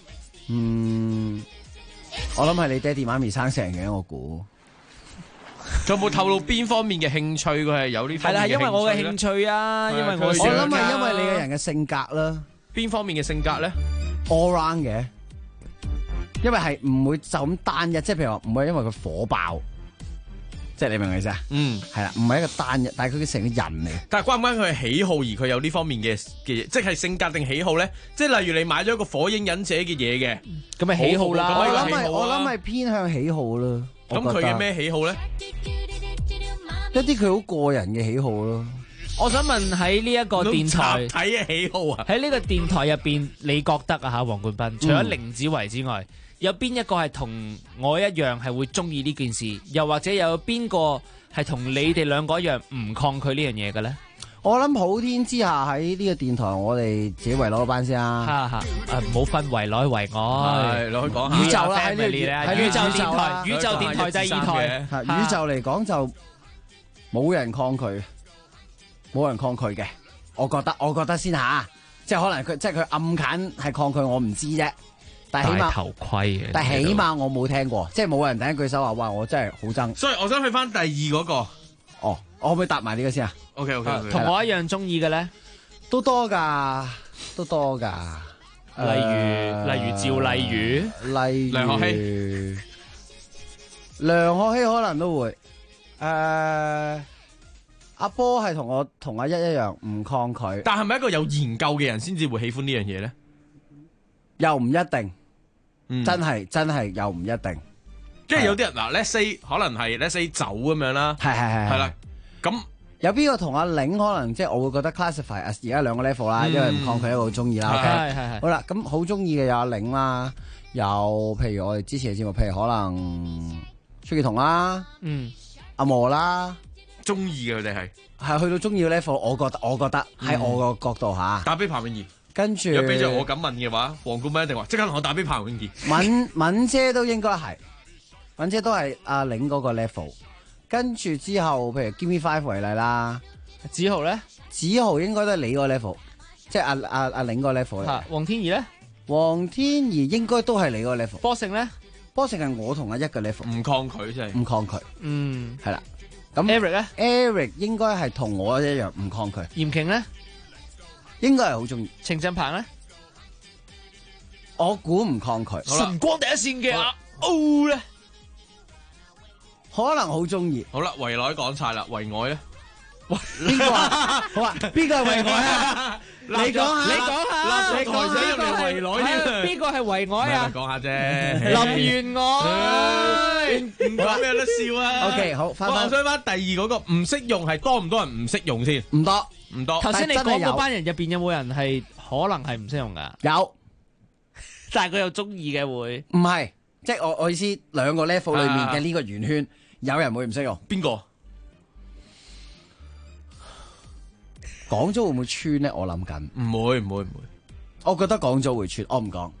J: 我諗係你爹哋媽咪生成嘅，我估。
M: 仲有冇透露邊方面嘅興趣？佢係有呢方面嘅興趣咧？
L: 係啦，因為我嘅興趣啊，因為我
J: 諗係因為你嘅人嘅性格啦。
M: 邊方面嘅性格咧
J: ？All round 嘅。因為係唔會就咁單一，即係譬如話唔會因為佢火爆，即係你明唔明意思啊？係啦，唔係一個單一，但係佢成個人嚟。
M: 但係關唔關佢係喜好而佢有呢方面嘅嘢，即係性格定喜好咧？即係例如你買咗一個火影忍者嘅嘢嘅，
L: 咁咪喜好啦。
J: 我諗係偏向喜好啦。
M: 咁佢嘅咩喜好咧？
J: 一啲佢好個人嘅喜好咯。
L: 我想問喺呢一個電台
M: 睇嘅喜好啊，
L: 喺呢個電台入邊，你覺得啊嚇黃冠斌，除咗凌子維之外，有邊一個係同我一樣係會中意呢件事？又或者有邊個係同你哋兩個一樣唔抗拒呢樣嘢嘅咧？
J: 我諗普天之下喺呢個電台，我哋自己圍攞班先啊！
L: 唔好分圍內圍外，
M: 係攞去講下
J: 宇宙啦，
L: 喺宇宙電台，宇宙電台第二台。
J: 宇宙嚟講就冇人抗拒，冇人抗拒嘅。我覺得先吓，即係可能佢暗揀係抗拒，我唔知啫。但係起碼
L: 戴頭盔嘅，
J: 但係起碼我冇聽過，即係冇人第一句手話，哇！我真係好憎。
M: 所以我想去翻第二嗰個。
J: 哦，我可唔可以答埋呢個先啊
M: ？OK，
L: 同我一樣中意嘅咧，
J: 都多噶。
L: 例如趙麗如，
M: 梁學希
J: 可能都會。阿波係同阿一樣唔抗拒，
M: 但係咪一個有研究嘅人先至會喜歡呢樣嘢咧？
J: 又唔一定，真係又唔一定。
M: 即係有啲人嗱，let's say 可能係 let's say 酒咁樣啦，係啦。咁
J: 有邊個同阿玲可能即係我會覺得 classify 而家兩個 level 啦，因為唔抗拒一個好中意啦。
L: 係
J: 好啦，咁好中意嘅有阿玲啦，有譬如我哋之前嘅節目，譬如可能崔潔彤啦，阿磨啦，
M: 中意嘅佢哋
J: 係去到中意嘅 level，我覺得喺我個角度吓，
M: 打俾彭詠儀。
J: 跟住，
M: 如果俾咗我咁問嘅話，黃冠斌一定話即刻同我打俾彭詠儀。
J: 敏姐都應該係，敏姐都係阿玲嗰個 level。跟住之後，譬如 Give Me Five 為例啦，
L: 子豪咧，
J: 子豪應該都係你個 level，即係阿玲個 level 嚟。
L: 黃天怡咧，
J: 黃天怡應該都係你個 level。
L: 波成咧，
J: 波成係我同阿一個 level。
M: 唔抗拒真係。
J: 唔抗拒。係啦。咁
L: Eric 咧
J: ？Eric 應該係同我一樣唔抗拒。
L: 嚴瓊咧？
J: 應該係好中意。
L: 程振鵬咧，
J: 我估唔抗拒。
L: 晨光第一線嘅阿 O 咧，
J: 可能好中意。
M: 好啦，圍內講晒啦，圍外咧，
J: 邊個啊？好啊，邊個係圍外啊？你講下，
M: 立咗台仔入嚟圍內添。
L: 邊個係圍外啊？
M: 講下啫。
L: 林元外，
M: 唔講咩得笑啊。
J: OK， 好，
M: 我想翻第二嗰個唔識用係多唔多人唔識用先？
J: 唔多。
L: 頭先你講嗰班人入邊有冇人係可能係唔識用噶？
J: 有，
L: 但係佢又中意嘅會？
J: 唔係，即係我意思，兩個 level 裏面嘅呢個圓圈，有人會唔識用？
M: 邊個？
J: 廣州會唔會穿咧？我諗緊，
M: 唔會。
J: 我覺得廣州會穿，我唔講。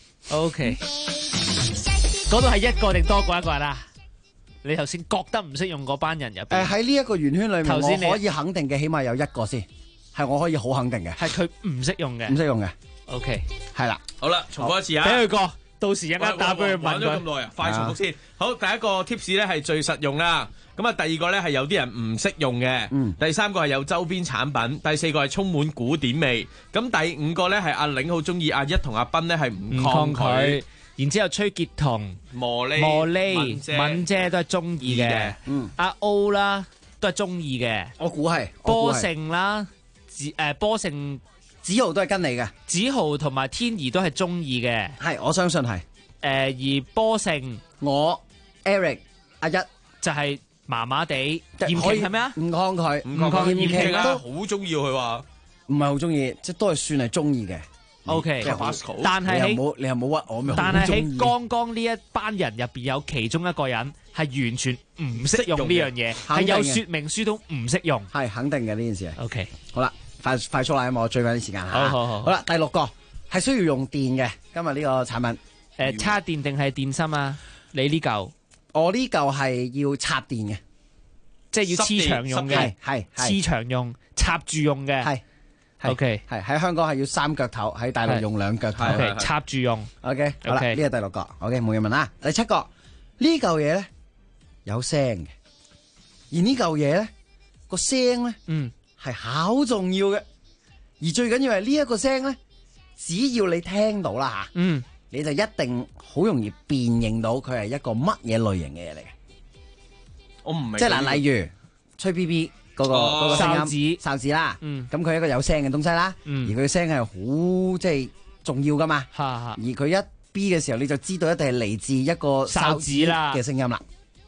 L: OK，嗰度係一個定多過一個人啊？你頭先覺得唔識用嗰班人入邊？
J: 喺呢一個圓圈裏面，
L: 頭先
J: 我可以肯定嘅，起碼有一個先，係我可以好肯定嘅，
L: 係佢唔識用嘅，
J: 唔識用嘅。
L: OK，
J: 係啦，
M: 好啦，重複一次啊，
L: 俾佢過，到時一陣打俾佢問佢。
M: 玩咗咁耐啊，快重複先。好，第一個 tips 咧係最實用啦。咁啊，第二個咧係有啲人唔識用嘅。第三個係有周邊產品。第四個係充滿古典味。咁第五個咧係阿玲好中意，阿一同阿斌咧係唔抗拒。
L: 然之後崔潔彤、
M: 茉莉、
L: 敏姐都係中意嘅，阿 O 啦都係中意嘅，
J: 我估係
L: 波成啦，波成
J: 子豪都係跟你嘅，
L: 子豪同埋天怡都係中意嘅，
J: 係我相信係，
L: 而波成
J: 我 Eric 阿一
L: 就係麻麻地，嚴瓊係咩啊？
J: 唔抗拒，
L: 嚴瓊
M: 都好中意佢話，
J: 唔係好中意，即係都係算係中意嘅。
L: OK，但係
J: 你又冇屈我咩？
L: 但係喺剛剛呢一班人入邊有其中一個人係完全唔識用呢樣嘢，係有說明書都唔識用，
J: 係肯定嘅呢件事。
L: OK，
J: 好啦，快速啦，因為我追翻啲時間吓。好啦，第六個係需要用電嘅，今日呢個產品
L: 插電定係電芯啊？你呢嚿？
J: 我呢嚿係要插電嘅，
L: 即係要黐牆用嘅，
J: 係
L: 黐牆用，插住用嘅，係。OK，
J: 係喺香港係要三腳頭，喺大陸用兩腳頭。
L: OK， 插住用。
J: OK， 好啦，呢個第六個。OK， 冇嘢問啦。第七個呢嚿嘢咧有聲嘅，而呢嚿嘢咧個聲咧，係好重要嘅。而最緊要係呢一個聲咧，只要你聽到啦吓，你就一定好容易辨認到佢係一個乜嘢類型嘅嘢嚟嘅。
M: 我唔明。
J: 即係嗱，例如吹 BB。嗰個哨子啦，咁佢係一個有聲嘅東西啦，而佢嘅聲係好即係重要噶嘛，而佢一 B 嘅時候你就知道一定係嚟自一個哨子嘅聲音啦。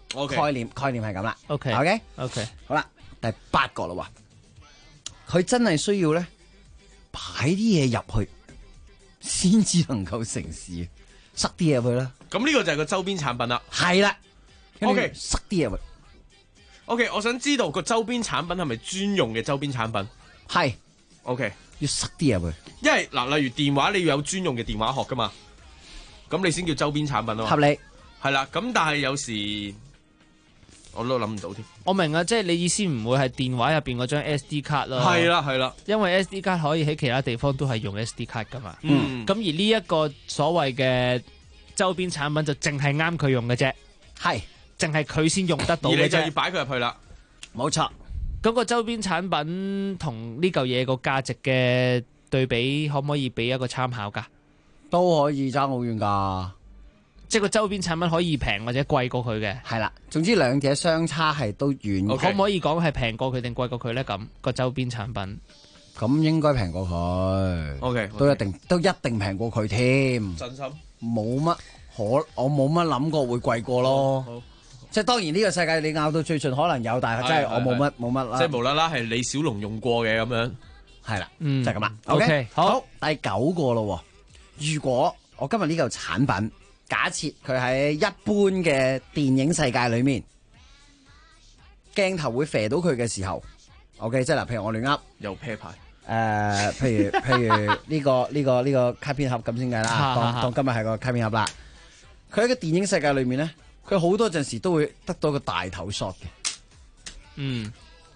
J: 概念係咁啦。
L: OK，
J: 好啦，第8個啦喎，佢真係需要咧擺啲嘢入去，先至能夠成事，塞啲嘢入去啦。
M: 咁呢個就係個周邊產品啦。
J: 係啦
M: ，OK，
J: 塞啲嘢入去。
M: OK， 我想知道個周邊產品係咪專用嘅周邊產品？
J: 係。
M: OK，
J: 要塞啲入去。
M: 因為嗱，例如電話你要有專用嘅電話殼噶嘛，咁你先叫周邊產品咯。
J: 合理。
M: 係啦，咁但係有時我都諗唔到添。
L: 我明啊，即係你意思唔會係電話入邊嗰張 SD 卡咯。
M: 係啦，
L: 因為 SD 卡可以喺其他地方都係用 SD 卡噶嘛。
M: 嗯。
L: 咁而呢一個所謂嘅周邊產品就淨係啱佢用嘅啫。
J: 係。
L: 淨係佢先用得到嘅啫。
M: 而你就要擺佢入去啦。
J: 冇錯。
L: 嗰個周邊產品同呢嚿嘢個價值嘅對比，可唔可以俾一個參考㗎？
J: 都可以爭好遠㗎。
L: 即係個周邊產品可以平或者貴過佢嘅。
J: 係啦，總之兩者相差係都遠。
L: 可唔可以講係平過佢定貴過佢咧？咁個周邊產品
J: 咁應該平過佢。
M: OK，
J: 都一定平過佢添。
M: 真心
J: 冇乜我冇乜諗過會貴過咯。好即係當然呢個世界你拗到最盡可能有，但係真係我冇乜啦。
M: 即係無啦啦係李小龍用過嘅咁樣。
J: 係啦，就係咁啦。
L: OK， 好，
J: 第9個咯。如果我今日呢嚿產品，假設佢喺一般嘅電影世界裏面，鏡頭會射到佢嘅時候 ，OK， 即係嗱，譬如我亂噏，
M: 有啤牌，
J: 譬如呢個卡片盒咁先計啦，當今日係個卡片盒啦。佢喺個電影世界裏面咧，佢好多陣時都會得到個大頭 shot 嘅。
L: 嗯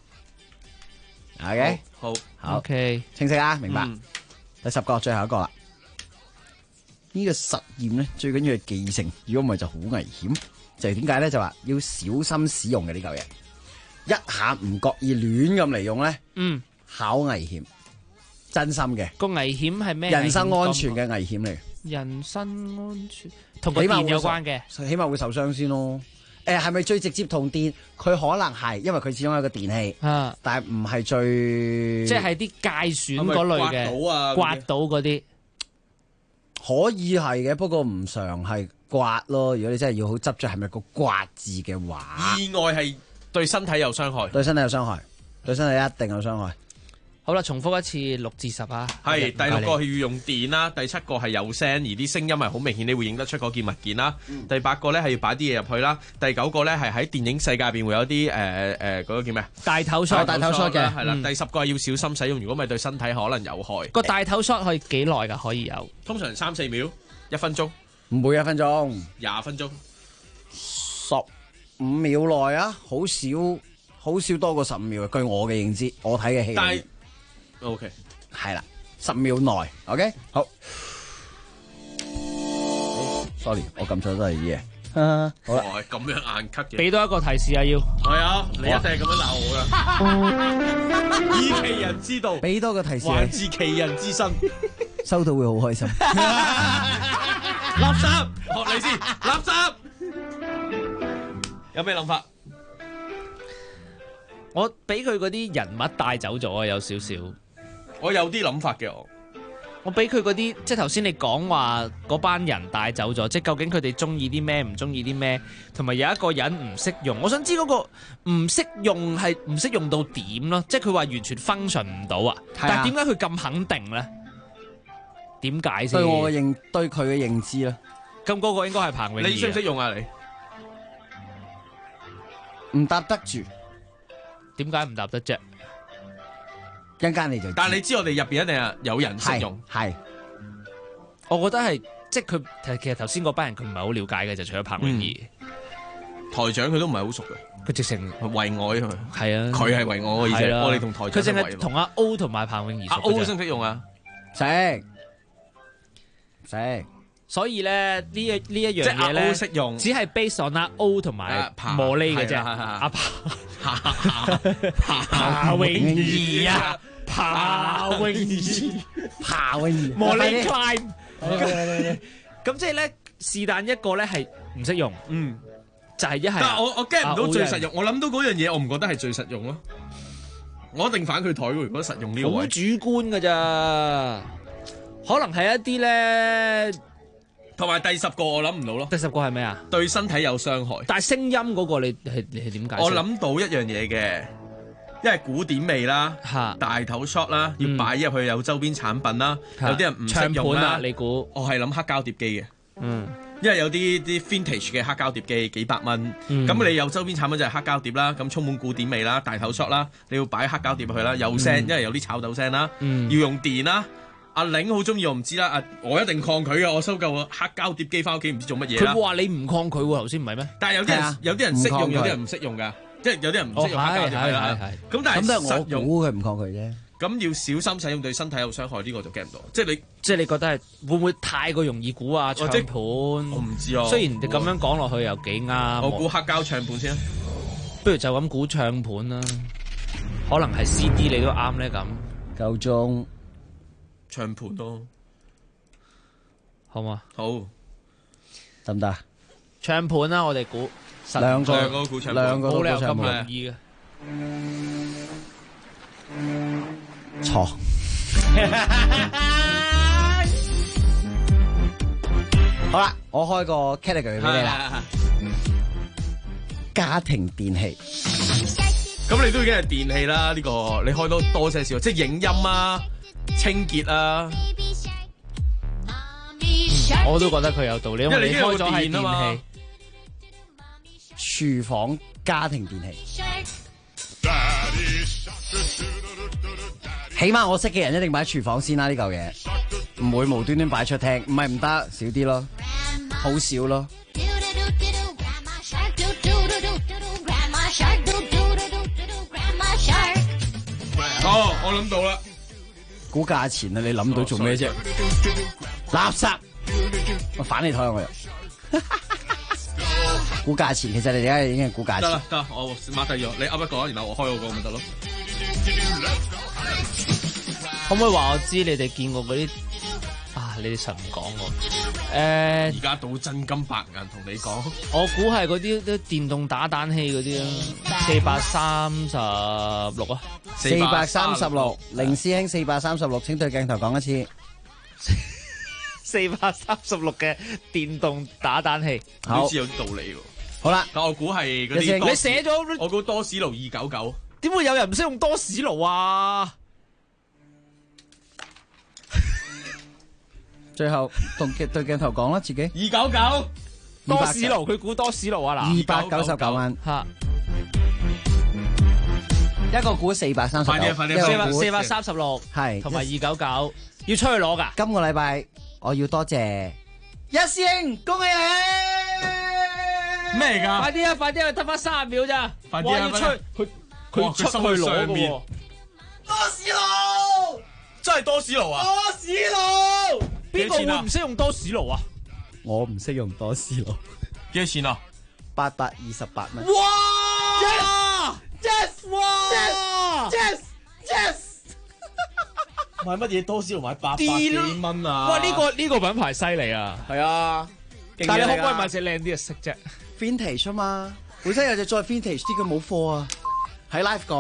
J: ，OK，
M: 好
L: ，OK，
J: 清晰啊，明白。第10個，最後一個啦。呢個實驗咧，最緊要係記性，如果唔係就好危險。就係點解咧？就話要小心使用嘅呢嚿嘢，一下唔覺意亂咁嚟用咧，好危險，真心嘅。
L: 個危險係咩？
J: 人身安全嘅危險嚟。
L: 人身安全同個電有關嘅，
J: 起碼會受傷先咯。係咪最直接同電？佢可能係，因為佢始終係一個電器，但係唔係最，
L: 即係啲界損嗰類嘅，刮到嗰啲。
J: 可以係嘅，不過唔常係刮咯。如果你真係要好執着係咪個刮字嘅話，
M: 意外係對身體有傷害，
J: 對身體有傷害，對身體一定有傷害。
L: 好啦，重複一次6至10啊。
M: 係第6個係要用電啦，第7個係有聲，而啲聲音係好明顯，你會認得出嗰件物件啦。第8個咧係要擺啲嘢入去啦。第9個咧係喺電影世界入邊會有啲嗰個叫咩？
L: 大頭 shot
M: 嘅係啦。第10個係要小心使用，如果唔係對身體可能有害。
L: 個大頭 shot 可以幾耐㗎？可以有？
M: 通常3-4秒，1分鐘，
J: 唔會1分鐘
M: ，20分鐘
J: ，15秒內啊，好少多過15秒。據我嘅認知，我睇嘅戲。
M: 但係 OK，
J: 係啦，10秒內 OK， 好。Sorry， 我撳錯都係嘢。好啦，
M: 咁樣硬咳嘅。
L: 俾多一個提示啊，要
M: 係啊，你一定係咁樣鬧我噶。以其人之道，
J: 俾多個提示，
M: 還治其人之身。
J: 收到會好開心。
M: 垃圾，學你先，垃圾。有咩諗法？
L: 我俾佢嗰啲人物帶走咗啊，有少少。
M: 我有啲諗法嘅
L: 我俾佢嗰啲，即係頭先你講話嗰班人帶走咗，即係究竟佢哋中意啲咩，唔中意啲咩，同埋有一個人唔識用，我想知嗰個唔識用係唔識用到點咯，即係佢話完全 function 唔到啊，但係點解佢咁肯定咧？點解先？
J: 對佢嘅認知咧，
L: 咁嗰個應該係彭永儀。
M: 你識唔識用啊？你
J: 唔答得住，
L: 點解唔答得啫？
J: 一陣間你就，
M: 但係你知我哋入邊一定係有人識用，
J: 係，
L: 我覺得係，即係佢其實頭先嗰班人佢唔係好了解嘅，就除咗彭永儀，
M: 台長佢都唔係好熟嘅，
L: 佢直情
M: 為我佢，
L: 係啊，
M: 佢係為我嘅意思，我哋同台長
L: 佢淨係同阿 O 同埋彭永儀熟。
M: 阿 O 識唔識用啊？
J: 識，
L: 所以咧呢一樣嘢咧，
M: 識用，
L: 只係 based on 阿 O 同埋茉莉嘅啫。阿彭永儀啊，彭永儀，茉莉 climb。咁即係咧，是但一個咧係唔識用，就係一係。
M: 但係我 get 唔到最實用，我諗到嗰樣嘢，我唔覺得係最實用咯。我一定反佢台喎，如果實用呢個位。
L: 好主觀㗎咋，可能係一啲咧。
M: 同埋第10個我諗唔到咯。
L: 第10個係咩啊？
M: 對身體有傷害。
L: 但係聲音嗰個你係點解釋？
M: 我諗到一樣嘢嘅，因為古典味啦，大頭 shot 啦，要擺入去有周邊產品啦，有啲人唔識用啦。
L: 你估？
M: 我係諗黑膠碟機嘅。因為有啲 vintage 嘅黑膠碟機幾百蚊，咁你有周邊產品就係黑膠碟啦，咁充滿古典味啦，大頭 shot 啦，你要擺黑膠碟入去啦，有聲，因為有啲炒豆聲啦，要用電啦。阿玲好中意我唔知啦，我一定抗拒嘅，我收夠黑膠碟機翻屋企唔知做乜嘢啦。
L: 佢話你唔抗拒喎，頭先唔係咩？
M: 但係有啲人識用，有啲人唔識用㗎，即係有啲人唔識用黑膠碟係啦。咁但係
J: 我估佢唔抗拒啫。
M: 咁要小心使用，對身體有傷害，呢個就驚唔到。即係
L: 你覺得係會唔會太過容易估啊？唱盤我
M: 唔知啊。雖
L: 然你咁樣講落去又幾啱。
M: 我估黑膠唱盤先。
L: 不如就咁估唱盤啦，可能係 CD 你都啱咧咁。
J: 夠鐘
M: 唱盤咯，
L: 好嘛？
M: 好，
J: 得唔得？
L: 唱盤啦，我哋估
J: 兩個
L: 估唱盤，
J: 兩個都估唱盤，
L: 冇理由咁容易嘅。
J: 錯。好啦，我開個 category 俾你啦。家庭電器。
M: 咁你都已經係電器啦，呢個你開多些少，即係影音啊、清潔啊。
L: 我都覺得佢有道理，因為你開咗係電器。
J: 廚房家庭電器。起碼我識嘅人一定擺廚房先啦，呢嚿嘢唔會無端端擺出廳，唔係唔得，少啲咯，好少咯。
M: 我諗到啦，
J: 估價錢啊！你諗到做咩啫？垃圾，我反你台我又估價錢，其實你而家已經係估價錢。
M: 得，我抹低咗，你噏一個，然後我開嗰個咪得咯。
L: 可唔可以話我知你哋見過嗰啲啊？你哋實唔講喎。
M: 而家賭真金白銀同你講，
L: 我估係嗰啲電動打蛋器嗰啲啊，436啊
J: ，436，凌師兄436，請對鏡頭講一次。
L: 436嘅電動打蛋器，
M: 好似有啲道理喎。
J: 好啦，
M: 但我估係嗰啲，
L: 你寫咗，
M: 我估多士爐299。
L: 點會有人唔識用多士爐啊？
J: 最後同對鏡頭講啦，自己
M: 299
L: 多士爐，佢估多士爐啊嗱
J: ，299蚊
L: 嚇，
J: 一個估439，
M: 快啲
L: 436
J: 係，
L: 同埋299要出去攞㗎。
J: 今個禮拜我要多謝一師兄，恭喜你！
M: 咩嚟㗎？
L: 快啲啊！快啲啊！得翻30秒咋？
M: 快啲啊！
L: 要出佢出去攞嘅喎。
N: 多士爐，
M: 真係多士爐啊！
N: 多士爐。
L: 邊個會唔識用多士爐啊？
J: 我唔識用多士爐。
M: 幾多錢啊
J: ？828蚊。
N: 哇 ！Yes！ 哇 ！Yes！
M: 買乜嘢多士爐買800幾蚊啊？
L: 哇！呢個品牌犀利啊！
M: 係啊，
L: 但係你可唔可以買隻靚啲嘅色啫
J: ？Vintage 啊嘛，本身有隻再 Vintage 啲，佢冇貨啊，喺 live 講。